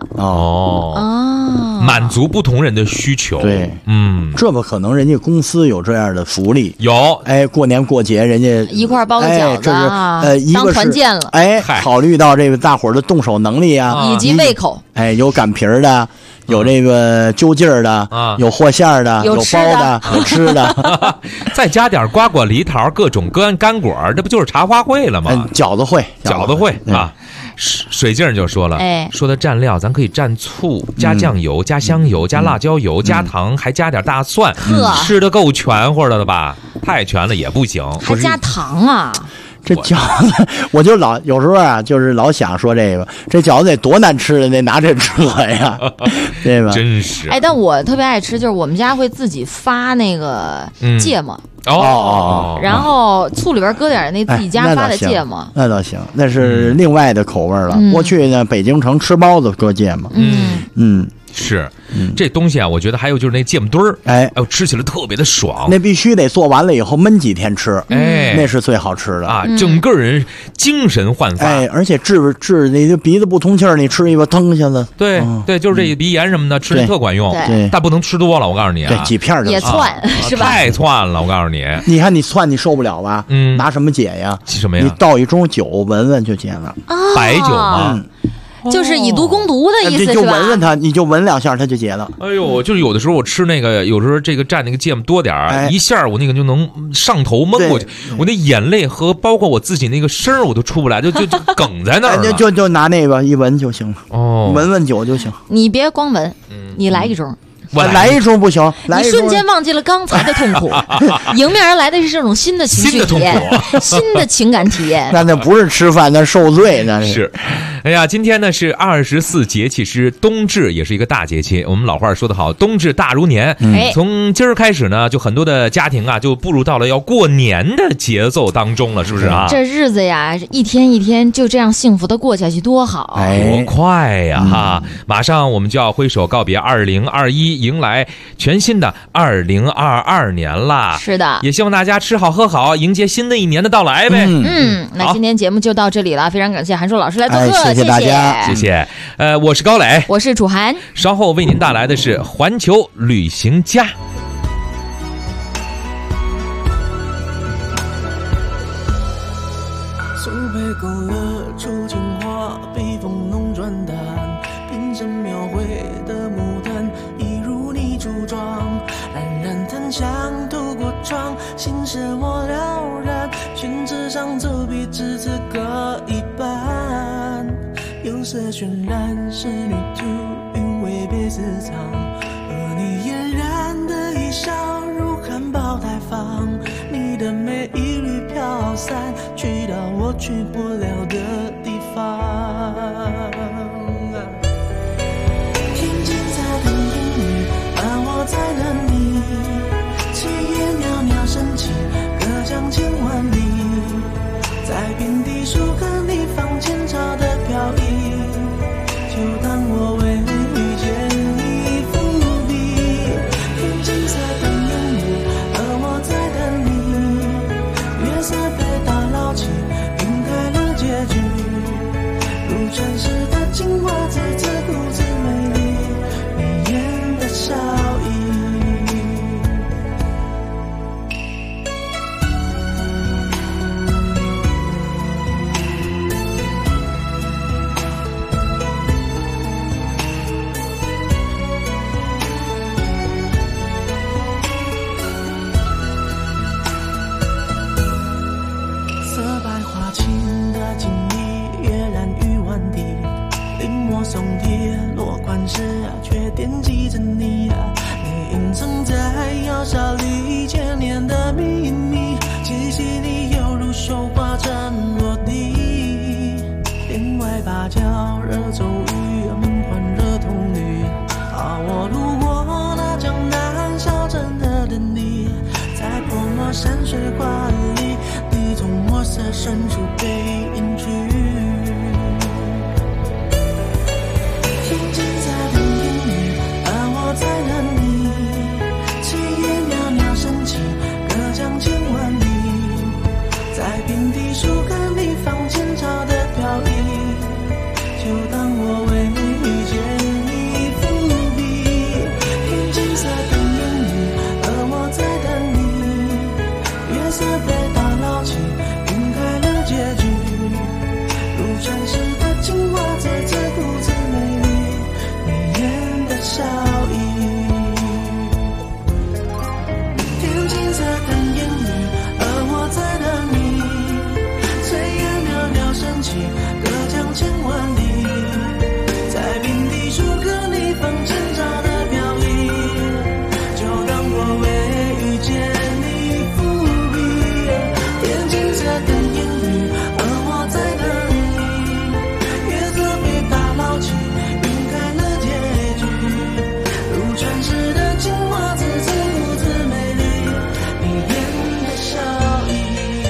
满足不同人的需求。 对，这不可能，人家公司有这样的福利， 有， 哎，过年过节人家一块包个饺子啊，当团建了， 哎，考虑到这个大伙儿的动手能力啊， 以及胃口， 哎，有擀皮儿的。有这个揪劲儿的，有和馅儿的，有包的，有吃的， 再加点瓜果梨桃各种干果，这不就是茶话会了吗？ 饺子会啊！水镜就说了，说的蘸料咱可以蘸醋、加酱油、加香油、加辣椒油、加糖，还加点大蒜，吃的够全乎的了吧？太全了也不行， 还加糖啊！ 这饺子，我就有时候啊，就是老想说这饺子得多难吃的，得拿这扯呀，对吧？ 真是。 哎，但我特别爱吃，就是我们家会自己发那个芥末。然后醋里边搁点那自己家发的芥末， 那倒行，那是另外的口味了。过去呢，北京城吃包子搁芥末， 是，这东西啊，我觉得还有就是那芥末墩儿，哎呦，吃起来特别的爽。 那必须得做完了以后焖几天吃，哎，那是最好吃的啊，整个人精神焕发。 哎，而且治那个鼻子不通气儿，你吃一个腾一下子。 对对，就是这鼻炎什么的，吃的特管用。 对， 但不能吃多了，我告诉你啊， 几片也窜是吧？ 太窜了，我告诉你。 你看你窜你受不了吧？拿什么解呀？ 什么呀？ 你倒一盅酒闻闻就解了。 白酒吗？ 就是以毒攻毒的意思，是吧？ 就闻闻它，你就闻2下，它就解了。 哎呦，就是有的时候我吃那个，有时候这个蘸那个芥末多点儿，一下我那个就能上头蒙过去，我那眼泪和包括我自己那个声儿我都出不来，就梗在那儿了。 就拿那个一闻就行了。哦，闻闻酒就行。 你别光闻，你来一盅。 我来一盅不行， 你瞬间忘记了刚才的痛苦，迎面而来的是这种新的情绪体验，新的情感体验。 那不是吃饭，那受罪那是。哎呀，今天呢是24节气，是冬至，也是一个大节气。我们老话说得好，冬至大如年。从今儿开始呢，就很多的家庭啊，就步入到了要过年的节奏当中了，是不是啊？ 这日子呀，一天一天就这样幸福的过下去，多好！ 多快呀！哈，马上我们就要挥手告别2021，迎来全新的2022年啦。 是的， 也希望大家吃好喝好，迎接新的一年的到来呗。 那今天节目就到这里了，非常感谢韩硕老师来做客， 谢谢大家， 谢谢。我是高磊， 我是楚涵， 稍后为您带来的是环球旅行家。 苏培勾勒出情话，笔锋浓转淡，平生描绘的牡丹，一如你梳妆，冉冉檀香透过窗，心事我了然，宣纸上走笔至此各一半，釉色渲染仕女图，韵味别私藏，而你嫣然的一笑如含苞待放，你的美一缕飘散，去到我去不了的地方。 平地树和你放前朝的飘逸，就当我为遇见你伏笔。天青色等烟雨，而我在等你。月色被打捞起，晕开了结局。如传世的精华，字字故字美丽，眉眼的笑意。松铁落款时却惦记着你你隐藏在窑烧里千年的秘密，气息里犹如绣花针落地。帘外芭蕉惹骤雨，门环惹铜绿。我路过那江南小镇的等你，在泼墨山水画里，你从墨色深处被隐去。在等你，炊烟袅袅升起，隔江千万里，在平地树和你放前朝的飘逸，就当我为遇见你伏笔。天青色等烟雨，而我在等你。月色被打捞起，晕开了结局。如传世的精华，字字故字美丽，眉眼的笑意。隔江千万里，在平地树和你放前朝的飘逸，就当我为遇见你伏笔。天青色等烟雨，而我在等你。月色被打捞起，晕开了结局。如传世的精华，字字故字美丽，眉眼的笑意。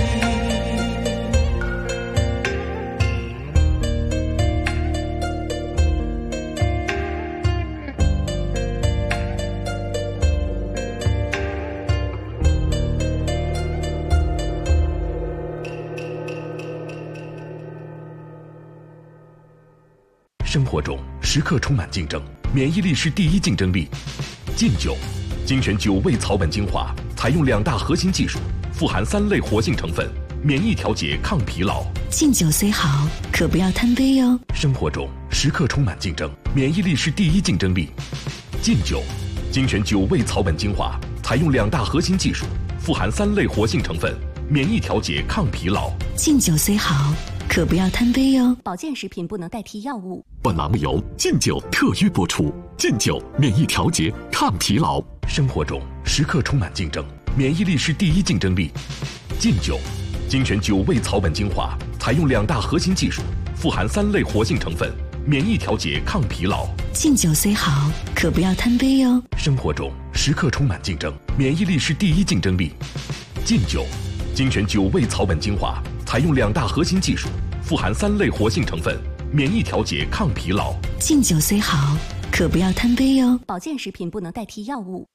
生活中时刻充满竞争，免疫力是第一竞争力。劲酒，精选9味草本精华，采用2大核心技术，富含3类活性成分，免疫调节、抗疲劳。 敬酒虽好，可不要贪杯哟。 生活中时刻充满竞争，免疫力是第一竞争力。劲酒，精选9味草本精华，采用2大核心技术，富含3类活性成分，免疫调节、抗疲劳。 敬酒虽好，可不要贪杯哟。 保健食品不能代替药物。 本栏目由劲酒特约播出。劲酒免疫调节、抗疲劳。 生活中时刻充满竞争，免疫力是第一竞争力。劲酒，精选9味草本精华，采用2大核心技术，富含3类活性成分，免疫调节、抗疲劳。 敬酒虽好，可不要贪杯哟。 生活中时刻充满竞争，免疫力是第一竞争力。劲酒，精选9味草本精华，采用2大核心技术，富含3类活性成分，免疫调节、抗疲劳。 敬酒虽好，可不要贪杯哟。 保健食品不能代替药物。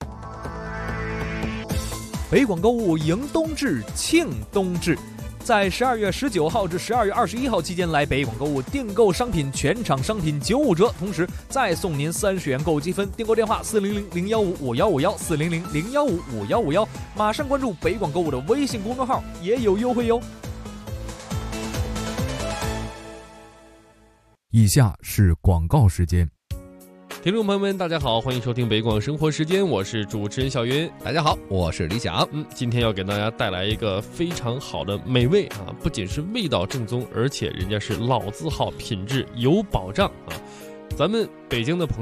北广购物迎冬至，庆冬至。在12月19号至12月21号期间来北广购物订购商品，全场商品95折，同时再送您30元购物积分。订购电话400-015-5151 400-015-5151，马上关注北广购物的微信公众号，也有优惠哟。 以下是广告时间。 听众朋友们，大家好，欢迎收听北广生活时间，我是主持人小云。 大家好，我是李想。 今天要给大家带来一个非常好的美味啊，不仅是味道正宗，而且人家是老字号，品质有保障啊。咱们北京的朋友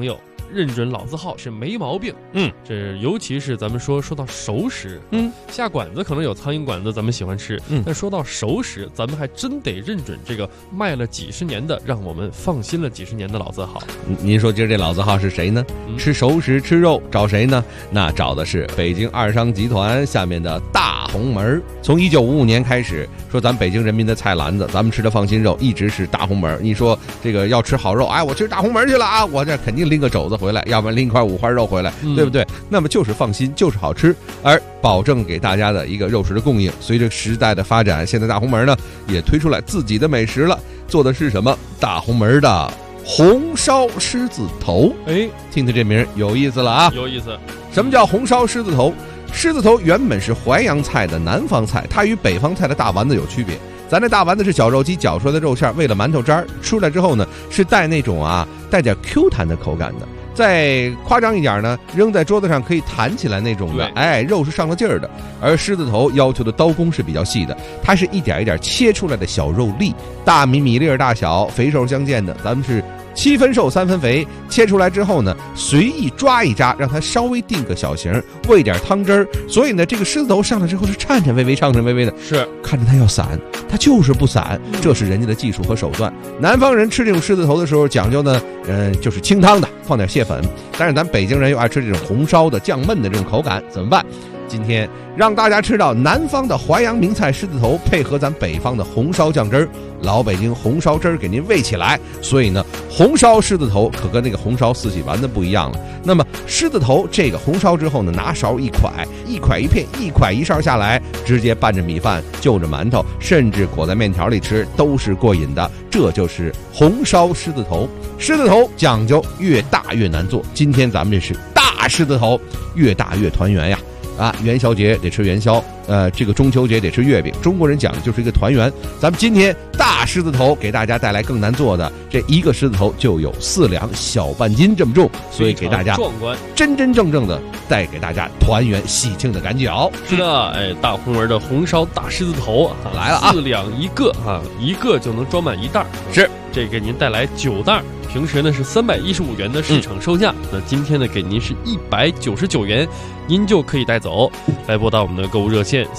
认准老字号是没毛病。这尤其是咱们说到熟食，下馆子可能有苍蝇馆子咱们喜欢吃，但说到熟食，咱们还真得认准这个卖了几十年的，让我们放心了几十年的老字号。 您说今儿这老字号是谁呢？吃熟食吃肉找谁呢？那找的是北京二商集团下面的大红门。从1955年开始，说咱北京人民的菜篮子，咱们吃的放心肉一直是大红门。你说这个要吃好肉，哎，我吃大红门去了啊，我这肯定拎个肘子回来，要不然拎一块五花肉回来，对不对？那么就是放心，就是好吃，而保证给大家的一个肉食的供应。随着时代的发展，现在大红门呢也推出来自己的美食了，做的是什么？大红门的红烧狮子头。听听这名有意思了啊！ 有意思。 什么叫红烧狮子头？狮子头原本是淮扬菜的南方菜，它与北方菜的大丸子有区别。咱这大丸子是绞肉机绞出来的肉馅，为了馒头渣儿出来之后呢，是带那种带点 Q 弹的口感的。再夸张一点呢，扔在桌子上可以弹起来那种的，肉是上了劲儿的。而狮子头要求的刀工是比较细的，它是一点一点切出来的小肉粒，大米粒大小，肥瘦相间的。咱们是7分瘦3分肥，切出来之后呢，随意抓一扎，让它稍微定个小形，喂点汤汁儿。所以呢，这个狮子头上来之后是颤颤巍巍的， 是看着它要散，它就是不散，这是人家的技术和手段。南方人吃这种狮子头的时候讲究呢，就是清汤的，放点蟹粉。但是咱北京人又爱吃这种红烧的、酱焖的这种口感，怎么办？今天让大家吃到南方的淮扬名菜狮子头，配合咱北方的红烧酱汁儿，老北京红烧汁儿给您喂起来。所以呢，红烧狮子头可跟那个红烧四喜丸子不一样了。那么狮子头这个红烧之后呢，拿勺一蒯一片，一蒯一勺下来，直接拌着米饭，就着馒头，甚至裹在面条里吃，都是过瘾的。这就是红烧狮子头。狮子头讲究越大越难做，今天咱们这是大狮子头，越大越团圆呀。元宵节得吃元宵，这个中秋节得吃月饼。中国人讲的就是一个团圆。咱们今天大狮子头给大家带来更难做的，这一个狮子头就有4两小半斤这么重，所以给大家壮观， 真真正正的带给大家团圆喜庆的感觉。 是的，大红门的红烧大狮子头来了啊， 4两一个一个就能装满1袋。 是， 这给您带来9袋。平时呢是315元的市场售价，那今天呢给您是199元，您就可以带走。来拨打我们的购物热线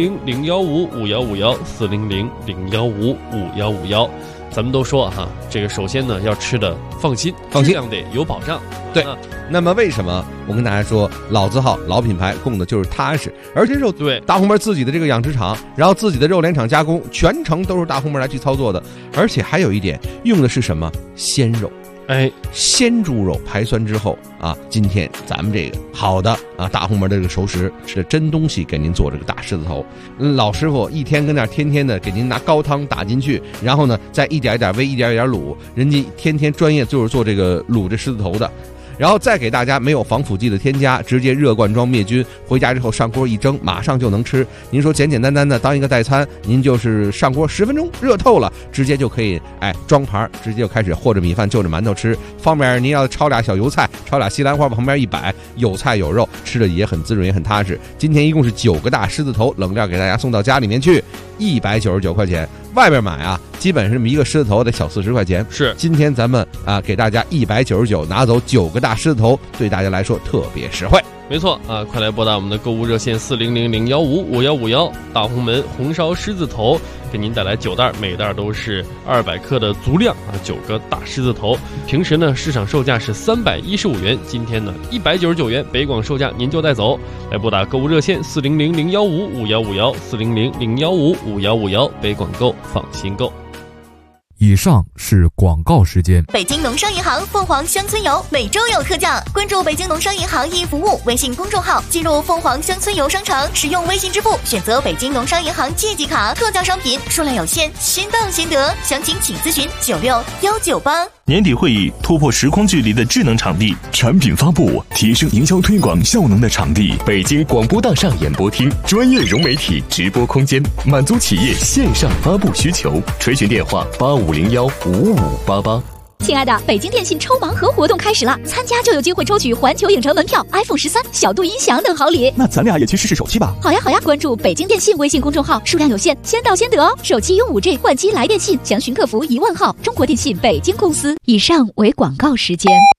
400-015-5151，400-015-5151。咱们都说这个首先呢要吃的放心，质量得有保障。 对，那么为什么我跟大家说老字号老品牌供的就是踏实？而且肉对大红门自己的这个养殖场，然后自己的肉联厂加工，全程都是大红门来去操作的。而且还有一点，用的是什么鲜肉？鲜猪肉排酸之后今天咱们这个好的大红门的这个熟食吃的真东西，给您做这个大狮子头。老师傅一天跟那天天的给您拿高汤打进去，然后呢再一点一点煨，一点一点卤，人家天天专业就是做这个卤这狮子头的。然后再给大家没有防腐剂的添加，直接热罐装灭菌，回家之后上锅一蒸，马上就能吃。您说简简单单的当一个代餐，您就是上锅10分钟热透了，直接就可以装盘，直接就开始和着米饭就着馒头吃。方便您要炒俩小油菜，炒俩西兰花往旁边一摆，有菜有肉，吃的也很滋润也很踏实。今天一共是9个大狮子头，冷料给大家送到家里面去，199块钱。外边买基本是一个狮子头得小40块钱。 是， 今天咱们给大家199拿走9个大狮子头，对大家来说特别实惠。 没错快来拨打我们的购物热线400-015-5151，大红门红烧狮子头给您带来9袋，每袋都是200克的足量9个大狮子头。平时呢市场售价是315元，今天呢199元，北广售价您就带走。来拨打购物热线400-015-5151，400-015-5151，北广购放心购。 以上是广告时间。 北京农商银行凤凰乡村游每周有特价，关注北京农商银行一服务微信公众号，进入凤凰乡村游商城，使用微信支付选择北京农商银行借记卡，特价商品数量有限，先到先得，详情请咨询96198。 年底会议突破时空距离的智能场地，产品发布提升营销推广效能的场地，北京广播大厦演播厅，专业融媒体直播空间，满足企业线上发布需求。垂询电话85015588。 亲爱的，北京电信抽盲盒活动开始了，参加就有机会抽取环球影城门票、iPhone 13、小度音响等好礼。 那咱俩也去试试手气吧。 好呀好呀，关注北京电信微信公众号，数量有限，先到先得哦。手机用5G 换机来电信，详询客服10000号。中国电信北京公司。以上为广告时间。